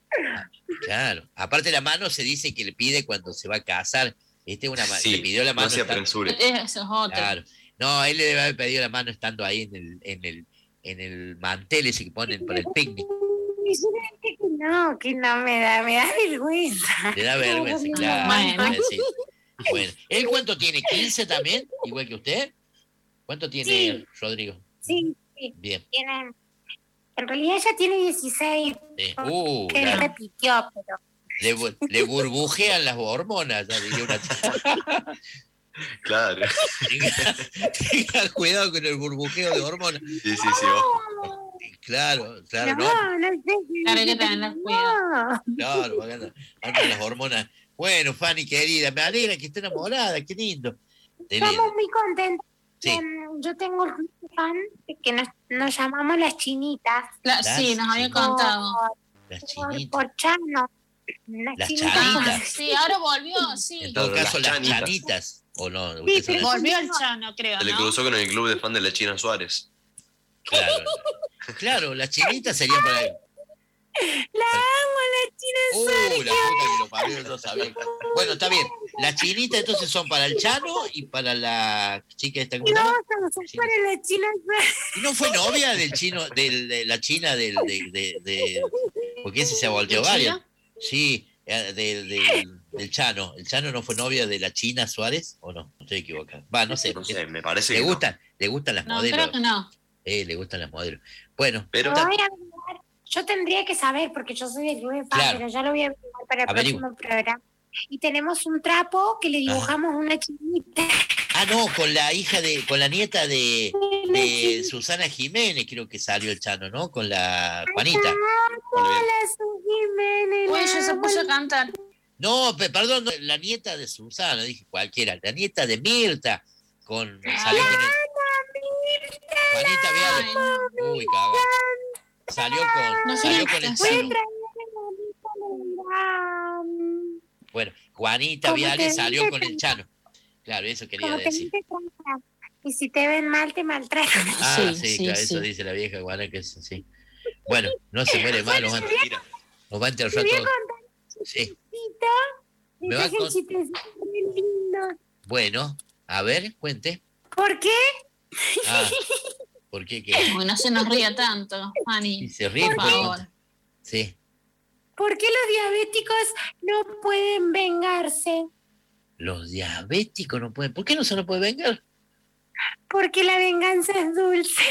Claro. Aparte la mano se dice que le pide cuando se va a casar. Este una ma- Sí, le pidió la mano. no se estando- apresure. Eso es otro. Claro. No, él le debe haber pedido la mano estando ahí en el, en el, en el mantel ese que ponen para el picnic. Y yo le dije que no, que no me da, me da vergüenza. Le da vergüenza, No, claro. bueno. iba a decir. Bueno, ¿él cuánto tiene? ¿quince también? Igual que usted. ¿Cuánto tiene Sí. él, Rodrigo? Sí, sí, Bien. tiene, en realidad ella tiene dieciséis, Eh, uh, que ya. repitió, pero le, bu- le burbujean las hormonas, ya diría una chica. Claro. Tenga, tenga cuidado con el burbujeo de hormonas. Sí, sí, sí, ojo. Claro, claro, no, no. no, sé. Claro, hay que tener cuidado. No. Claro, porque andan, andan las hormonas. Bueno, Fanny, querida, me alegra que esté enamorada, qué lindo. Qué lindo. Estamos muy contentos. Sí. Em, Yo tengo un fan que nos, nos llamamos las chinitas. La- Las sí, nos había chinitas. contado. Las Por, chinitas. por Chano. Las Las chinitas. chanitas. Sí, ahora volvió, sí. En todo Las caso, las chanitas. chanitas. ¿O no? Sí, Ustedes son pero- las- Volvió el Chano, creo, Se le ¿no? cruzó con el club de fan de la China Suárez. Claro, claro, las chinitas serían para. La amo, la china Uh, Suárez. la puta que lo parió, no sabía. Bueno, está bien. Las chinitas entonces son para el Chano y para la chica esta que No, estaba. vamos a para la china Suárez. ¿Y no fue novia del chino, del, de la china del, de, de, de- porque ese se volteó ¿De varias? China? Sí, eh, del, del, del Chano. ¿El Chano no fue novia de la China Suárez o no? Estoy equivocado. Va, no sé. No sé, me parece Le que no. gustan, le gustan las No, modelos. creo que no. Eh, le gustan las modelos. Bueno, Pero Lo voy a averiguar. Yo tendría que saber porque yo soy del club de fan, Claro. pero ya lo voy a averiguar para el Averigua. próximo programa. Y tenemos un trapo que le dibujamos una chinita. ah, no, con la hija de, con la nieta de, de Susana Jiménez, creo que salió el Chano, ¿no? Con la Juanita. Hola, Su Jiménez. Uy, la ella se amo. puso a cantar. No, pe- perdón, no, la nieta de Susana, dije cualquiera, la nieta de Mirta, con salió con el, Juanita Viale. Ay, no. Uy, cagón. Salió con, No sé salió qué con el está Voy a Chano. traer a Miranda. Bueno, Juanita Como Viale te salió dije, con el Chano. Claro, eso quería Como te decir. dice, trata. Y si te ven mal, te maltratan. Ah, Sí, sí, sí, claro, sí. eso dice la vieja Juana, que es así. Bueno, no se muere mal, nos va, mentira. nos va a Te enterrar voy a todo. contar Sí. chistecito. Me va a Este es con- el chistecito bien lindo. Bueno, a ver, cuente. ¿Por qué? Ah, ¿por qué qué? Uy, no se nos ría tanto, Y Fanny. se ríe, Por pues, favor. sí. ¿Por qué los diabéticos no pueden vengarse? Los diabéticos no pueden. ¿Por qué no se nos puede vengar? Porque la venganza es dulce.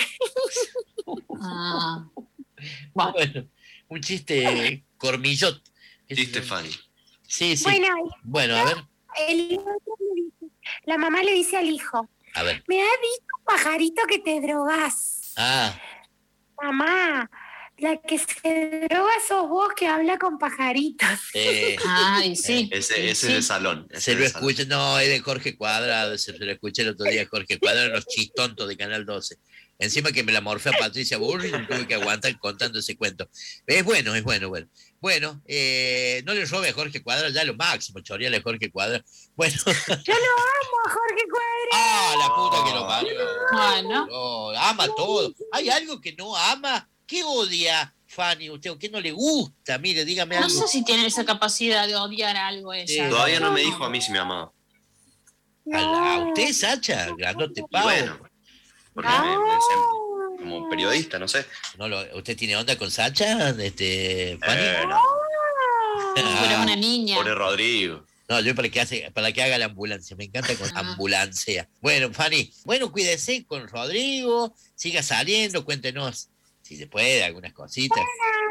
Ah, Bueno, un chiste cormillot. Chiste Fanny. Sí, sí. Bueno, Bueno, a ver, el otro le dice- la mamá le dice al hijo, a ver. me ha dicho pajarito que te drogas. Ah, Mamá, la que se droga sos vos que habla con pajaritos. eh, ay, sí. Ese, sí, ese sí. es de salón. ese se es lo de salón. escucha, no, es de Jorge Cuadrado, se lo escuché el otro día, Jorge Cuadrado, en los chistontos de Canal doce. Encima que me la morfé a Patricia Bullrich, tuve que aguantar contando ese cuento. Es bueno, es bueno, bueno. Bueno, eh, no le robe a Jorge Cuadrado, ya lo máximo, choreale a Jorge Cuadrado. Bueno, Yo lo amo a Jorge Cuadra. ah, la puta que lo parió. Bueno. No, ama todo. ¿Hay algo que no ama? ¿Qué odia, Fanny, usted? ¿O qué no le gusta? Mire, dígame No algo. sé si tiene esa capacidad de odiar algo ella. Todavía no me dijo a mí si me amaba. A, la- a usted, Sacha, grandote Y pavo. bueno, porque me, me decían como periodista, no sé. No, lo- ¿Usted tiene onda con Sacha, este, Fanny? Eh, no, Pero es una niña. pobre Rodrigo. No, yo para que, hace, para que haga la ambulancia, me encanta con Ah. ambulancia. Bueno, Fanny, bueno, cuídese con Rodrigo, siga saliendo, cuéntenos si se puede, algunas cositas.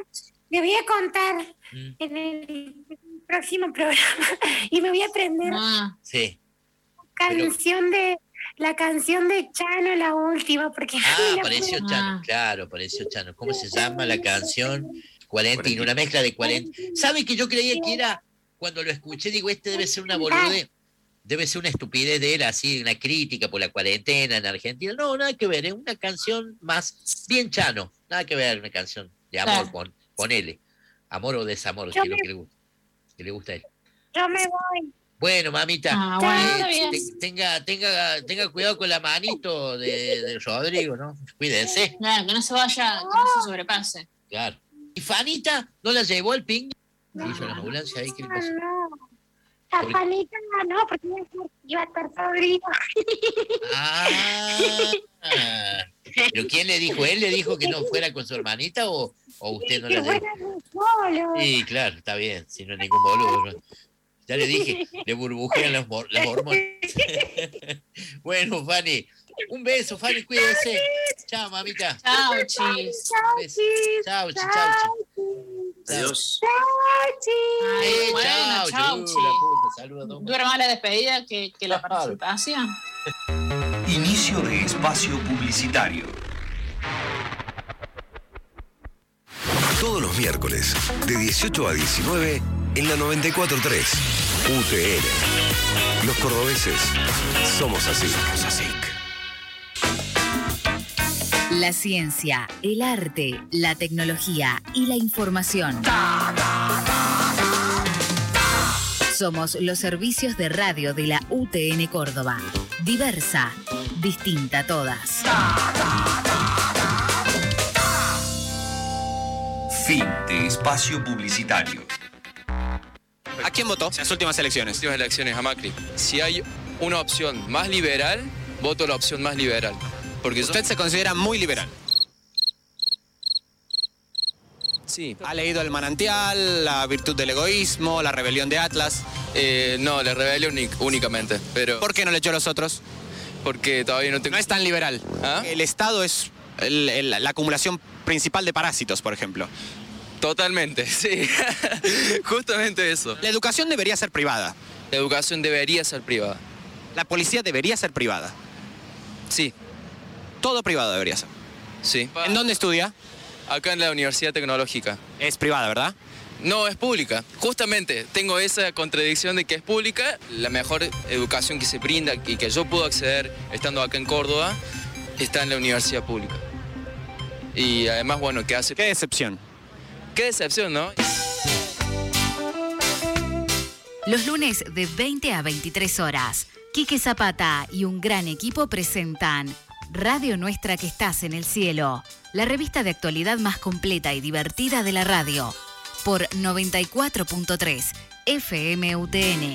le voy a contar mm. en el próximo programa y me voy a aprender ah. sí. canción Pero... de la canción de Chano, la última, porque ah, apareció puedo... Chano, ah. claro, apareció Chano. ¿Cómo se llama la canción? Cuarentino, una mezcla de cuarenta. ¿Sabe que yo creía que era, cuando lo escuché, digo, este debe ser una boludez, debe ser una estupidez de él, así, una crítica por la cuarentena en Argentina? No, nada que ver, es una canción más bien Chano, nada que ver, una canción de amor, ah. pon, ponele, amor o desamor, si es lo que le gusta, que le gusta a él. Yo me voy. Bueno, mamita, ah, bueno, eh, te, tenga, tenga, tenga cuidado con la manito de, de Rodrigo, ¿no? Cuídense. Claro, que no se vaya, que no se sobrepase. Claro. ¿Y Fanita no la llevó el ping? No, hizo la ambulancia ahí, ¿qué le pasó? No, la Fanita no, porque iba a estar Rodrigo. Ah, ¿pero quién le dijo? ¿Él le dijo que no fuera con su hermanita o, o usted no la llevó? Sí, claro, está bien, si no es ningún boludo, ¿no? Ya le dije, le burbujean las, las hormonas. Bueno, Fanny, un beso, Fanny, cuídense. Chao, mamita. Chao, chis. Chao, chao, chao. Adiós. Eh, bueno, chao, chao, chis. Saludos. Dura más la despedida que, que la participación. Inicio de espacio publicitario. Todos los miércoles, de dieciocho a diecinueve, en la noventa y cuatro punto tres, U T N. Los cordobeses somos así. Somos así. La ciencia, el arte, la tecnología y la información. Somos los servicios de radio de la U T N Córdoba. Diversa, distinta a todas. Fin de espacio publicitario. ¿A quién votó en las últimas elecciones? Últimas elecciones a Macri. Si hay una opción más liberal, voto la opción más liberal. Porque ¿Usted yo... se considera muy liberal? Sí. ¿Ha leído El Manantial, La virtud del egoísmo, La rebelión de Atlas? Eh, no, La rebelión únicamente, pero... ¿Por qué no leyó los otros? Porque todavía no tengo... No es tan liberal. ¿Ah? El Estado es el, el, la acumulación principal de parásitos, por ejemplo. Totalmente, sí. Justamente eso. La educación debería ser privada. La educación debería ser privada. La policía debería ser privada. Sí. Todo privado debería ser. Sí. ¿En dónde estudia? Acá en la Universidad Tecnológica. Es privada, ¿verdad? No, es pública. Justamente tengo esa contradicción de que es pública. La mejor educación que se brinda y que yo puedo acceder estando acá en Córdoba está en la universidad pública. Y además, bueno, ¿qué hace? Qué decepción. Qué decepción, ¿no? Los lunes de veinte a veintitrés horas, Quique Zapata y un gran equipo presentan Radio Nuestra que estás en el cielo, la revista de actualidad más completa y divertida de la radio, por noventa y cuatro punto tres F M U T N.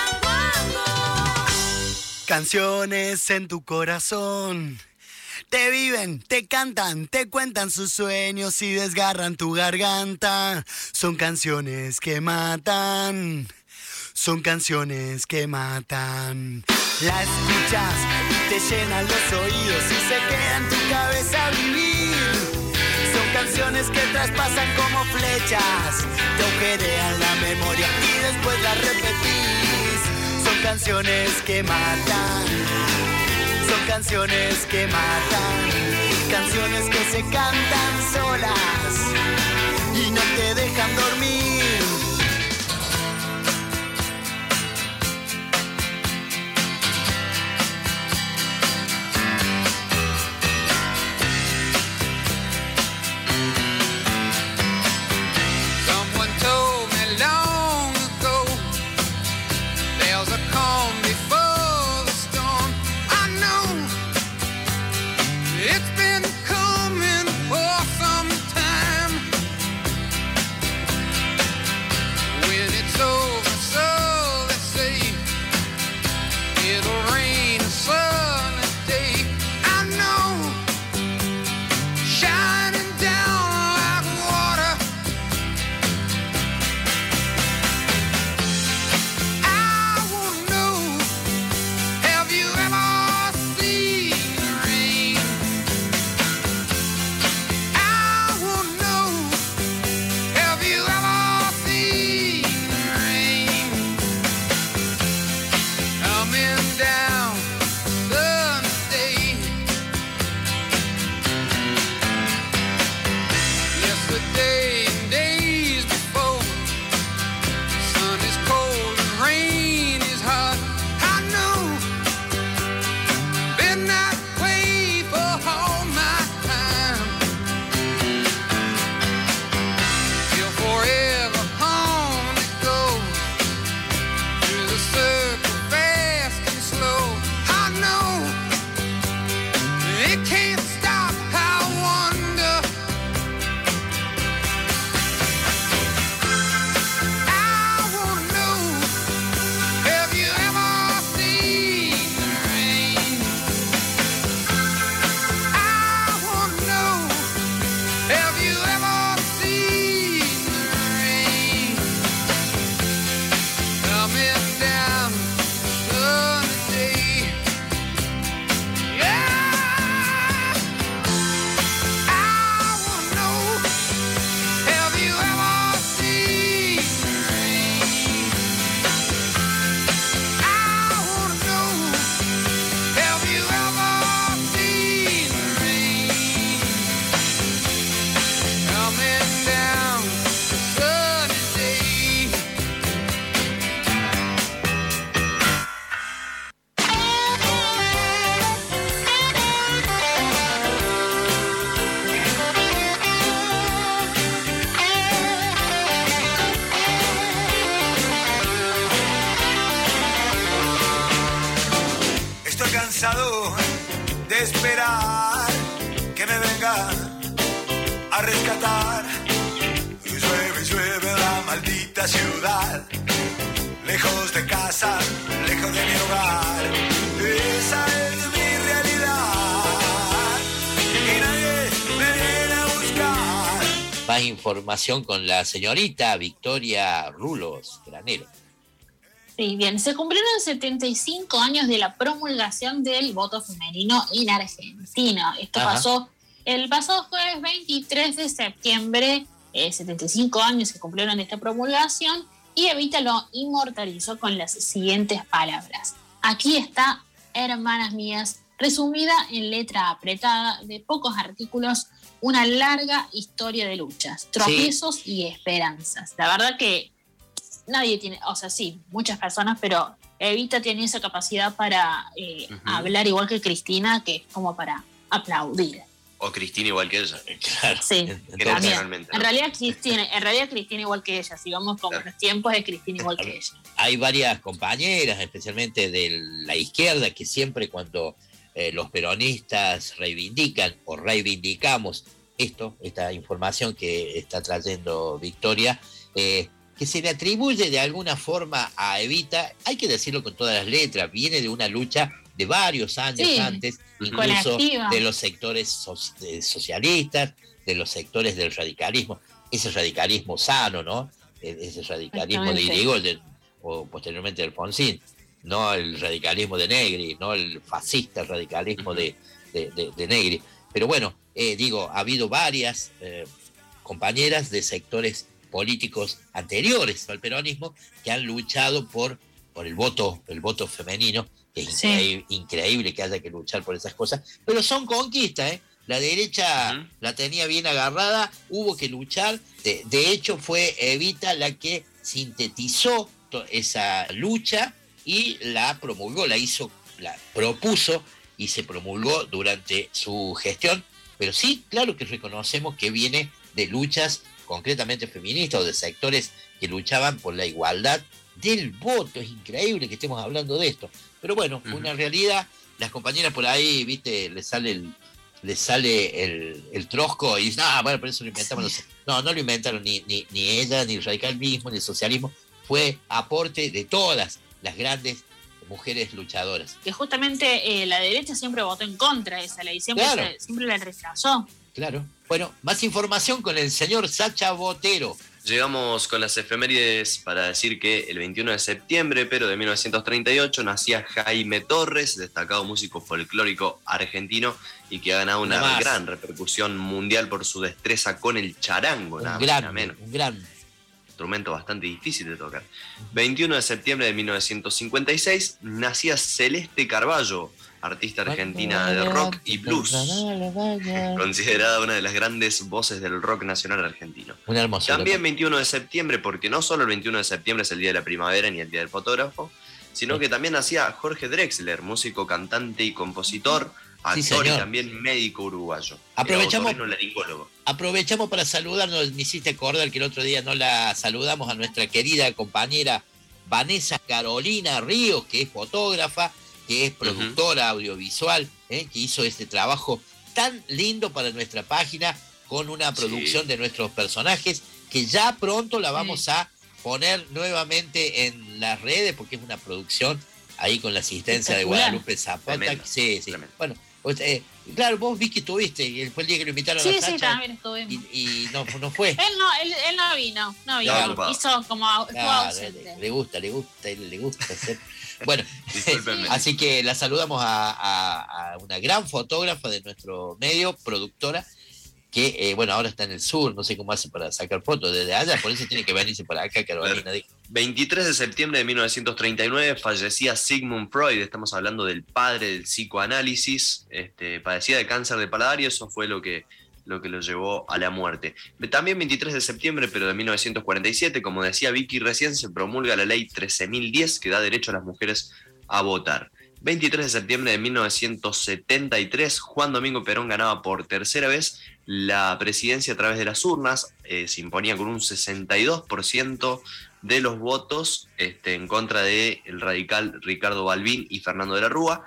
Canciones en tu corazón. Te viven, te cantan, te cuentan sus sueños y desgarran tu garganta. Son canciones que matan, son canciones que matan. La escuchas y te llenan los oídos y se queda en tu cabeza vivir. Son canciones que traspasan como flechas, te agujerean la memoria y después las repetís. Son canciones que matan. Son canciones que matan, canciones que se cantan solas y no te dejan dormir. Someone told me long ago there's a calm before. It's been coming for some time. cansado de esperar que me venga a rescatar. Y llueve, llueve en la maldita ciudad, lejos de casa, lejos de mi hogar. Esa es mi realidad y nadie me viene a buscar. Más información con la señorita Victoria Rulos Granero. Sí, bien, se cumplieron setenta y cinco años de la promulgación del voto femenino en Argentina. Esto Ajá. pasó el pasado jueves veintitrés de septiembre, eh, setenta y cinco años se cumplieron de esta promulgación, y Evita lo inmortalizó con las siguientes palabras. Aquí está, hermanas mías, resumida en letra apretada de pocos artículos, una larga historia de luchas, tropiezos sí. y esperanzas. La verdad que nadie tiene, o sea, sí, muchas personas, pero Evita tiene esa capacidad para eh, uh-huh. hablar igual que Cristina, que es como para aplaudir. O Cristina igual que ella. Claro. Sí, también. En realidad Cristina, en realidad Cristina igual que ella, si vamos con claro. los tiempos de Cristina igual que ella. Hay varias compañeras, especialmente de la izquierda, que siempre cuando eh, los peronistas reivindican o reivindicamos esto, esta información que está trayendo Victoria, eh, que se le atribuye de alguna forma a Evita, hay que decirlo con todas las letras, viene de una lucha de varios años sí, antes, incluso colectiva. De los sectores so- de socialistas, de los sectores del radicalismo, ese radicalismo sano, ¿no? Ese radicalismo de Irigoyen o posteriormente de Alfonsín, no el radicalismo de Negri, no el fascista radicalismo uh-huh. de, de, de, de Negri. Pero bueno, eh, digo, ha habido varias eh, compañeras de sectores políticos anteriores al peronismo que han luchado por, por el voto, el voto femenino, que es sí. increíble, increíble que haya que luchar por esas cosas, pero son conquistas, ¿eh? La derecha uh-huh. la tenía bien agarrada, hubo que luchar, de, de hecho fue Evita la que sintetizó to- esa lucha y la promulgó, la hizo, la propuso y se promulgó durante su gestión, pero sí, claro que reconocemos que viene de luchas concretamente feministas o de sectores que luchaban por la igualdad del voto. Es increíble que estemos hablando de esto, pero bueno, fue uh-huh. una realidad. Las compañeras por ahí, viste, les sale el, les sale el, el trosco y dicen, ah, bueno, por eso lo inventamos. Sí. No, no lo inventaron ni, ni, ni ella, ni el radicalismo, ni el socialismo, fue aporte de todas las grandes mujeres luchadoras. Que justamente eh, la derecha siempre votó en contra de esa ley, siempre, claro. se, siempre la rechazó. Claro. Bueno, más información con el señor Sacha Botero. Llegamos con las efemérides para decir que el veintiuno de septiembre, pero de mil novecientos treinta y ocho, nacía Jaime Torres, destacado músico folclórico argentino y que ha ganado una Nada gran repercusión mundial por su destreza con el charango. Un nada gran, más, menos. un gran instrumento bastante difícil de tocar. veintiuno de septiembre de mil novecientos cincuenta y seis, nacía Celeste Carballo, artista argentina de rock y blues, considerada una de las grandes voces del rock nacional argentino. Una hermosa. También veintiuno de septiembre, porque no solo el veintiuno de septiembre es el Día de la Primavera ni el Día del Fotógrafo, sino que también nacía Jorge Drexler, músico, cantante y compositor, actor sí, y también médico uruguayo. Aprovechamos, laringólogo. aprovechamos para saludarnos, me hiciste acordar que el otro día no la saludamos a nuestra querida compañera Vanessa Carolina Ríos, que es fotógrafa, que es productora uh-huh. audiovisual, ¿eh? que hizo este trabajo tan lindo para nuestra página, con una producción sí. de nuestros personajes, que ya pronto la vamos sí. a poner nuevamente en las redes, porque es una producción ahí con la asistencia de Guadalupe Zapata. Tremendo. Sí, sí. Tremendo. Bueno, pues, eh, claro, vos vi que estuviste, y fue el día que lo invitaron sí, a la Sí, sí, Sacha, también estuvimos. Y, y no, no fue. él no, él, él no vino, no vino. No, hizo como estuvo claro, ausente. Le, le gusta, le gusta, le gusta hacer. Bueno, así que la saludamos a, a, a una gran fotógrafa de nuestro medio, productora, que, eh, bueno, ahora está en el sur, no sé cómo hace para sacar fotos desde allá, por eso tiene que venirse para acá, Carolina. veintitrés de septiembre de mil novecientos treinta y nueve fallecía Sigmund Freud, estamos hablando del padre del psicoanálisis, este, padecía de cáncer de paladar y eso fue lo que, lo que lo llevó a la muerte. También veintitrés de septiembre, pero de mil novecientos cuarenta y siete, como decía Vicky recién, se promulga la ley trece mil diez que da derecho a las mujeres a votar. veintitrés de septiembre de mil novecientos setenta y tres, Juan Domingo Perón ganaba por tercera vez la presidencia a través de las urnas, eh, se imponía con un sesenta y dos por ciento de los votos este, en contra del radical Ricardo Balbín y Fernando de la Rúa.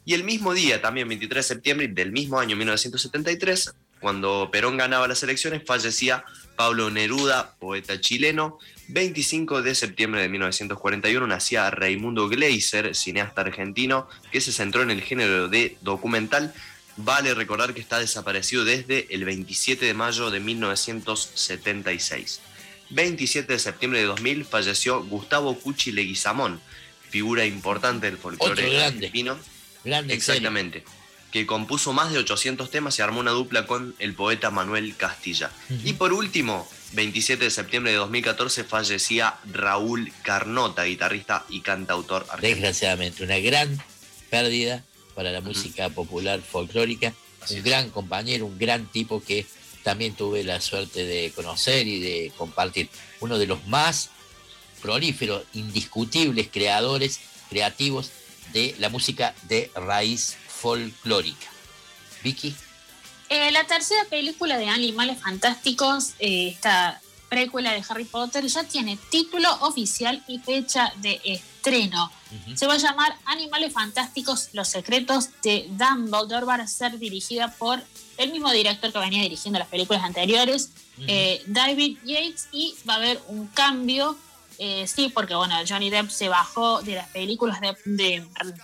Y el mismo día, también veintitrés de septiembre del mismo año mil novecientos setenta y tres, cuando Perón ganaba las elecciones, fallecía Pablo Neruda, poeta chileno. veinticinco de septiembre de mil novecientos cuarenta y uno nacía Raimundo Gleiser, cineasta argentino, que se centró en el género de documental. Vale recordar que está desaparecido desde el veintisiete de mayo de mil novecientos setenta y seis. veintisiete de septiembre de dos mil falleció Gustavo Cuchi Leguizamón, figura importante del folclore argentino. Grande, exactamente. Que compuso más de ochocientos temas y armó una dupla con el poeta Manuel Castilla. Uh-huh. Y por último, veintisiete de septiembre de dos mil catorce fallecía Raúl Carnota, guitarrista y cantautor argentino. Desgraciadamente, una gran pérdida para la música uh-huh. popular folclórica, un sí. gran compañero, un gran tipo que también tuve la suerte de conocer y de compartir. Uno de los más prolíferos, indiscutibles creadores, creativos de la música de raíz folclórica. Vicky. Eh, la tercera película de Animales Fantásticos, eh, esta precuela de Harry Potter, ya tiene título oficial y fecha de estreno. Uh-huh. Se va a llamar Animales Fantásticos, Los Secretos de Dumbledore. Va a ser dirigida por el mismo director que venía dirigiendo las películas anteriores, uh-huh. eh, David Yates, y va a haber un cambio, eh, sí, porque bueno, Johnny Depp se bajó de las películas de... de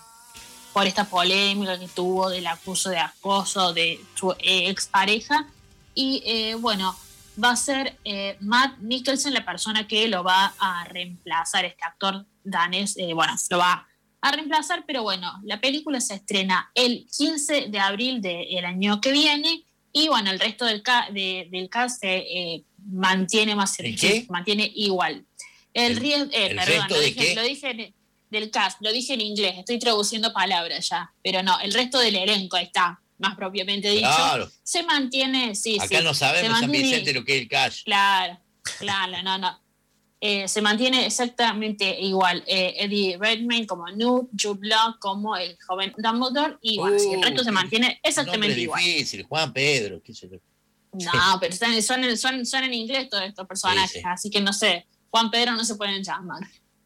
por esta polémica que tuvo del acuso de acoso de su expareja. Y eh, bueno, va a ser eh, Matt Mikkelsen la persona que lo va a reemplazar, este actor danés, eh, bueno, lo va a reemplazar, pero bueno, la película se estrena el quince de abril del año que viene, y bueno, el resto del, ca- de, del cast se eh, mantiene más se mantiene igual. El, el, eh, ¿el perdón, resto lo de dije, qué? lo dije en, del cast, lo dije en inglés, estoy traduciendo palabras ya, pero no, el resto del elenco, ahí está, más propiamente dicho, claro. se mantiene, sí, Acá sí, no sabemos, San mantiene, Vicente, lo que es el cash. Claro, claro, no, no. Eh, se mantiene exactamente igual. Eh, Eddie Redmayne como Newt, Jude Law como el joven Dumbledore, y bueno, uh, sí, el resto se mantiene exactamente igual. Es difícil, Juan Pedro, qué sé yo. No, pero son, son, son, son en inglés todos estos personajes, sí, sí. Así que no sé, Juan Pedro no se pueden llamar.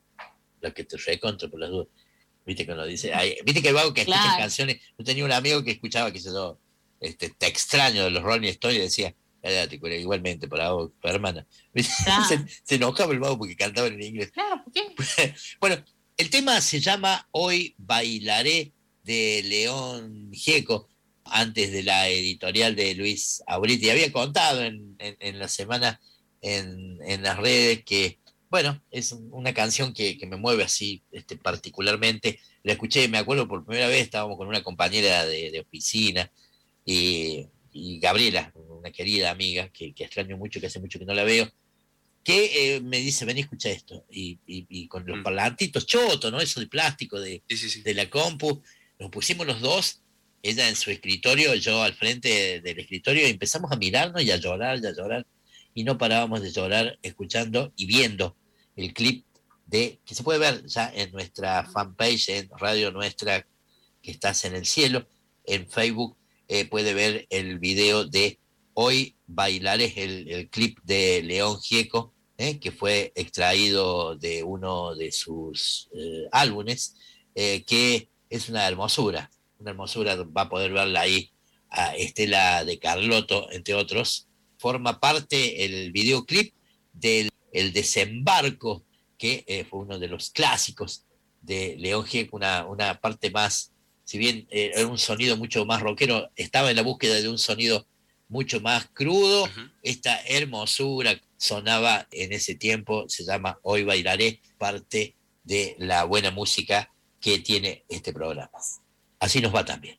Lo que te recontra por las dudas. Viste que lo dice. Ay, viste que el vago que claro. escucha canciones. Yo tenía un amigo que escuchaba, que se yo, este, Te Extraño de los Rolling Stones, y decía, igualmente, por vos, por hermana. Claro. se, se enojaba el vago porque cantaba en inglés. Claro, ¿por qué? Bueno, el tema se llama Hoy Bailaré, de León Gieco, antes de la editorial de Luis Abriti. Había contado en, en, en la semana en, en las redes que, bueno, es una canción que, que me mueve así este, particularmente. La escuché, me acuerdo, por primera vez, estábamos con una compañera de, de oficina, y, y Gabriela, una querida amiga, que, que extraño mucho, que hace mucho que no la veo, que eh, me dice, vení, escucha esto, y, y, y con los mm. parlantitos chotos, ¿no? Eso de plástico de, sí, sí, sí. de la compu, nos pusimos los dos, ella en su escritorio, yo al frente del escritorio, y empezamos a mirarnos y a llorar, y a llorar, y no parábamos de llorar escuchando y viendo el clip de, que se puede ver ya en nuestra fanpage, en Radio Nuestra, que estás en el cielo, en Facebook, eh, puede ver el video de Hoy Bailaré, el, el clip de León Gieco, eh, que fue extraído de uno de sus eh, álbumes, eh, que es una hermosura, una hermosura, va a poder verla ahí, a Estela de Carlotto, entre otros. Forma parte el videoclip del el Desembarco, que eh, fue uno de los clásicos de León Gieco, una, una parte más, si bien eh, era un sonido mucho más rockero, estaba en la búsqueda de un sonido mucho más crudo. Uh-huh. Esta hermosura sonaba en ese tiempo, se llama Hoy Bailaré, parte de la buena música que tiene este programa. Así nos va también.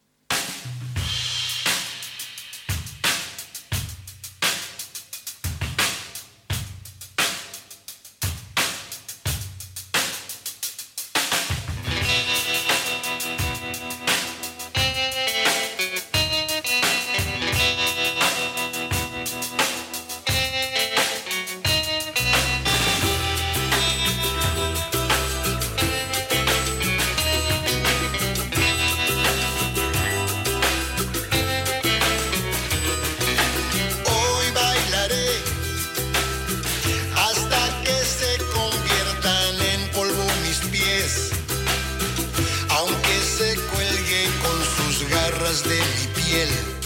garras de mi piel.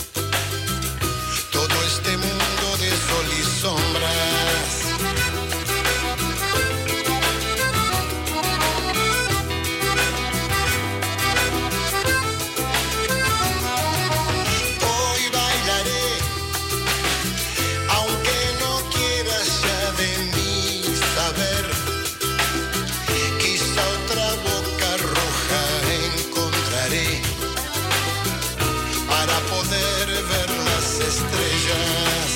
Todo este mundo de sol y sombras. Hoy bailaré, aunque no quieras ya de mí saber. Quizá otra boca roja encontraré para poder ver las estrellas.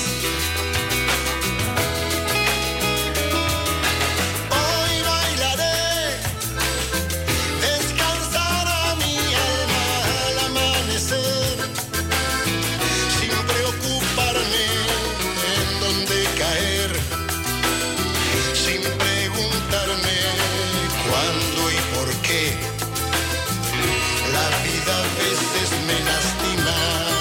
Hoy bailaré, descansará mi alma al amanecer, sin preocuparme en dónde caer, sin preguntarme cuándo y por qué. La vida a veces me lastima.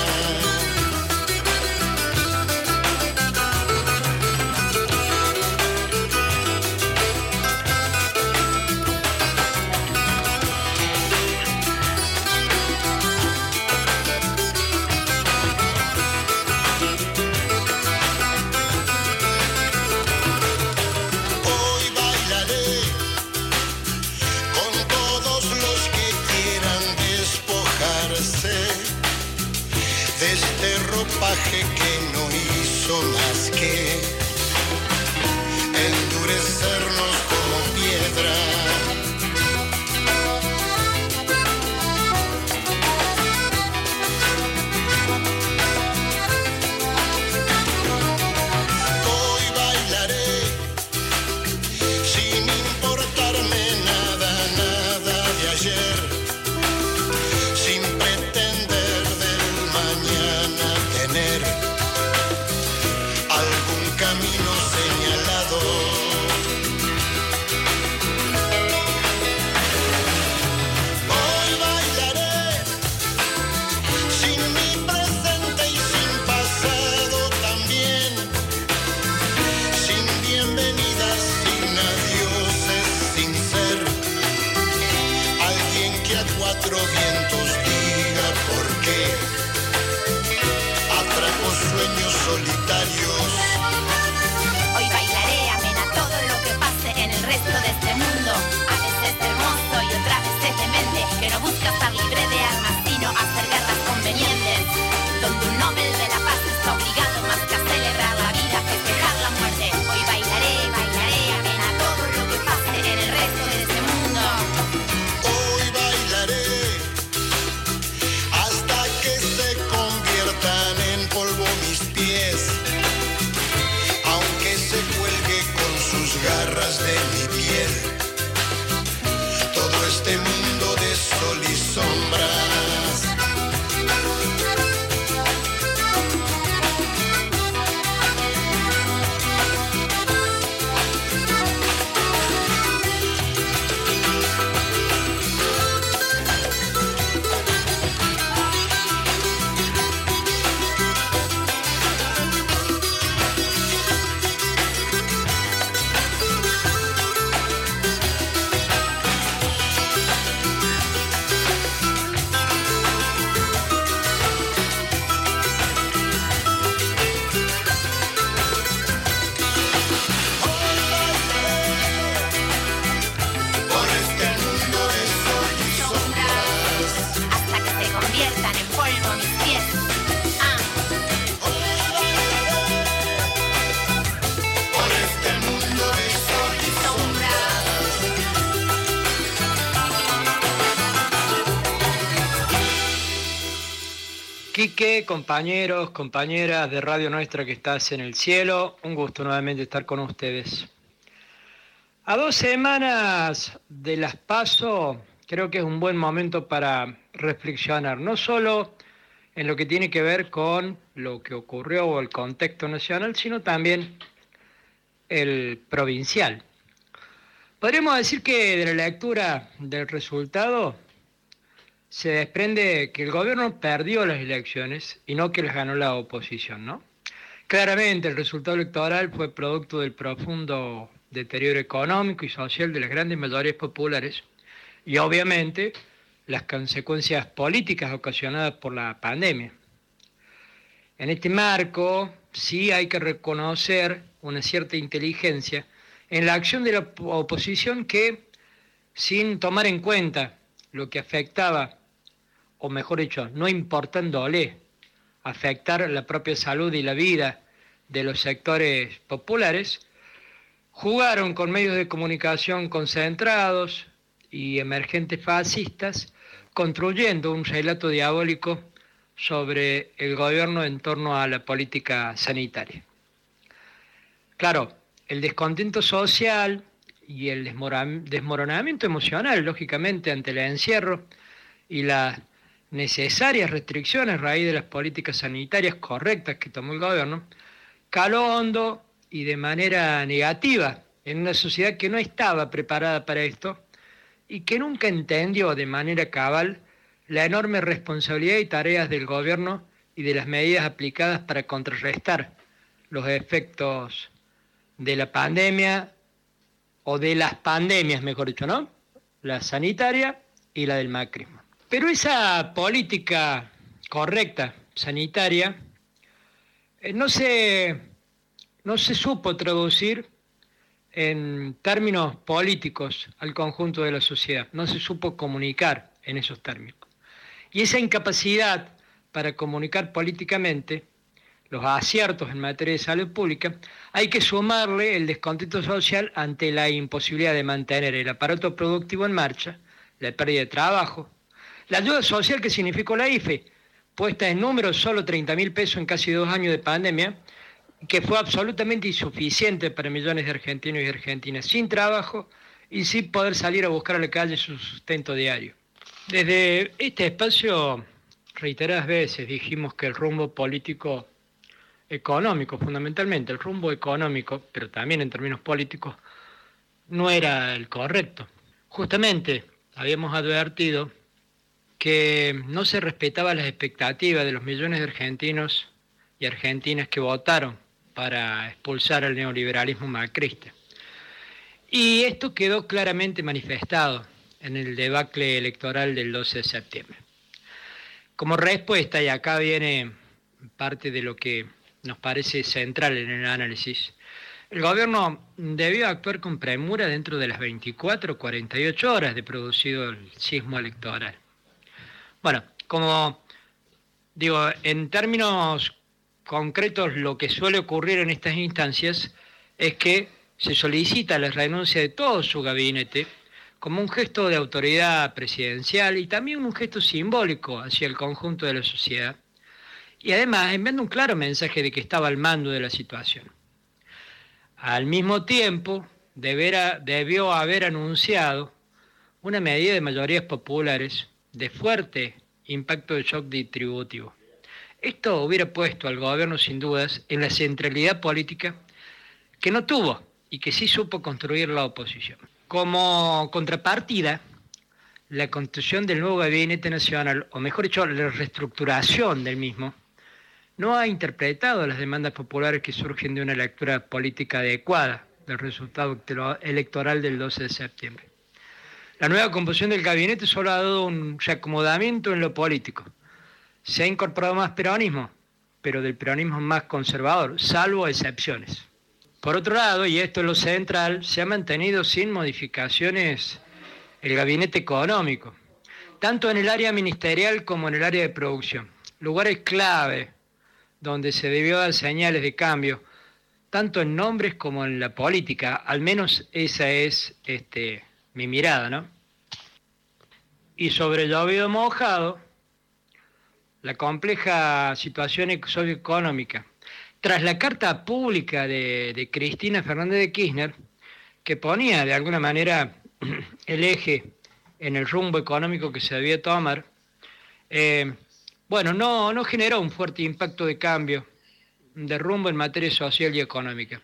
Hoy bailaré con todos los que quieran despojarse de este ropaje que no hizo más que endurecernos como piedra. Hoy bailaré sin importarme nada, nada de ayer, sin pretender del mañana tener algún camino señalado. Hoy bailaré sin mi presente y sin pasado también, sin bienvenidas, sin adioses, sin ser alguien que a cuatro vientos diga por qué atraco sueños solitarios. Hoy bailaré amena todo lo que pase en el resto de este mundo. A veces hermoso y otras veces demente, que no busca estar libre de armas sino hacer guerras convenientes, donde un Nobel de la Paz está obligado más que a celebrar la vida, festejar la muerte. Hoy bailaré, bailaré amena todo lo que pase en el resto de este mundo. Hoy bailaré hasta que se conviertan en polvo mis pies, aunque se cuelgue con sus garras de mi piel todo este mundo de sol y sombras. Por este mundo de sol y sombras. Hasta que se conviertan en polvo mis pies. Ah. Por este mundo de sol y sombras. Quique, compañeros, compañeras de Radio Nuestra que estás en el cielo, un gusto nuevamente estar con ustedes. A dos semanas de las PASO, creo que es un buen momento para reflexionar, no solo en lo que tiene que ver con lo que ocurrió o el contexto nacional, sino también el provincial. Podríamos decir que de la lectura del resultado se desprende que el gobierno perdió las elecciones y no que las ganó la oposición, ¿no? Claramente el resultado electoral fue producto del profundo deterioro económico y social de las grandes mayorías populares y obviamente las consecuencias políticas ocasionadas por la pandemia. En este marco, sí hay que reconocer una cierta inteligencia en la acción de la oposición que, sin tomar en cuenta lo que afectaba, o mejor dicho, no importándole afectar la propia salud y la vida de los sectores populares, jugaron con medios de comunicación concentrados y emergentes fascistas, construyendo un relato diabólico sobre el gobierno en torno a la política sanitaria. Claro, el descontento social y el desmoronamiento emocional, lógicamente, ante el encierro y las necesarias restricciones a raíz de las políticas sanitarias correctas que tomó el gobierno, caló hondo y de manera negativa en una sociedad que no estaba preparada para esto y que nunca entendió de manera cabal la enorme responsabilidad y tareas del gobierno y de las medidas aplicadas para contrarrestar los efectos de la pandemia, o de las pandemias, mejor dicho, ¿no? La sanitaria y la del macrismo. Pero esa política correcta, sanitaria, eh, no se, no se supo traducir en términos políticos al conjunto de la sociedad, no se supo comunicar en esos términos. Y esa incapacidad para comunicar políticamente los aciertos en materia de salud pública, hay que sumarle el descontento social ante la imposibilidad de mantener el aparato productivo en marcha, la pérdida de trabajo, la ayuda social que significó la I F E, puesta en números solo treinta mil pesos en casi dos años de pandemia, que fue absolutamente insuficiente para millones de argentinos y argentinas sin trabajo y sin poder salir a buscar a la calle su sustento diario. Desde este espacio, reiteradas veces dijimos que el rumbo político económico, fundamentalmente el rumbo económico, pero también en términos políticos, no era el correcto. Justamente habíamos advertido que no se respetaban las expectativas de los millones de argentinos y argentinas que votaron para expulsar al neoliberalismo macrista. Y esto quedó claramente manifestado en el debacle electoral del doce de septiembre. Como respuesta, y acá viene parte de lo que nos parece central en el análisis, el gobierno debió actuar con premura dentro de las veinticuatro a cuarenta y ocho horas de producido el sismo electoral. Bueno, como digo, en términos concretos, lo que suele ocurrir en estas instancias es que se solicita la renuncia de todo su gabinete como un gesto de autoridad presidencial y también un gesto simbólico hacia el conjunto de la sociedad, y además enviando un claro mensaje de que estaba al mando de la situación. Al mismo tiempo, deberá, debió haber anunciado una medida de mayorías populares de fuerte impacto de shock distributivo. Esto hubiera puesto al gobierno sin dudas en la centralidad política que no tuvo y que sí supo construir la oposición. Como contrapartida, la construcción del nuevo gabinete nacional, o mejor dicho, la reestructuración del mismo, no ha interpretado las demandas populares que surgen de una lectura política adecuada del resultado electoral del doce de septiembre. La nueva composición del gabinete solo ha dado un reacomodamiento en lo político. Se ha incorporado más peronismo, pero del peronismo más conservador, salvo excepciones. Por otro lado, y esto es lo central, se ha mantenido sin modificaciones el gabinete económico, tanto en el área ministerial como en el área de producción. Lugares clave donde se debió dar señales de cambio, tanto en nombres como en la política, al menos esa es este, mi mirada, ¿no? Y sobre el llovido mojado, la compleja situación socioeconómica. Tras la carta pública de, de Cristina Fernández de Kirchner, que ponía de alguna manera el eje en el rumbo económico que se debía tomar, eh, bueno, no, no generó un fuerte impacto de cambio de rumbo en materia social y económica.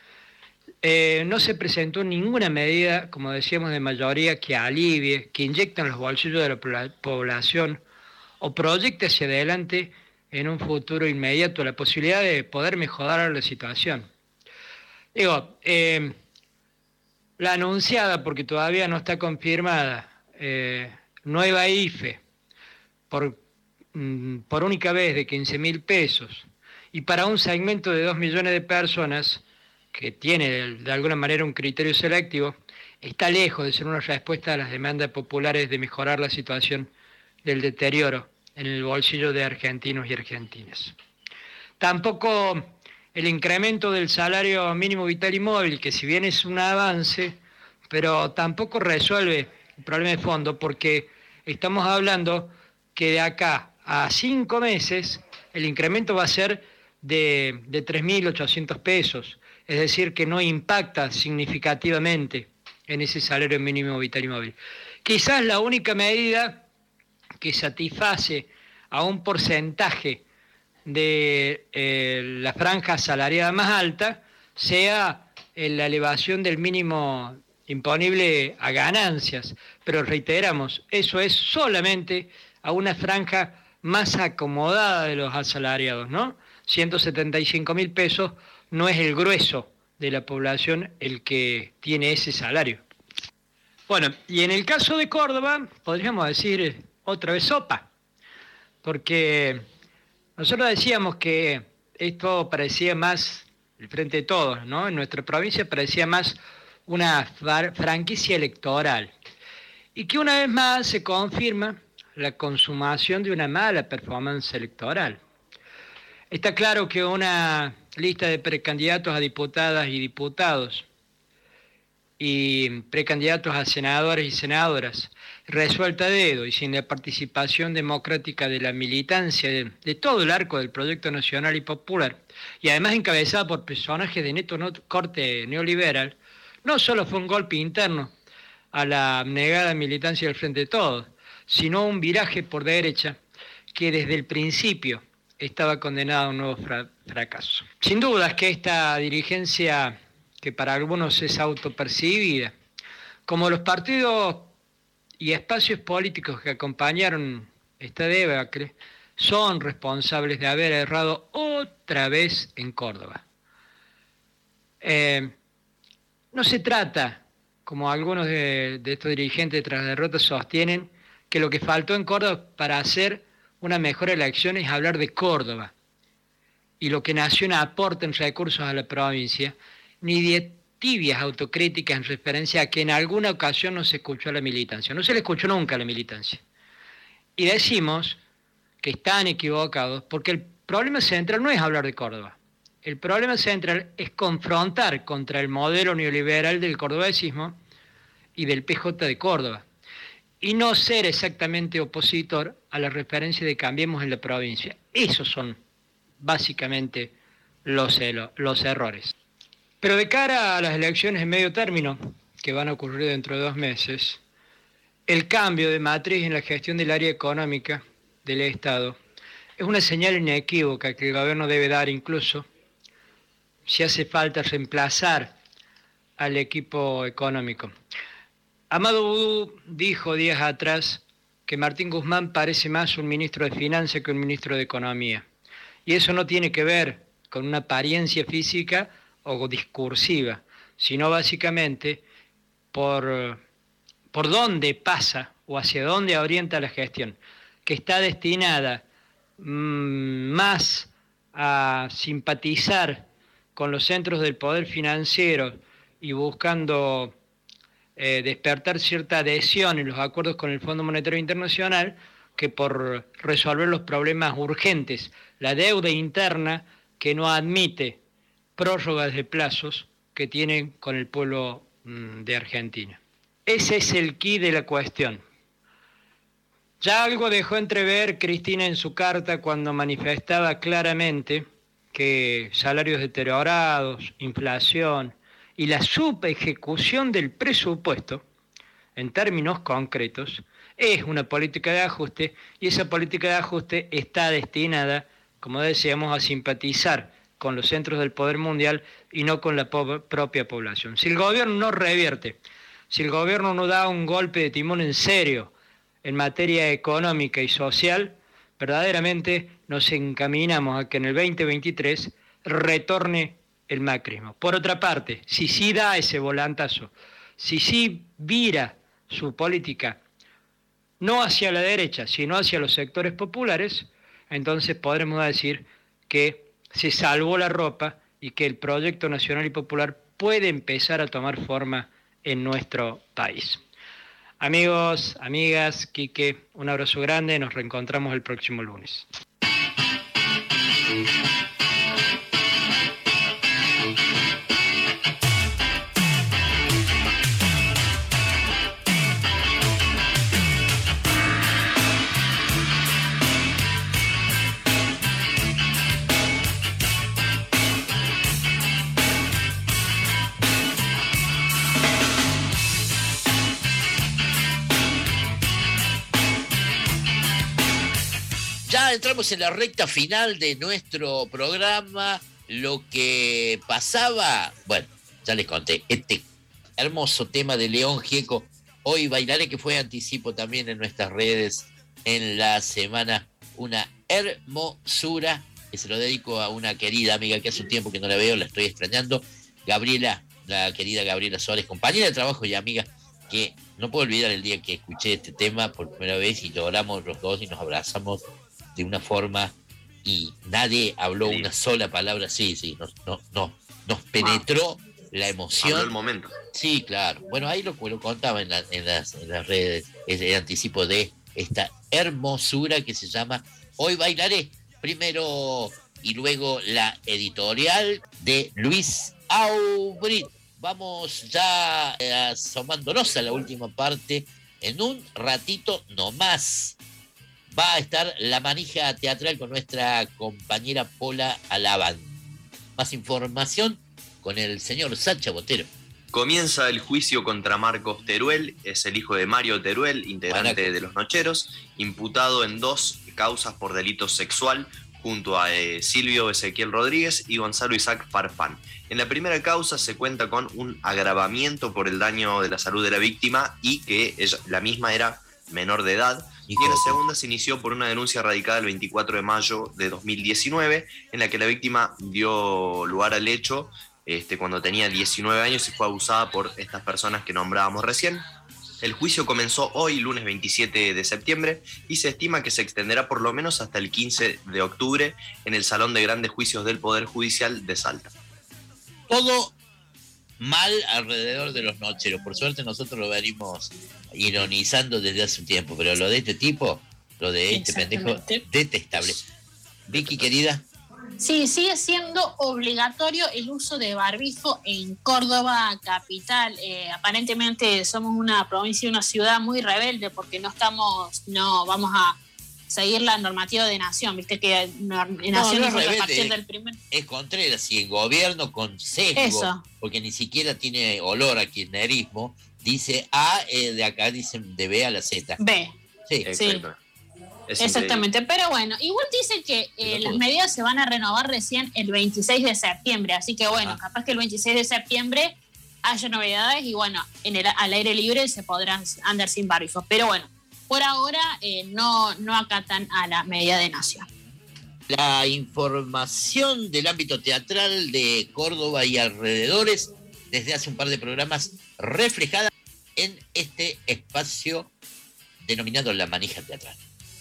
Eh, no se presentó ninguna medida, como decíamos, de mayoría que alivie, que inyecte en los bolsillos de la población o proyecte hacia adelante en un futuro inmediato la posibilidad de poder mejorar la situación. Digo, eh, la anunciada, porque todavía no está confirmada, eh, nueva I F E por, por única vez de quince mil pesos y para un segmento de dos millones de personas que tiene de, de alguna manera un criterio selectivo, está lejos de ser una respuesta a las demandas populares de mejorar la situación del deterioro en el bolsillo de argentinos y argentinas. Tampoco el incremento del salario mínimo vital y móvil, que si bien es un avance, pero tampoco resuelve el problema de fondo, porque estamos hablando que de acá a cinco meses el incremento va a ser de, de tres mil ochocientos pesos, es decir, que no impacta significativamente en ese salario mínimo vital y móvil. Quizás la única medida que satisface a un porcentaje de eh, la franja salarial más alta sea eh, la elevación del mínimo imponible a ganancias, pero reiteramos, eso es solamente a una franja más acomodada de los asalariados, ¿no? ciento setenta y cinco mil pesos no es el grueso de la población el que tiene ese salario. Bueno, y en el caso de Córdoba, podríamos decir otra vez sopa, porque nosotros decíamos que esto parecía más el Frente de Todos, ¿no? En nuestra provincia parecía más una franquicia electoral, y que una vez más se confirma la consumación de una mala performance electoral. Está claro que una lista de precandidatos a diputadas y diputados y precandidatos a senadores y senadoras resuelta a dedo y sin la participación democrática de la militancia de, de todo el arco del proyecto nacional y popular, y además encabezada por personajes de neto no, corte neoliberal, no solo fue un golpe interno a la abnegada militancia del Frente de Todos, sino un viraje por derecha que desde el principio estaba condenado a un nuevo fra fracaso. Sin duda es que esta dirigencia, que para algunos es autopercibida, como los partidos y espacios políticos que acompañaron esta debacle, son responsables de haber errado otra vez en Córdoba. Eh, no se trata, como algunos de, de estos dirigentes tras derrotas sostienen, que lo que faltó en Córdoba para hacer una mejor elección es hablar de Córdoba y lo que Nación aporta en recursos a la provincia, ni de tibias autocríticas en referencia a que en alguna ocasión no se escuchó a la militancia. No se le escuchó nunca a la militancia. Y decimos que están equivocados porque el problema central no es hablar de Córdoba. El problema central es confrontar contra el modelo neoliberal del cordobesismo y del P J de Córdoba, y no ser exactamente opositor a la referencia de Cambiemos en la provincia. Esos son básicamente los, los errores. Pero de cara a las elecciones en medio término, que van a ocurrir dentro de dos meses, el cambio de matriz en la gestión del área económica del Estado es una señal inequívoca que el gobierno debe dar, incluso si hace falta reemplazar al equipo económico. Amado Boudou dijo días atrás que Martín Guzmán parece más un ministro de Finanzas que un ministro de Economía. Y eso no tiene que ver con una apariencia física o discursiva, sino básicamente por, por dónde pasa o hacia dónde orienta la gestión, que está destinada mmm, más a simpatizar con los centros del poder financiero y buscando eh, despertar cierta adhesión en los acuerdos con el Fondo Monetario Internacional, que por resolver los problemas urgentes, la deuda interna que no admite prórrogas de plazos que tienen con el pueblo mmm, de Argentina. Ese es el quid de la cuestión. Ya algo dejó entrever Cristina en su carta cuando manifestaba claramente que salarios deteriorados, inflación y la subejecución del presupuesto, en términos concretos, es una política de ajuste, y esa política de ajuste está destinada, como decíamos, a simpatizar con los centros del poder mundial y no con la po- propia población. Si el gobierno no revierte, si el gobierno no da un golpe de timón en serio en materia económica y social, verdaderamente nos encaminamos a que en el veinte veintitrés retorne el macrismo. Por otra parte, si sí da ese volantazo, si sí vira su política no hacia la derecha, sino hacia los sectores populares, entonces podremos decir que se salvó la ropa y que el proyecto nacional y popular puede empezar a tomar forma en nuestro país. Amigos, amigas, Quique, un abrazo grande, nos reencontramos el próximo lunes. Entramos en la recta final de nuestro programa. Lo que pasaba, bueno, ya les conté, este hermoso tema de León Gieco, Hoy Bailaré, que fue anticipo también en nuestras redes en la semana, una hermosura, que se lo dedico a una querida amiga que hace un tiempo que no la veo, la estoy extrañando, Gabriela, la querida Gabriela Suárez, compañera de trabajo y amiga, que no puedo olvidar el día que escuché este tema por primera vez y lloramos los dos y nos abrazamos de una forma y nadie habló sí. una sola palabra. Sí, sí, nos, no, no, nos penetró ah, la emoción. Habló el momento. Sí, claro. Bueno, ahí lo, lo contaba en, la, en, las, en las redes, es el anticipo de esta hermosura que se llama Hoy Bailaré. Primero y luego la editorial de Luis Aubrit. Vamos ya asomándonos a la última parte. En un ratito nomás va a estar la manija teatral con nuestra compañera Pola Alabán. Más información con el señor Sacha Botero. Comienza el juicio contra Marcos Teruel, es el hijo de Mario Teruel, integrante Maraco. de Los Nocheros, imputado en dos causas por delito sexual, junto a eh, Silvio Ezequiel Rodríguez y Gonzalo Isaac Farfán. En la primera causa se cuenta con un agravamiento por el daño de la salud de la víctima y que ella, la misma era menor de edad. Y en la segunda se inició por una denuncia radicada el veinticuatro de mayo de dos mil diecinueve, en la que la víctima dio lugar al hecho este, cuando tenía diecinueve años y fue abusada por estas personas que nombrábamos recién. El juicio comenzó hoy, lunes veintisiete de septiembre, y se estima que se extenderá por lo menos hasta el quince de octubre en el Salón de Grandes Juicios del Poder Judicial de Salta. Todo mal alrededor de los nocheros. Por suerte nosotros lo venimos ironizando desde hace un tiempo, pero lo de este tipo, lo de este pendejo, detestable. Vicky, querida. Sí, sigue siendo obligatorio el uso de barbijo en Córdoba capital. Eh, aparentemente somos una provincia y una ciudad muy rebelde porque no estamos, no vamos a seguir la normativa de Nación. Viste que en Nación no, no es a rebelde, partir del primer... es Contreras y el gobierno con sesgo, Eso. porque ni siquiera tiene olor a kirchnerismo, dice A, eh, de acá dicen de B a la Z. B. Sí, sí. Es Exactamente, increíble. Pero bueno, igual dice que eh, las medidas se van a renovar recién el veintiséis de septiembre, así que bueno, Ajá. capaz que el veintiséis de septiembre haya novedades y bueno, en el, al aire libre se podrán andar sin barbijo, pero bueno, por ahora eh, no, no acatan a la medida de Nación. La información del ámbito teatral de Córdoba y alrededores desde hace un par de programas reflejada en este espacio denominado La Manija Teatral.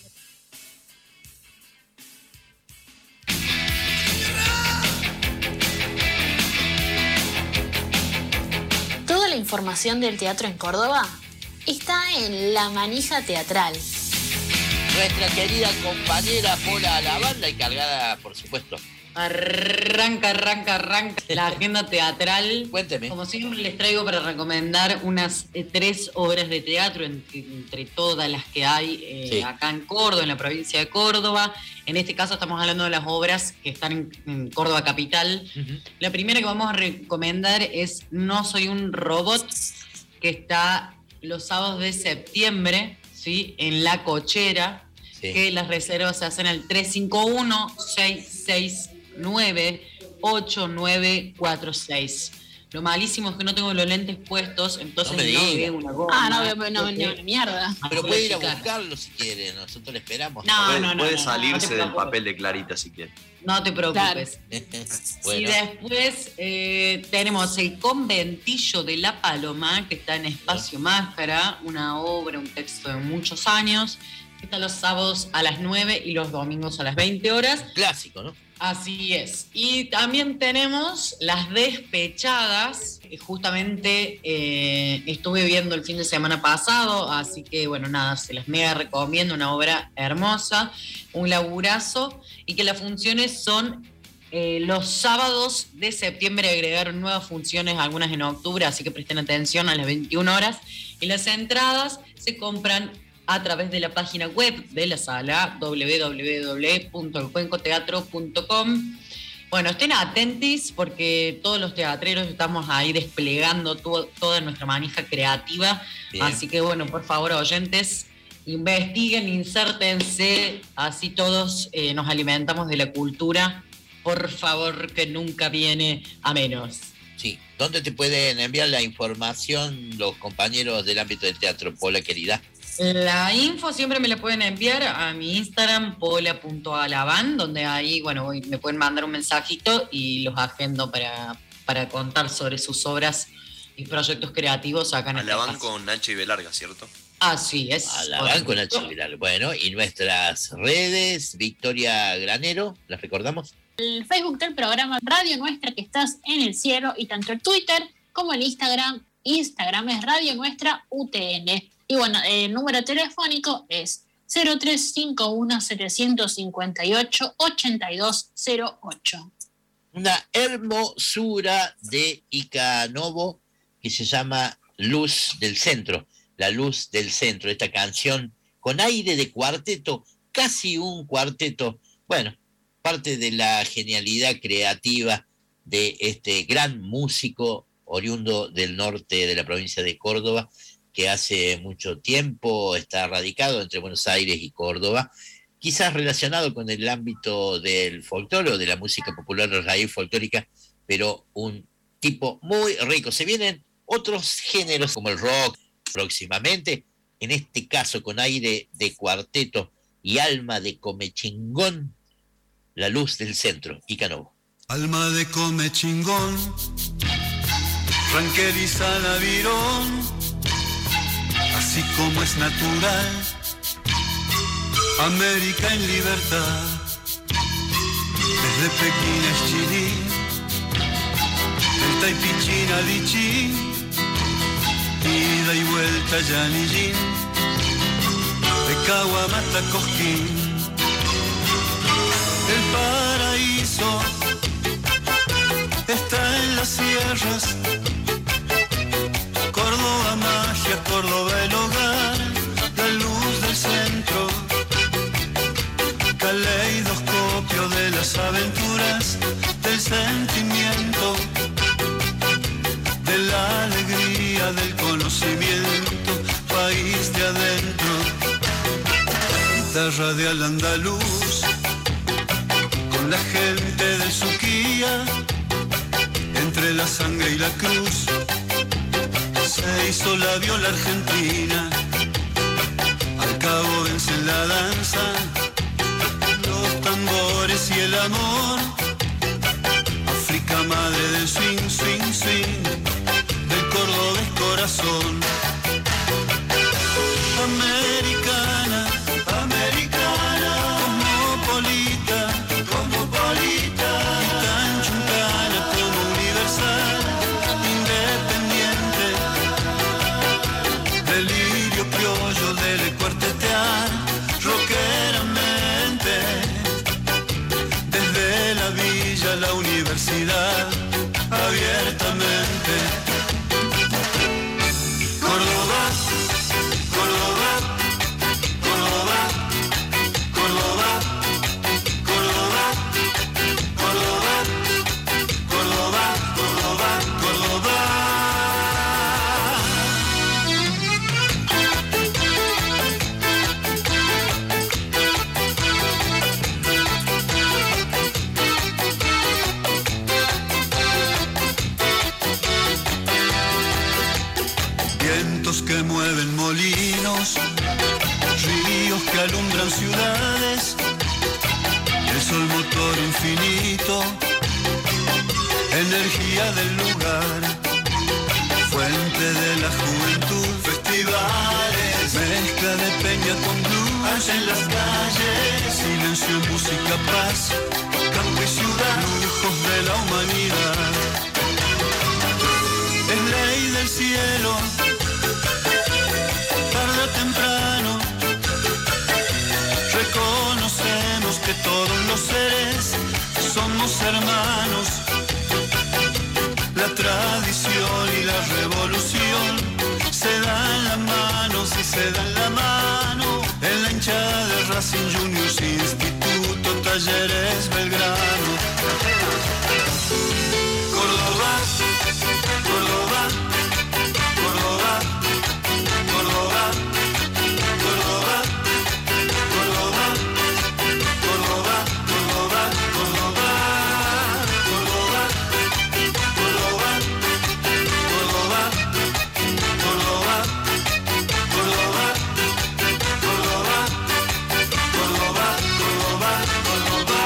Toda la información del teatro en Córdoba está en La Manija Teatral. Nuestra querida compañera Pola Alabán, la encargada, por supuesto. Arranca, arranca, arranca la agenda teatral. Cuénteme. Como siempre les traigo para recomendar unas eh, tres obras de teatro entre, entre todas las que hay eh, sí. acá en Córdoba, en la provincia de Córdoba. En este caso estamos hablando de las obras que están en, en Córdoba capital. Uh-huh. La primera que vamos a recomendar es No soy un robot, que está los sábados de septiembre, ¿sí? En La Cochera, sí. que las reservas se hacen al tres cinco uno, seis seis nueve, ocho nueve cuatro seis. Lo malísimo es que no tengo los lentes puestos, entonces No me no, diga. veo una goma. Ah, no, no, no, no, no, mierda. Pero Voy puede a ir a checar. buscarlo si quiere, nosotros le esperamos. No, puede no, no, puede no, salirse no te del preocupes. papel de Clarita si quiere. No te preocupes. Bueno. Y después eh, tenemos el conventillo de La Paloma, que está en Espacio Máscara, una obra, un texto de muchos años, que está los sábados a las nueve y los domingos a las veinte horas. Clásico, ¿no? Así es. Y también tenemos Las Despechadas. Justamente eh, estuve viendo el fin de semana pasado, así que bueno, nada, se las mega recomiendo, una obra hermosa, un laburazo, y que las funciones son eh, los sábados de septiembre. Agregaron nuevas funciones, algunas en octubre, así que presten atención, a las veintiuna horas. Y las entradas se compran a través de la página web de la sala, doble u doble u doble u punto el cuenco teatro punto com. Bueno, estén atentos porque todos los teatreros estamos ahí desplegando to- toda nuestra manija creativa. Bien. Así que bueno, por favor, oyentes, investiguen, insértense, así todos eh, nos alimentamos de la cultura. Por favor, que nunca viene a menos. Sí. ¿Dónde te pueden enviar la información los compañeros del ámbito del teatro, Paula querida? La info siempre me la pueden enviar a mi Instagram, pola punto alaban, donde ahí, bueno, voy- me pueden mandar un mensajito y los agendo para, para contar sobre sus obras y proyectos creativos acá en este Alaban espacio. con Nacho y Belarga, ¿cierto? Así es. Alaban con Nacho Vilar. Bueno, y nuestras redes, Victoria Granero, ¿las recordamos? El Facebook del programa Radio Nuestra que estás en el cielo, y tanto el Twitter como el Instagram. Instagram es Radio Nuestra U T N. Y bueno, el número telefónico es cero tres cinco uno siete cinco ocho ocho dos cero ocho. Una hermosura de Ica Novo que se llama Luz del Centro, La Luz del Centro, esta canción con aire de cuarteto, casi un cuarteto, bueno, parte de la genialidad creativa de este gran músico oriundo del norte de la provincia de Córdoba, que hace mucho tiempo está radicado entre Buenos Aires y Córdoba, quizás relacionado con el ámbito del folclore o de la música popular raíz folclórica, pero un tipo muy rico. Se vienen otros géneros como el rock próximamente, en este caso con aire de cuarteto y alma de comechingón, La Luz del Centro, Ica Novo. Alma de come chingón, ranqueriza la virón, así como es natural, América en libertad, desde Pekín a Chilín, del Taipichín a Lichín, ida y vuelta a Yanillín, de Caguamata a Cosquín, el paraíso está en las sierras, Córdoba magia, Córdoba el hogar, la luz del centro, caleidoscopio de las aventuras, del sentimiento, de la alegría, del conocimiento, país de adentro, guitarra de al-andaluz, con la gente de Suquía, entre la sangre y la cruz, se hizo la viola argentina, al cabo vencen la danza, los tambores y el amor, África madre del swing, swing, swing, del cordobés corazón, americana, americana, cosmopolita, cosmopolita, y tan chuncana como universal, independiente, delirio criollo del cuartetear, rockeramente, desde la villa a la universidad, abiertamente. Córdoba, Córdoba, Córdoba, Córdoba, Córdoba, Córdoba, Córdoba, Córdoba, Córdoba. que alumbran ciudades, el sol motor infinito, energía del lugar, fuente de la juventud, festivales, mezcla de peña con blues, en las calles, silencio, música, paz, campo y ciudad, lujos de la humanidad. Es ley del cielo, tarde o temprano, reconocemos que todos los seres somos hermanos. La tradición y la revolución se dan la mano, si se dan la mano, en la hinchada de Racing Juniors, Instituto, Talleres, Belgrano. Córdoba, Córdoba, Córdoba, Córdoba, Córdoba, Córdoba, Córdoba, Córdoba, Córdoba, Córdoba, Córdoba, Córdoba, Córdoba, Córdoba, Córdoba, Córdoba, Córdoba, Córdoba.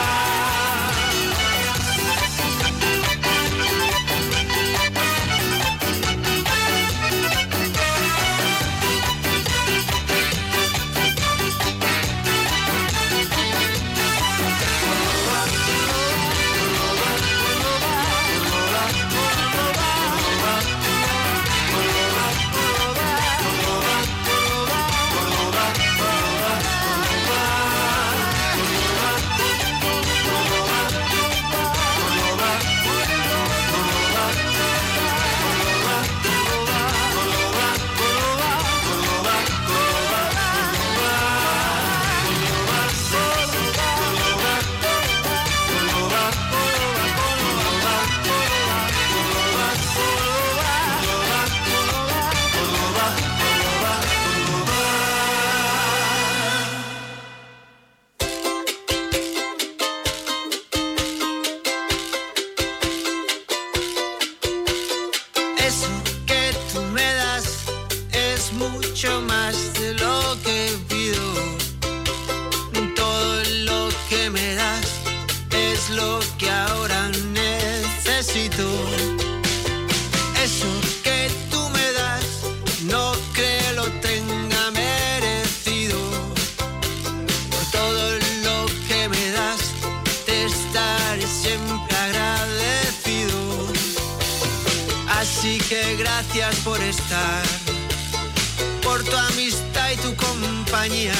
Eso que tú me das es mucho más de lo que pido. Todo lo que me das es lo que ahora necesito. Eso que tú me das no creo lo tenga merecido. Por todo lo que me das te estaré siempre agradecido. Así que gracias por estar, por tu amistad y tu compañía.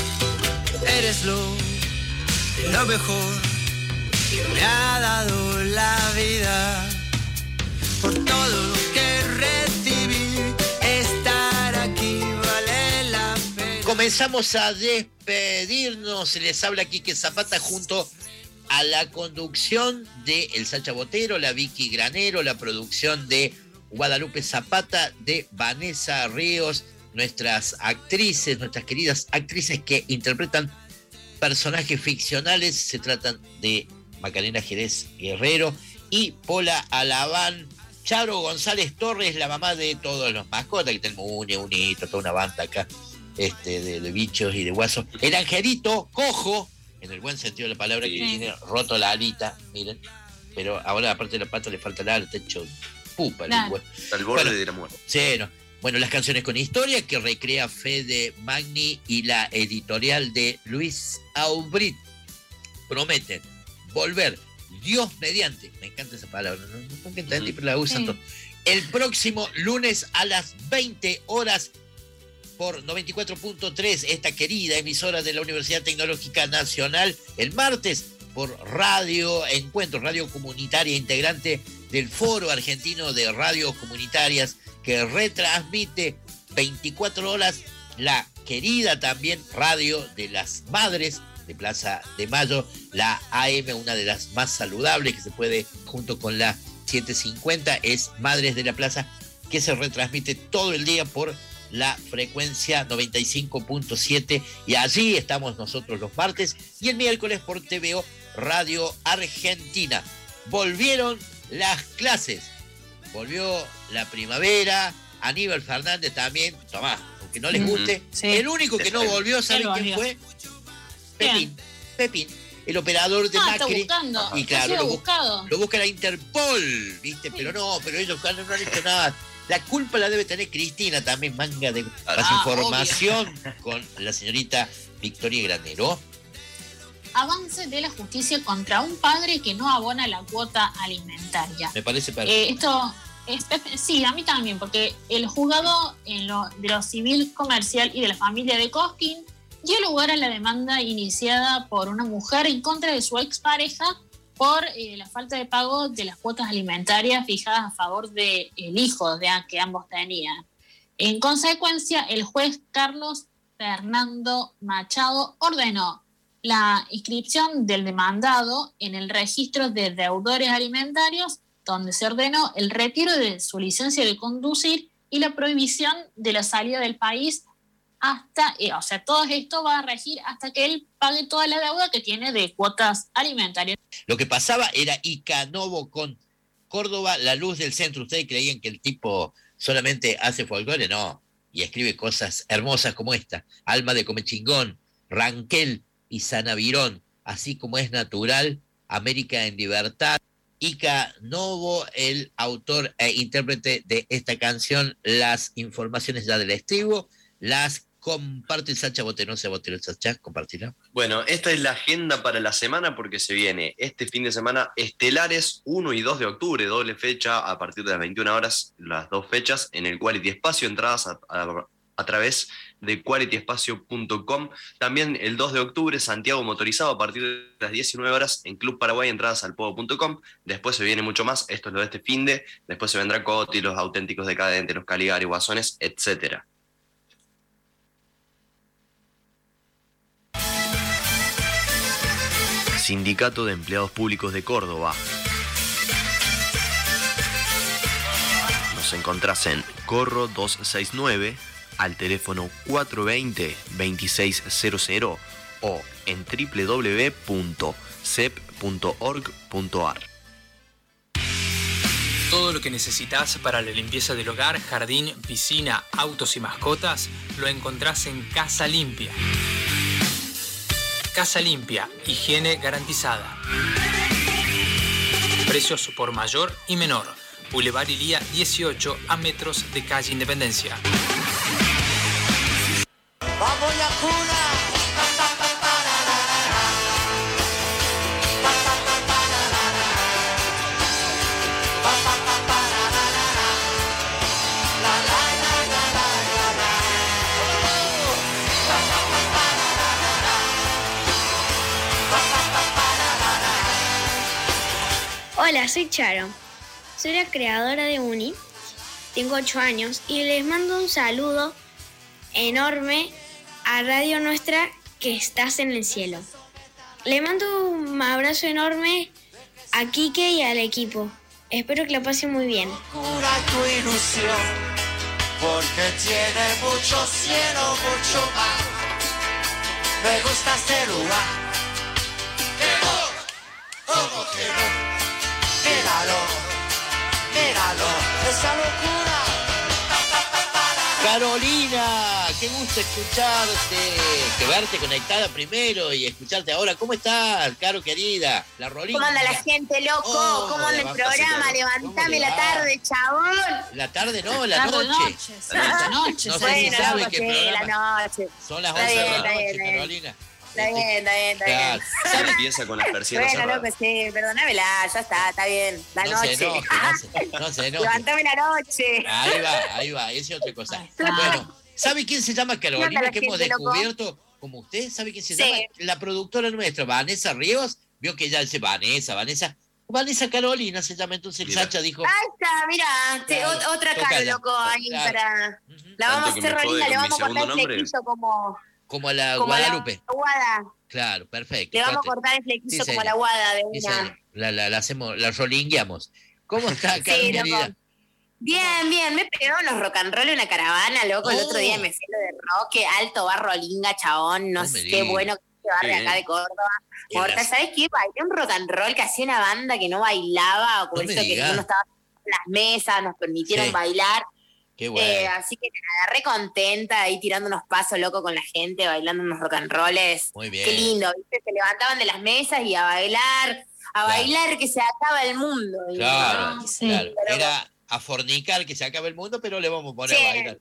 Eres lo, lo mejor que me ha dado la vida. Por todo lo que recibí, estar aquí vale la pena. Comenzamos a despedirnos. Se les habla Quique Zapata junto a la conducción de El Sacha Botero, la Vicky Granero, la producción de Guadalupe Zapata, de Vanessa Ríos, nuestras actrices, nuestras queridas actrices que interpretan personajes ficcionales. Se tratan de Macarena Jerez Guerrero y Pola Alabán. Charo González Torres, la mamá de todos los mascotas, que tenemos Uña, Unito, toda una banda acá este, de, de bichos y de guasos. El Angelito Cojo, en el buen sentido de la palabra, sí, que tiene roto la alita, miren, pero ahora aparte de la pata le falta la ala, está hecho pupa. Claro. Al borde bueno, de la muerte. Sí, no. Bueno, las canciones con historia que recrea Fede Magni y la editorial de Luis Aubrit prometen volver, Dios mediante, me encanta esa palabra, no, no pongo entendí, pero la usan sí. todo. El próximo lunes a las veinte horas por noventa y cuatro punto tres, esta querida emisora de la Universidad Tecnológica Nacional. El martes por Radio Encuentro, radio comunitaria integrante del Foro Argentino de Radios Comunitarias, que retransmite veinticuatro horas la querida también Radio de las Madres de Plaza de Mayo, la A M, una de las más saludables que se puede, junto con la setecientos cincuenta, es Madres de la Plaza, que se retransmite todo el día por la frecuencia noventa y cinco punto siete, y allí estamos nosotros los martes, y el miércoles por T V O Radio Argentina. Volvieron las clases, volvió la primavera. Aníbal Fernández también, tomá, que no les guste. Sí. El único que no volvió, ¿saben Él quién volvió. fue? Pepín. Pepín, el operador de Ah, está Macri. buscando. Y Ha claro, sido lo, bu- buscado. lo busca la Interpol, ¿viste? Pero no, pero ellos no han hecho nada. La culpa la debe tener Cristina también, manga de Ah, desinformación con la señorita Victoria Granero. Avance de la justicia contra un padre que no abona la cuota alimentaria. Me parece Eh, perfecto. esto, es- sí, a mí también, porque el juzgado en lo, de lo civil comercial y de la familia de Cosquín dio lugar a la demanda iniciada por una mujer en contra de su expareja por eh, la falta de pago de las cuotas alimentarias fijadas a favor del hijo de a- que ambos tenían. En consecuencia, el juez Carlos Fernando Machado ordenó la inscripción del demandado en el registro de deudores alimentarios, donde se ordenó el retiro de su licencia de conducir y la prohibición de la salida del país hasta, eh, o sea, todo esto va a regir hasta que él pague toda la deuda que tiene de cuotas alimentarias. Lo que pasaba era Icanovo con Córdoba, la luz del centro. ¿Ustedes creían que el tipo solamente hace folclore? No. Y escribe cosas hermosas como esta. Alma de Comechingón, Ranquel y Sanavirón, así como es natural, América en libertad. Ica Novo, el autor e intérprete de esta canción, las informaciones ya del estribo, las comparte Sacha Botero, se Botero Sacha, compartirá. Bueno, esta es la agenda para la semana porque se viene este fin de semana Estelares uno y dos de octubre, doble fecha a partir de las veintiuna horas, las dos fechas en el Quality Espacio, entradas a, a, a través de quality espacio punto com. También el dos de octubre Santiago Motorizado a partir de las diecinueve horas en Club Paraguay, entradas al pogo punto com. Después se viene mucho más, esto es lo de este fin de, después se vendrá Coti, los Auténticos Decadentes, los Caligari, Guasones, etcétera. Sindicato de Empleados Públicos de Córdoba. Nos encontrás en Corro doscientos sesenta y nueve, al teléfono cuatro veinte, veintiséis cero cero o en doble u doble u doble u punto cep punto org punto ar. Todo lo que necesitas para la limpieza del hogar, jardín, piscina, autos y mascotas, lo encontrás en Casa Limpia. Casa Limpia, higiene garantizada. Precios por mayor y menor. Boulevard Ilía dieciocho, a metros de calle Independencia. Vamos ya cuna. Hola, soy Charo. Soy la creadora de Uni. Tengo ocho años y les mando un saludo enorme a Radio Nuestra que estás en el cielo. Le mando un abrazo enorme a Quique y al equipo. Espero que la pasen muy bien. Cura tu ilusión, porque tiene mucho cielo, mucho mar. Me gusta este lugar. Que no, como que no. Míralo, míralo, esa locura. Carolina, qué gusto escucharte, que verte conectada primero y escucharte ahora. ¿Cómo estás, Caro querida? La Rolina. ¿Cómo anda la gente, loco? Oh, ¿Cómo anda el levanta, programa? señora. Levantame ¿Cómo la le va? tarde, chabón. La tarde no, la Tarde, noche. noche, La noche, No sé bueno, si sabe loco, qué sí, programa. la noche. Son las Está once de bien, la está noche, bien, está bien. Carolina. Está bien, está bien, está bien. Claro. Empieza con las persianas Bueno, cerradas. loco, sí, perdónamela, ya está, está bien. La No noche. se enoje, no se, no se enoje. Levantame la noche. Ahí va, ahí va, esa es otra cosa. Bueno, ¿sabe quién se llama ¿Qué onda Carolina la que hemos gente, loco? descubierto como usted? ¿Sabe quién se Sí. llama? La productora nuestra, Vanessa Ríos. Vio que ella dice Vanessa, Vanessa. Vanessa Carolina se llama, entonces el Sacha dijo. Ahí está, mira, te- Claro, ot- otra cara, tócala, loco, ahí claro. para. La vamos a Tanto que hacer me jode rolita, le con mi vamos a cortar segundo el nombre. flequillo como. Como a la como a la Guadalupe. guada. Claro, perfecto. Le vamos a corte. cortar el flequillo Sí, como señor. a la guada de Sí, una. señor. La, la, la hacemos, la rolingueamos. ¿Cómo está, Sí, Caro, loco. querida? Bien, bien, me pegó unos rock and roll en una caravana, loco. El Oh. otro día me fui a lo de rock, qué alto bar rolinga, chabón. No No me sé qué digas. bueno que este barrio Qué acá bien. de Córdoba. Y Mortal, las- ¿sabes qué? Bailé un rock and roll que hacía una banda que no bailaba, o como No me eso que digas. uno estaba en las mesas, nos permitieron Sí. bailar. Qué bueno. Eh, así que nada, re contenta ahí tirando unos pasos locos con la gente, bailando unos rock and rolls. Muy bien. Qué lindo, ¿viste? Se levantaban de las mesas y a bailar, a bailar que se acaba el mundo. ¿no? Claro, Sí, claro. pero- Era a fornicar que se acabe el mundo, pero le vamos a poner Sí. a bailar.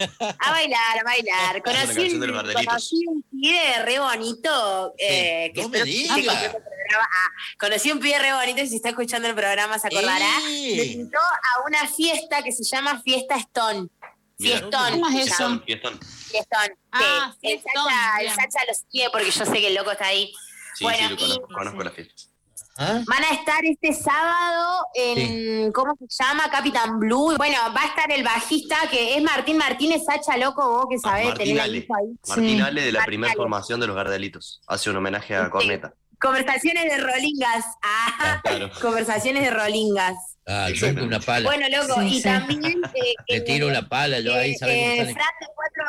A bailar, a bailar. una Conocí canción un, de los Gardelitos. conocí un pibe re bonito. Eh, que no me espero que esté diga. escuchando el programa. Ah, conocí un pibe re bonito y si está escuchando el programa se acordará. ¡Eh! Me invitó a una fiesta que se llama Fiesta Stone. Mira. Fiestón. ¿Cómo es se eso? llama. Fiestón. Fiestón. Ah, Sí. El fiestón, Sacha, el bien. Sacha lo sigue porque yo sé que el loco está ahí. Sí, bueno, sí, lo y conozco, conozco la fiesta. ¿Ah? van a estar este sábado en, ¿cómo se llama? Capitán Blue. Bueno, va a estar el bajista que es Martín Martínez, Sacha, loco, vos que sabés, Martín tenés la Ale. lista ahí. Martín Sí. Ale de la Martín primera Ale. formación de los Gardelitos. Hace un homenaje a Sí. Corneta. Conversaciones de Rolingas. Ah, Claro. conversaciones de Rolingas. Ah, yo con una pala. Bueno, loco, Sí, y sí. también eh, Le eh, tiro una pala, yo ahí eh, sabes cómo eh, sale. Fran de cuatro,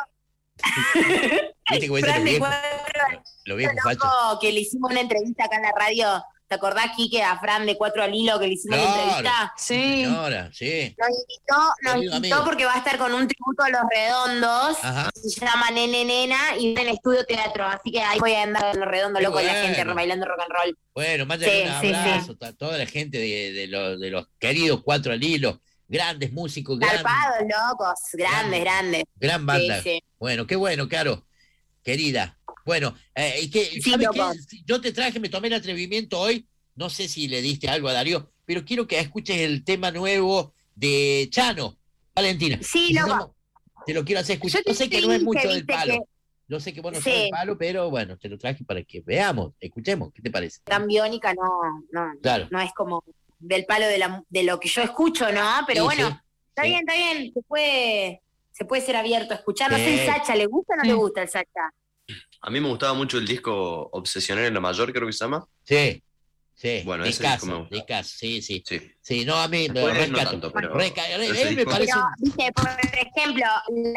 Viste que voy a Fran ser de viejo. cuatro Lo viejo loco, facho. que le hicimos una entrevista acá en la radio. ¿Te acordás, Quique, a Fran de Cuatro al Hilo que le hicimos la Claro. entrevista? Sí. Señora, sí. Nos invitó, nos Amigo, invitó amigo. porque va a estar con un tributo a Los Redondos. Ajá. Se llama Nene Nena y en estudio teatro. Así que ahí voy a andar en Los Redondos, Qué loco, y la gente bueno. bailando rock and roll. Bueno, mándale Sí, un sí, abrazo a toda la gente de, de los, de los queridos Cuatro al Hilo, grandes músicos, gran, Zarpados, locos, grandes, grandes. gran banda. Sí, sí. Bueno, qué bueno, Caro, querida. Bueno, eh, ¿y qué, Sí, ¿sabes loco. qué? Yo te traje, me tomé el atrevimiento hoy, no sé si le diste algo a Darío, pero quiero que escuches el tema nuevo de Chano, Valentina. Sí, Y se loco. llama- Te lo quiero hacer escuchar. Yo Yo te sé que no es dije, mucho del viste, palo. que- Yo sé que vos no Sí. sos del palo, pero bueno, te lo traje para que veamos, escuchemos, ¿qué te parece? Tan biónica no, no, Claro. no es como del palo de, la, de lo que yo escucho, ¿no? Pero Sí, bueno, sí, está sí. bien, está bien. Se puede, se puede ser abierto a escuchar. No sé, Sí. el Sacha, ¿le gusta o no Sí. le gusta el Sacha? A mí me gustaba mucho el disco Obsesionar en la Mayor, creo que se llama. Sí, sí. Bueno, de ese disco casa, me gusta. de casa, sí, sí. Sí. Sí, no, a mí me Después no rescato. tanto, pero Reca- ese él me disco- parece Pero, un- viste, por ejemplo,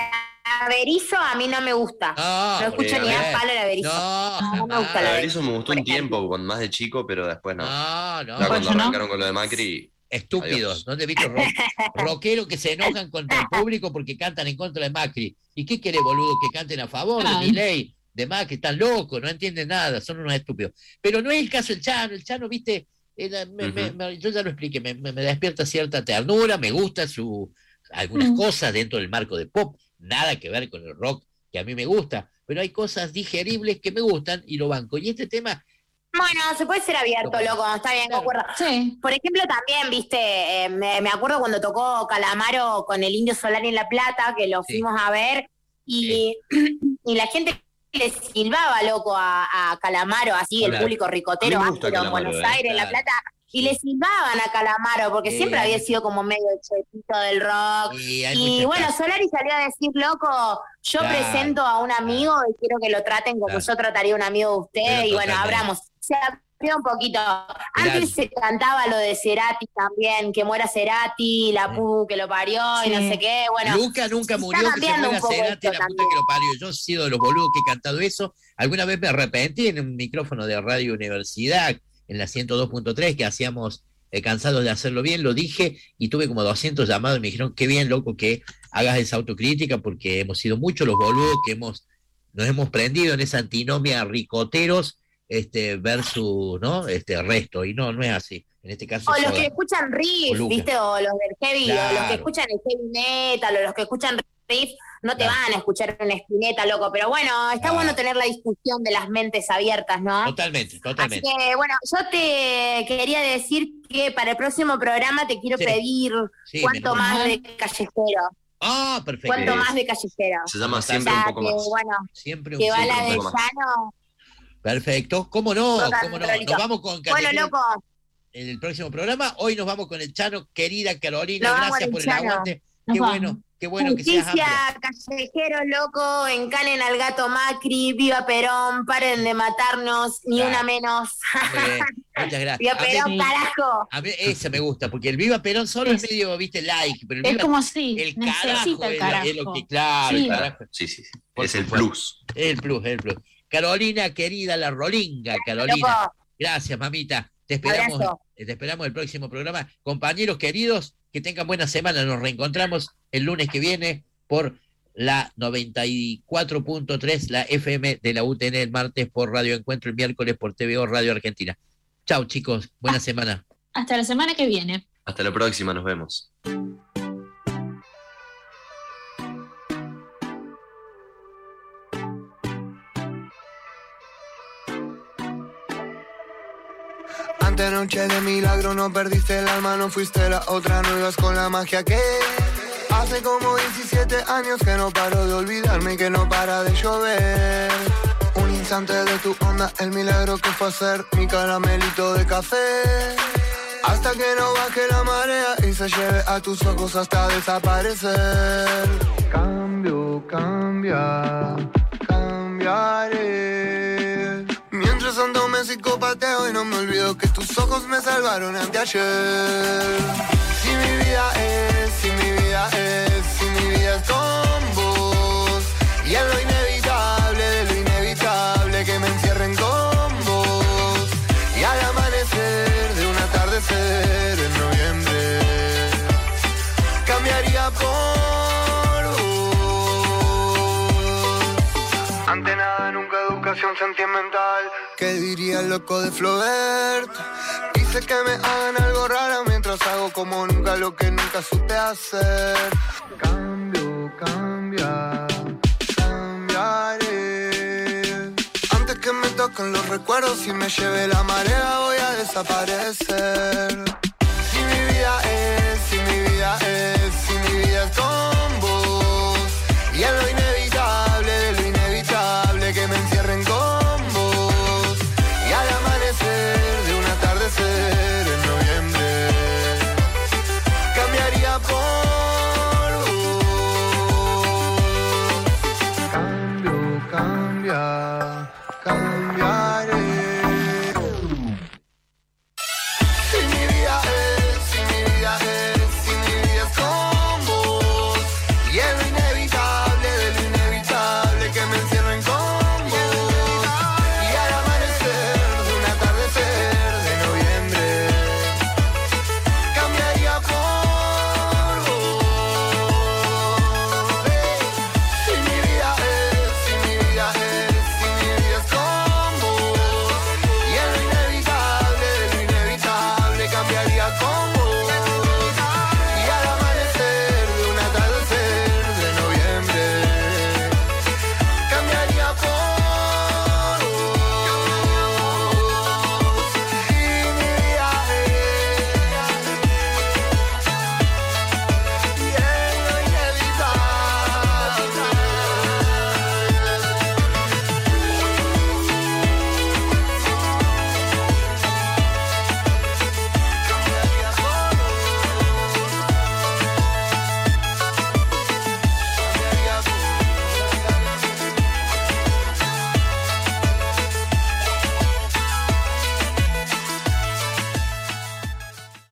la Berizo a mí no me gusta. No, No escucho eh, ni a a ver. palo la Berizo. No, No, no me gusta la A ver, Berizo. eso me gustó por un ejemplo. tiempo, cuando más de chico, pero después no. no, no. Ya cuando Bueno, ¿no? arrancaron con lo de Macri, Estúpidos, Adiós. ¿no te has visto rock, rockeros que se enojan contra el público porque cantan en contra de Macri? ¿Y qué quiere, boludo? Que canten a favor de Ah. Milei, de Macri, están locos, no entienden nada, son unos estúpidos. Pero no es el caso del Chano, el Chano, viste, Era- me- me- Ujú. me- yo ya lo expliqué, me, me- me despierta cierta ternura, me gusta su algunas Mm. cosas dentro del marco de pop, nada que ver con el rock que a mí me gusta, pero hay cosas digeribles que me gustan y lo banco. Y este tema, Bueno, se puede ser abierto, Claro. loco, está bien, Claro. concuerdo. Sí. Por ejemplo, también, viste, eh, me, me acuerdo cuando tocó Calamaro con el Indio Solari en La Plata, que lo Sí. fuimos a ver, y, y la gente le silbaba, loco, a, a Calamaro, así, Claro. el público ricotero A mí me gusta ácido en Calamaro, Buenos eh. Aires, en La Claro. Plata, y le silbaban a Calamaro, porque Sí, siempre hay había mucho- sido como medio el chetito del rock. y hay Y mucha bueno, casa. Solari salió a decir, loco, yo Claro, presento a un amigo y quiero que lo traten como Claro. yo trataría a un amigo de usted, Pero y bueno, totalmente. abramos. Se abrió un poquito. Antes se cantaba lo de Cerati también, que muera Cerati, la pu que lo parió y no Sí. sé qué, bueno. Luca nunca se murió, está que se cambiando muera un poco Cerati, esto la puta también. que lo parió. Yo he sido de los boludos que he cantado eso. Alguna vez me arrepentí en un micrófono de Radio Universidad, en la ciento dos punto tres, que hacíamos eh, Cansados de Hacerlo Bien, lo dije y tuve como doscientos llamados y me dijeron, qué bien, loco, que hagas esa autocrítica porque hemos sido muchos los boludos que hemos nos hemos prendido en esa antinomia ricoteros este versus, ¿no? Este resto, y no, no es así. En este caso O los Soda. que escuchan O riff, Luca. ¿viste? O los del heavy, o los Claro. que escuchan el heavy metal, o los que escuchan riff, no te Claro. van a escuchar una espineta, loco. Pero bueno, está Claro. bueno tener la discusión de las mentes abiertas, ¿no? Totalmente, Así totalmente. que, bueno, yo te quería decir que para el próximo programa te quiero Sí. pedir Sí, cuánto me- más de callejero. Ah, perfecto. Cuánto Sí. más de callejero. se llama O Siempre sea, un poco que, más. bueno, Siempre un que va siempre la un de poco más. Llano. Perfecto. ¿Cómo no? Rock and ¿Cómo no? rollito. Nos vamos con Bueno, Callejero loco, en el próximo programa. Hoy nos vamos con el Chano, querida Carolina. Nos vamos Gracias con por el el Chano. aguante. Nos Qué vamos. bueno, qué bueno que seas justicia, amplia. callejeros, loco, encanen al gato Macri, viva Perón, paren de matarnos, ni Claro. una menos. Muy bien. Muchas gracias. Viva A mí, Perón, Sí. carajo. a mí ese me gusta, porque el Viva Perón solo es, Es- medio, viste, like, pero el Es Viva como si el carajo necesita el es, carajo. es lo que, claro, Sí. el carajo. Sí, sí, sí. Por Es el supuesto. plus. El plus, el plus. Carolina, querida, la rolinga, Carolina. Loco, Gracias, mamita. Te esperamos, Abrazo. te esperamos el próximo programa. Compañeros queridos, que tengan buena semana. Nos reencontramos el lunes que viene por la noventa y cuatro punto tres, la F M de la U T N, el martes por Radio Encuentro, el miércoles por T V O Radio Argentina. Chau, chicos. Buena semana. Hasta la semana que viene. Hasta la próxima, nos vemos. Noche de milagro, no perdiste el alma, no fuiste la otra, no ibas con la magia que hace como diecisiete años que no paro de olvidarme y que no para de llover. Un instante de tu onda, el milagro que fue hacer mi caramelito de café. Hasta que no baje la marea y se lleve a tus ojos hasta desaparecer. Cambio, cambia, cambiaré. Mientras ando me psicopateo y no me olvido que tus ojos me salvaron anteayer. Si mi vida es, si mi vida es, si mi vida es con vos. Y en lo inevitable, de lo inevitable que me encierren con vos. Y al amanecer de un atardecer en noviembre, cambiaría por vos. Ante nada, nunca educación sentimental. ¿Qué diría el loco de Flaubert? Dice que me hagan algo raro mientras hago como nunca lo que nunca supe hacer. Cambio, cambia, cambiaré. Antes que me toquen los recuerdos y me lleve la marea voy a desaparecer.